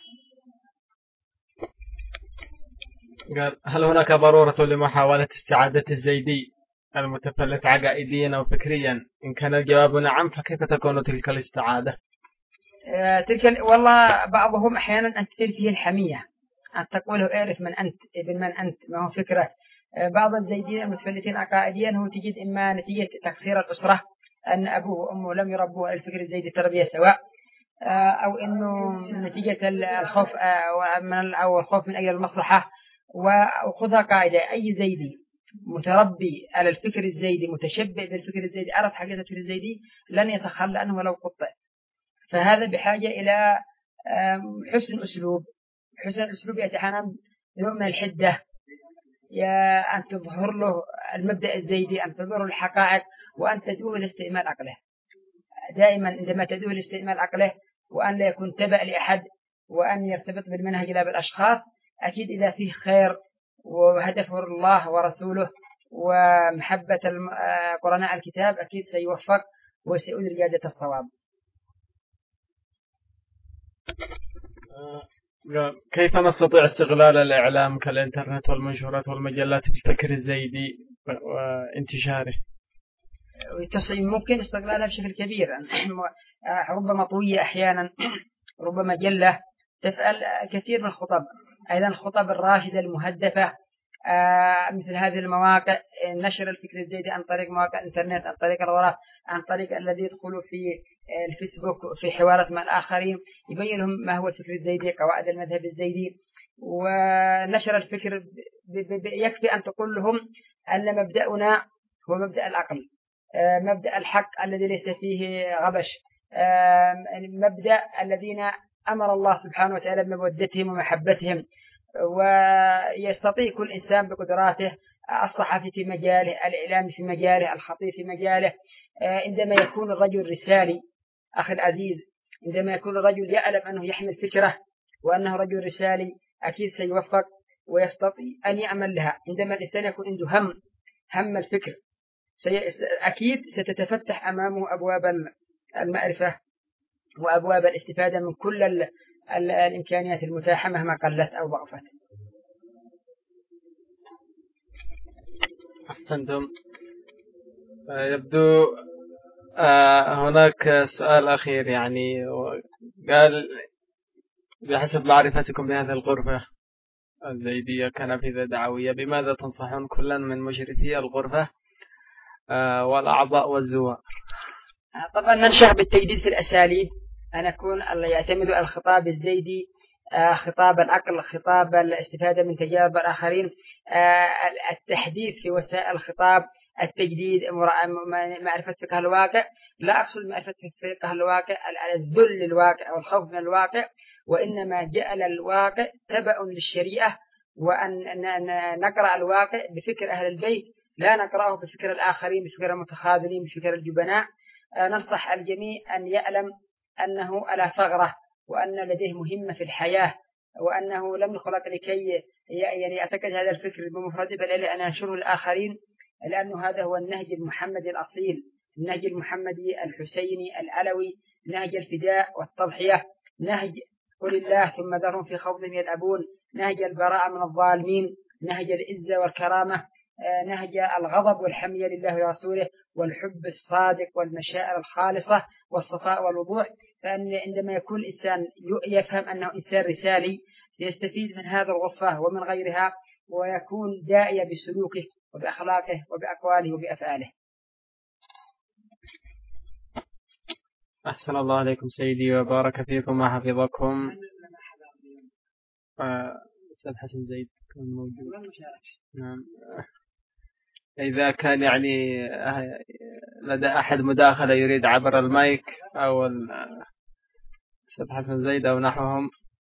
قال: هل هناك ضرورة لمحاولة استعادة الزيدي المتفلت عقائديا أو فكريا؟ إن كان الجواب نعم، فكيف تكون تلك الاستعادة؟ آه تلك والله بعضهم أحيانا أن تثير فيه الحمية، أن تقوله اعرف من أنت ابن من أنت، ما هو فكرة. آه بعض الزيدين المتفلتين عقائديا هو تجد إما نتيجة تقصير الأسرة، أن أبوه وأمه لم يربوا على الفكر الزيدي التربية سواء، آه أو إنه نتيجة الخوف آه من أو الخوف من أجل المصلحة. وخذها قاعدة: أي زيدي متربي على الفكر الزيدي متشبع بالفكر الزيدي عرف حقيقة الفكر الزيدي لن يتخلى عنه ولو قطع. فهذا بحاجة إلى حسن أسلوب. حسن الأسلوب يتحنم نوع من الحدة، يا أن تظهر له المبدأ الزيدي، أن تظهر الحقائق، وأن تدعوه لاستعمال عقله. دائما عندما تدعوه لاستعمال عقله وأن لا يكون تبع لأحد وأن يرتبط بالمنهج لا بالأشخاص، أكيد إذا فيه خير وهدفه الله ورسوله ومحبة قرناء الكتاب أكيد سيوفق وسيؤدي ريادة الصواب. كيف نستطيع استغلال الإعلام كالإنترنت والمنشورات والمجلات في الفكر الزيدي وانتشاره؟ ممكن استغلالها بشكل كبير، ربما طوية أحيانا، ربما مجلة تفعل كثير من الخطب، أيضا الخطب الراشدة المهدفة، مثل هذه المواقع، نشر الفكر الزيدي عن طريق مواقع الإنترنت، عن طريق الغرف، عن طريق الذي يدخلوا في الفيسبوك في حوارات مع الآخرين يبين لهم ما هو الفكر الزيدي، قواعد المذهب الزيدي، ونشر الفكر. يكفي أن تقول لهم أن مبدأنا هو مبدأ العقل، مبدأ الحق الذي ليس فيه غبش، مبدأ الذين أمر الله سبحانه وتعالى بمودتهم ومحبتهم. ويستطيع كل إنسان بقدراته، الصحفي في مجاله، الإعلامي في مجاله، الخطيب في مجاله. عندما يكون الرجل رسالي أخي العزيز، عندما يكون الرجل يعلم أنه يحمل فكرة وأنه رجل رسالي، أكيد سيوفق ويستطيع أن يعمل لها. عندما الإنسان يكون عنده هم هم الفكر، أكيد ستتفتح أمامه أبواب المعرفة وأبواب الاستفادة من كل ال ال الإمكانيات المتاحة مهما قلت أو ضعفت. أحسنتم. يبدو هناك سؤال أخير، يعني قال بحسب معرفتكم بهذه الغرفة الزيدية كنافذة دعوية، بماذا تنصحون كلا من مشرفي الغرفة والأعضاء والزوار؟ طبعا ننشأ بالتجديد في الأساليب، أن يكون يعتمد على الخطاب الزيدي، خطاب العقل، خطاب الاستفادة من تجارب الآخرين، التحديث في وسائل الخطاب، التجديد، معرفة فقه الواقع. لا أقصد معرفة فقه الواقع الذل للواقع أو الخوف من الواقع، وإنما جعل الواقع تبع للشريعة، وأن نقرأ الواقع بفكر أهل البيت، لا نقرأه بفكر الآخرين، بفكر المتخاذلين، بفكر الجبناء. ننصح الجميع أن يعلم أنه على ثغرة، وأن لديه مهمة في الحياة، وأنه لم يخلق لكي يعني يعتقد هذا الفكر بمفرده، بل أن ينشره الآخرين، لأنه هذا هو النهج المحمدي الأصيل، النهج المحمدي الحسيني العلوي، نهج الفداء والتضحية، نهج قل الله ثم ذرهم في خوضهم يلعبون، نهج البراءة من الظالمين، نهج العزة والكرامة، نهج الغضب والحمية لله ورسوله، والحب الصادق والمشاعر الخالصة والصفاء والوضوح. فأن عندما يكون الإنسان يفهم أنه إنسان رسالي، سيستفيد من هذا الغرفة ومن غيرها، ويكون داعية بسلوكه وبأخلاقه وبأقواله وبأفعاله. أحسن الله عليكم سيدي وبارك فيكم وحفظكم. أستاذ حسن زيد كان موجود. نعم. إذا كان يعني لدى أحد مداخلة يريد عبر المايك أو الأستاذ حسن زيد أو نحوهم،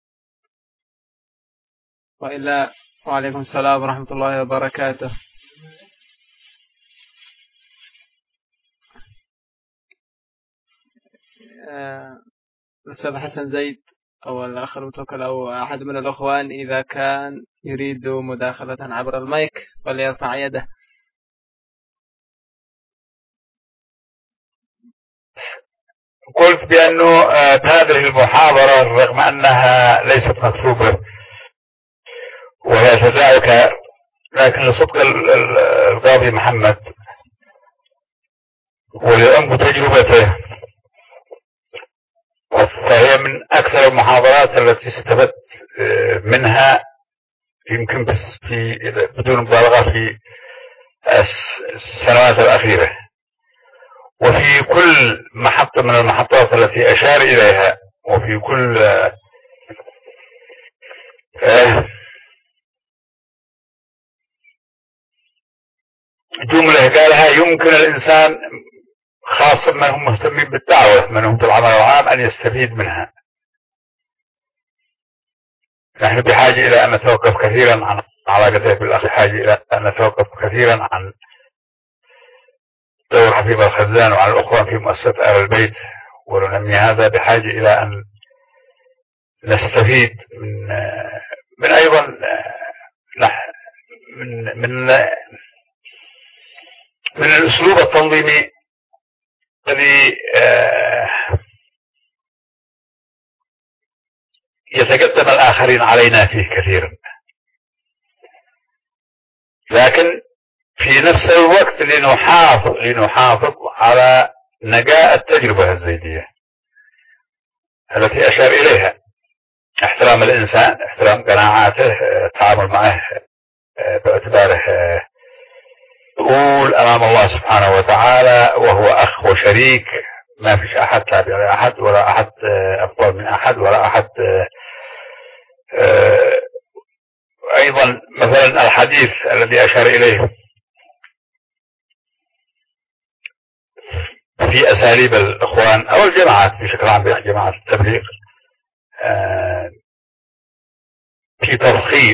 وإلا وعليكم السلام ورحمة الله وبركاته. الأستاذ حسن زيد أو الأخ المتوكل أو أحد من الأخوان إذا كان يريد مداخلة عبر المايك فليرفع يده. قلت بأنه هذه المحاضرة رغم أنها ليست مكتوبة وهي تداعك، لكن لصدق القاضي محمد ولعمق تجربته فهي من أكثر المحاضرات التي استفدت منها، يمكن بس في بدون مبالغة في السنوات الأخيرة. وفي كل محطة من المحطات التي أشار إليها، وفي كل جملة قالها يمكن الإنسان خاصة من هم مهتمين بالدعوة، من هم بالعمل العام، أن يستفيد منها. نحن بحاجة إلى أن نتوقف كثيرا عن علاقته بالأخ، بحاجة إلى أن نتوقف كثيرا عن دور حبيب الخزان وعن الأخوان في مؤسسة آل البيت وننمي هذا، بحاجة إلى أن نستفيد من من أيضا من من من الأسلوب التنظيمي الذي يتقدم الآخرين علينا فيه كثيرا، لكن في نفس الوقت لنحافظ لنحافظ على نقاء التجربة الزيدية التي أشار إليها، احترام الإنسان، احترام قناعاته، التعامل معه باعتباره يقول أمام الله سبحانه وتعالى وهو أخ وشريك، ما فيش أحد تابع لأحد ولا أحد أفضل من أحد ولا أحد. أيضا مثلا الحديث الذي أشار إليه في أساليب الإخوان أو الجماعات بشكل عام، جماعات التبليغ في تضخيم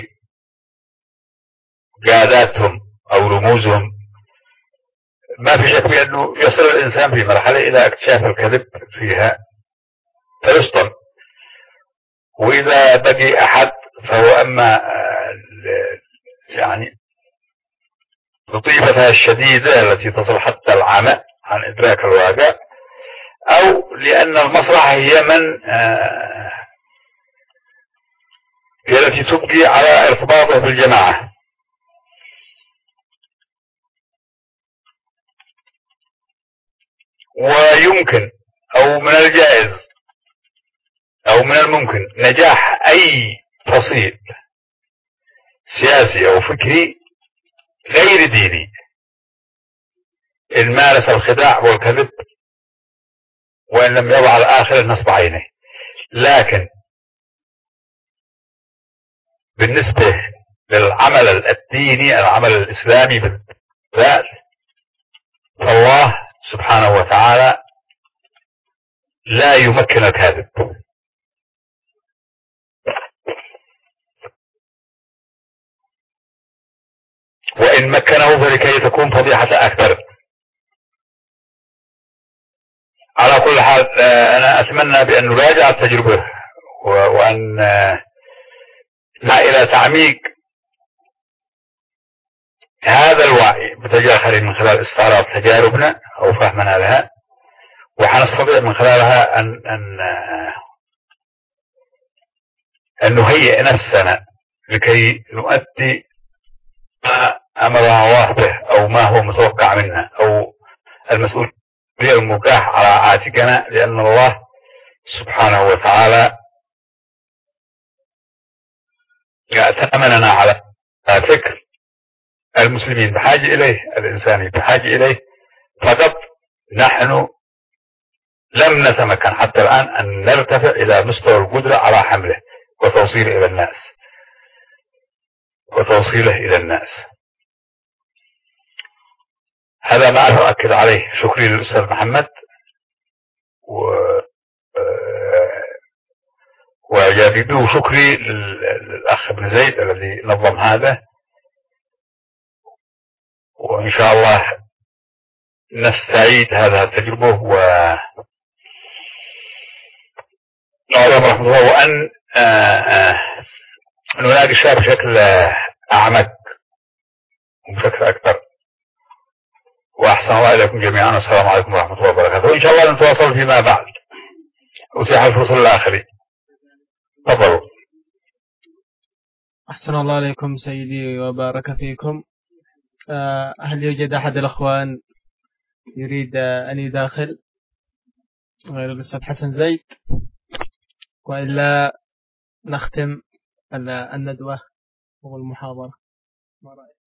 قياداتهم أو رموزهم، ما في شك بأنه يصل الإنسان في مرحلة إلى اكتشاف الكذب فيها فيسطن. وإذا بقي أحد فهو أما يعني لطيفتها الشديدة التي تصل حتى العمى عن إدراك الواقع، أو لأن المصلحة هي من هي التي تبقي على ارتباطه بالجماعة. ويمكن أو من الجائز أو من الممكن نجاح أي فصيل سياسي أو فكري غير ديني إن مارس الخداع والكذب وإن لم يضع الآخر النصب عينه. لكن بالنسبة للعمل الديني، العمل الإسلامي بالذات، فالله سبحانه وتعالى لا يمكن الكاذب، وإن مكنه فلكي تكون فضيحة أكثر. على كل حال أنا أتمنى بأن نراجع التجربة وأن نسعى إلى تعميق هذا الوعي بتجاهل من خلال استعراض تجاربنا أو فهمنا لها، وحنستطيع من خلالها أن أن أن نهيئ نفسنا لكي نؤدي ما أمرنا الله به أو ما هو متوقع منا أو المسؤولية المباح على عاتقنا، لأن الله سبحانه وتعالى ائتمننا على فكر المسلمين بحاجة إليه، الإنساني بحاجة إليه، فقط نحن لم نتمكن حتى الآن أن نرتفع إلى مستوى القدرة على حمله وتوصيله إلى الناس وتوصيله إلى الناس. هذا ما أؤكد عليه. شكري للأستاذ محمد و وجديده شكري للأخ ابن زيد الذي نظم هذا، وإن شاء الله نستعيد هذا التجربة و نعلم رحمة الله، وأن نناقشها بشكل أعمق وبشكل أكبر. وأحسن الله إليكم جميعا، والسلام عليكم ورحمة الله وبركاته، وإن شاء الله نتواصل فيما بعد. أتيح الفرصة للآخرين. تفضلوا. أحسن الله عليكم سيدي وبارك فيكم. هل يوجد أحد الأخوان يريد أن يداخل غير الأستاذ حسن زيد؟ وإلا نختم الندوة والمحاضرة. ما رأيك؟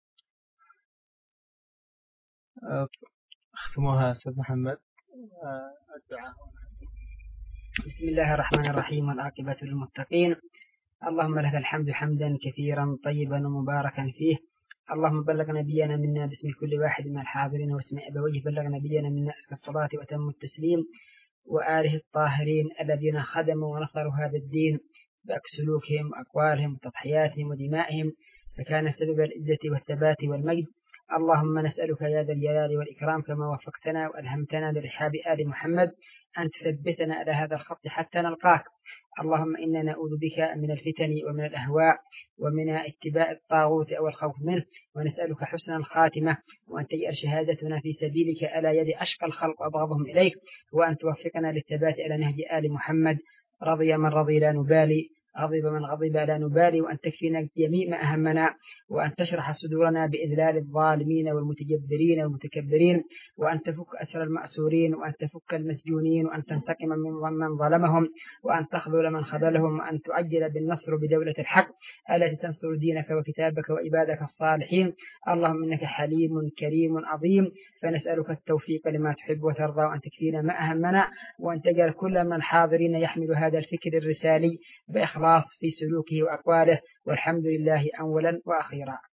اختموها أستاذ محمد. الدعاء. بسم الله الرحمن الرحيم، والعاقبة للمتقين. اللهم لك الحمد حمدا كثيرا طيبا ومباركا فيه. اللهم بلغ نبينا منا باسم كل واحد من الحاضرين واسم أبويه، بلغ نبينا منا أزكى الصلاة وتم التسليم، وآله الطاهرين الذين خدموا ونصروا هذا الدين بسلوكهم وأقوالهم وتضحياتهم ودمائهم، فكان سبب العزة والثبات والمجد. اللهم نسألك يا ذا الجلال والإكرام كما وفقتنا وألهمتنا لرحاب آل محمد أن تثبتنا على هذا الخط حتى نلقاك. اللهم إنا نعوذ بك من الفتن ومن الأهواء ومن اتباع الطاغوت أو الخوف منه، ونسألك حسن الخاتمة، وأن تجعل شهادتنا في سبيلك على يد أشقى الخلق وأبغضهم إليك، وأن توفقنا للثبات على نهج آل محمد. رضي من رضي لا نبالي، غضب من غضب لا نبالي، وأن تكفينا جميع ما أهمنا، وأن تشرح صدورنا بإذلال الظالمين والمتجبرين والمتكبرين، وأن تفك أسر المأسورين، وأن تفك المسجونين، وأن تنتقم من ظلمهم، وأن تخذل من خذلهم، وأن تعجل بالنصر بدولة الحق التي تنصر دينك وكتابك وعبادك الصالحين. اللهم إنك حليم كريم عظيم، فنسألك التوفيق لما تحب وترضى، وأن تكفينا ما أهمنا، وأن تجعل كل من الحاضرين يحمل هذا الفكر الرسالي بإخلاص في سلوكه وأقواله، والحمد لله أولا وأخيرا.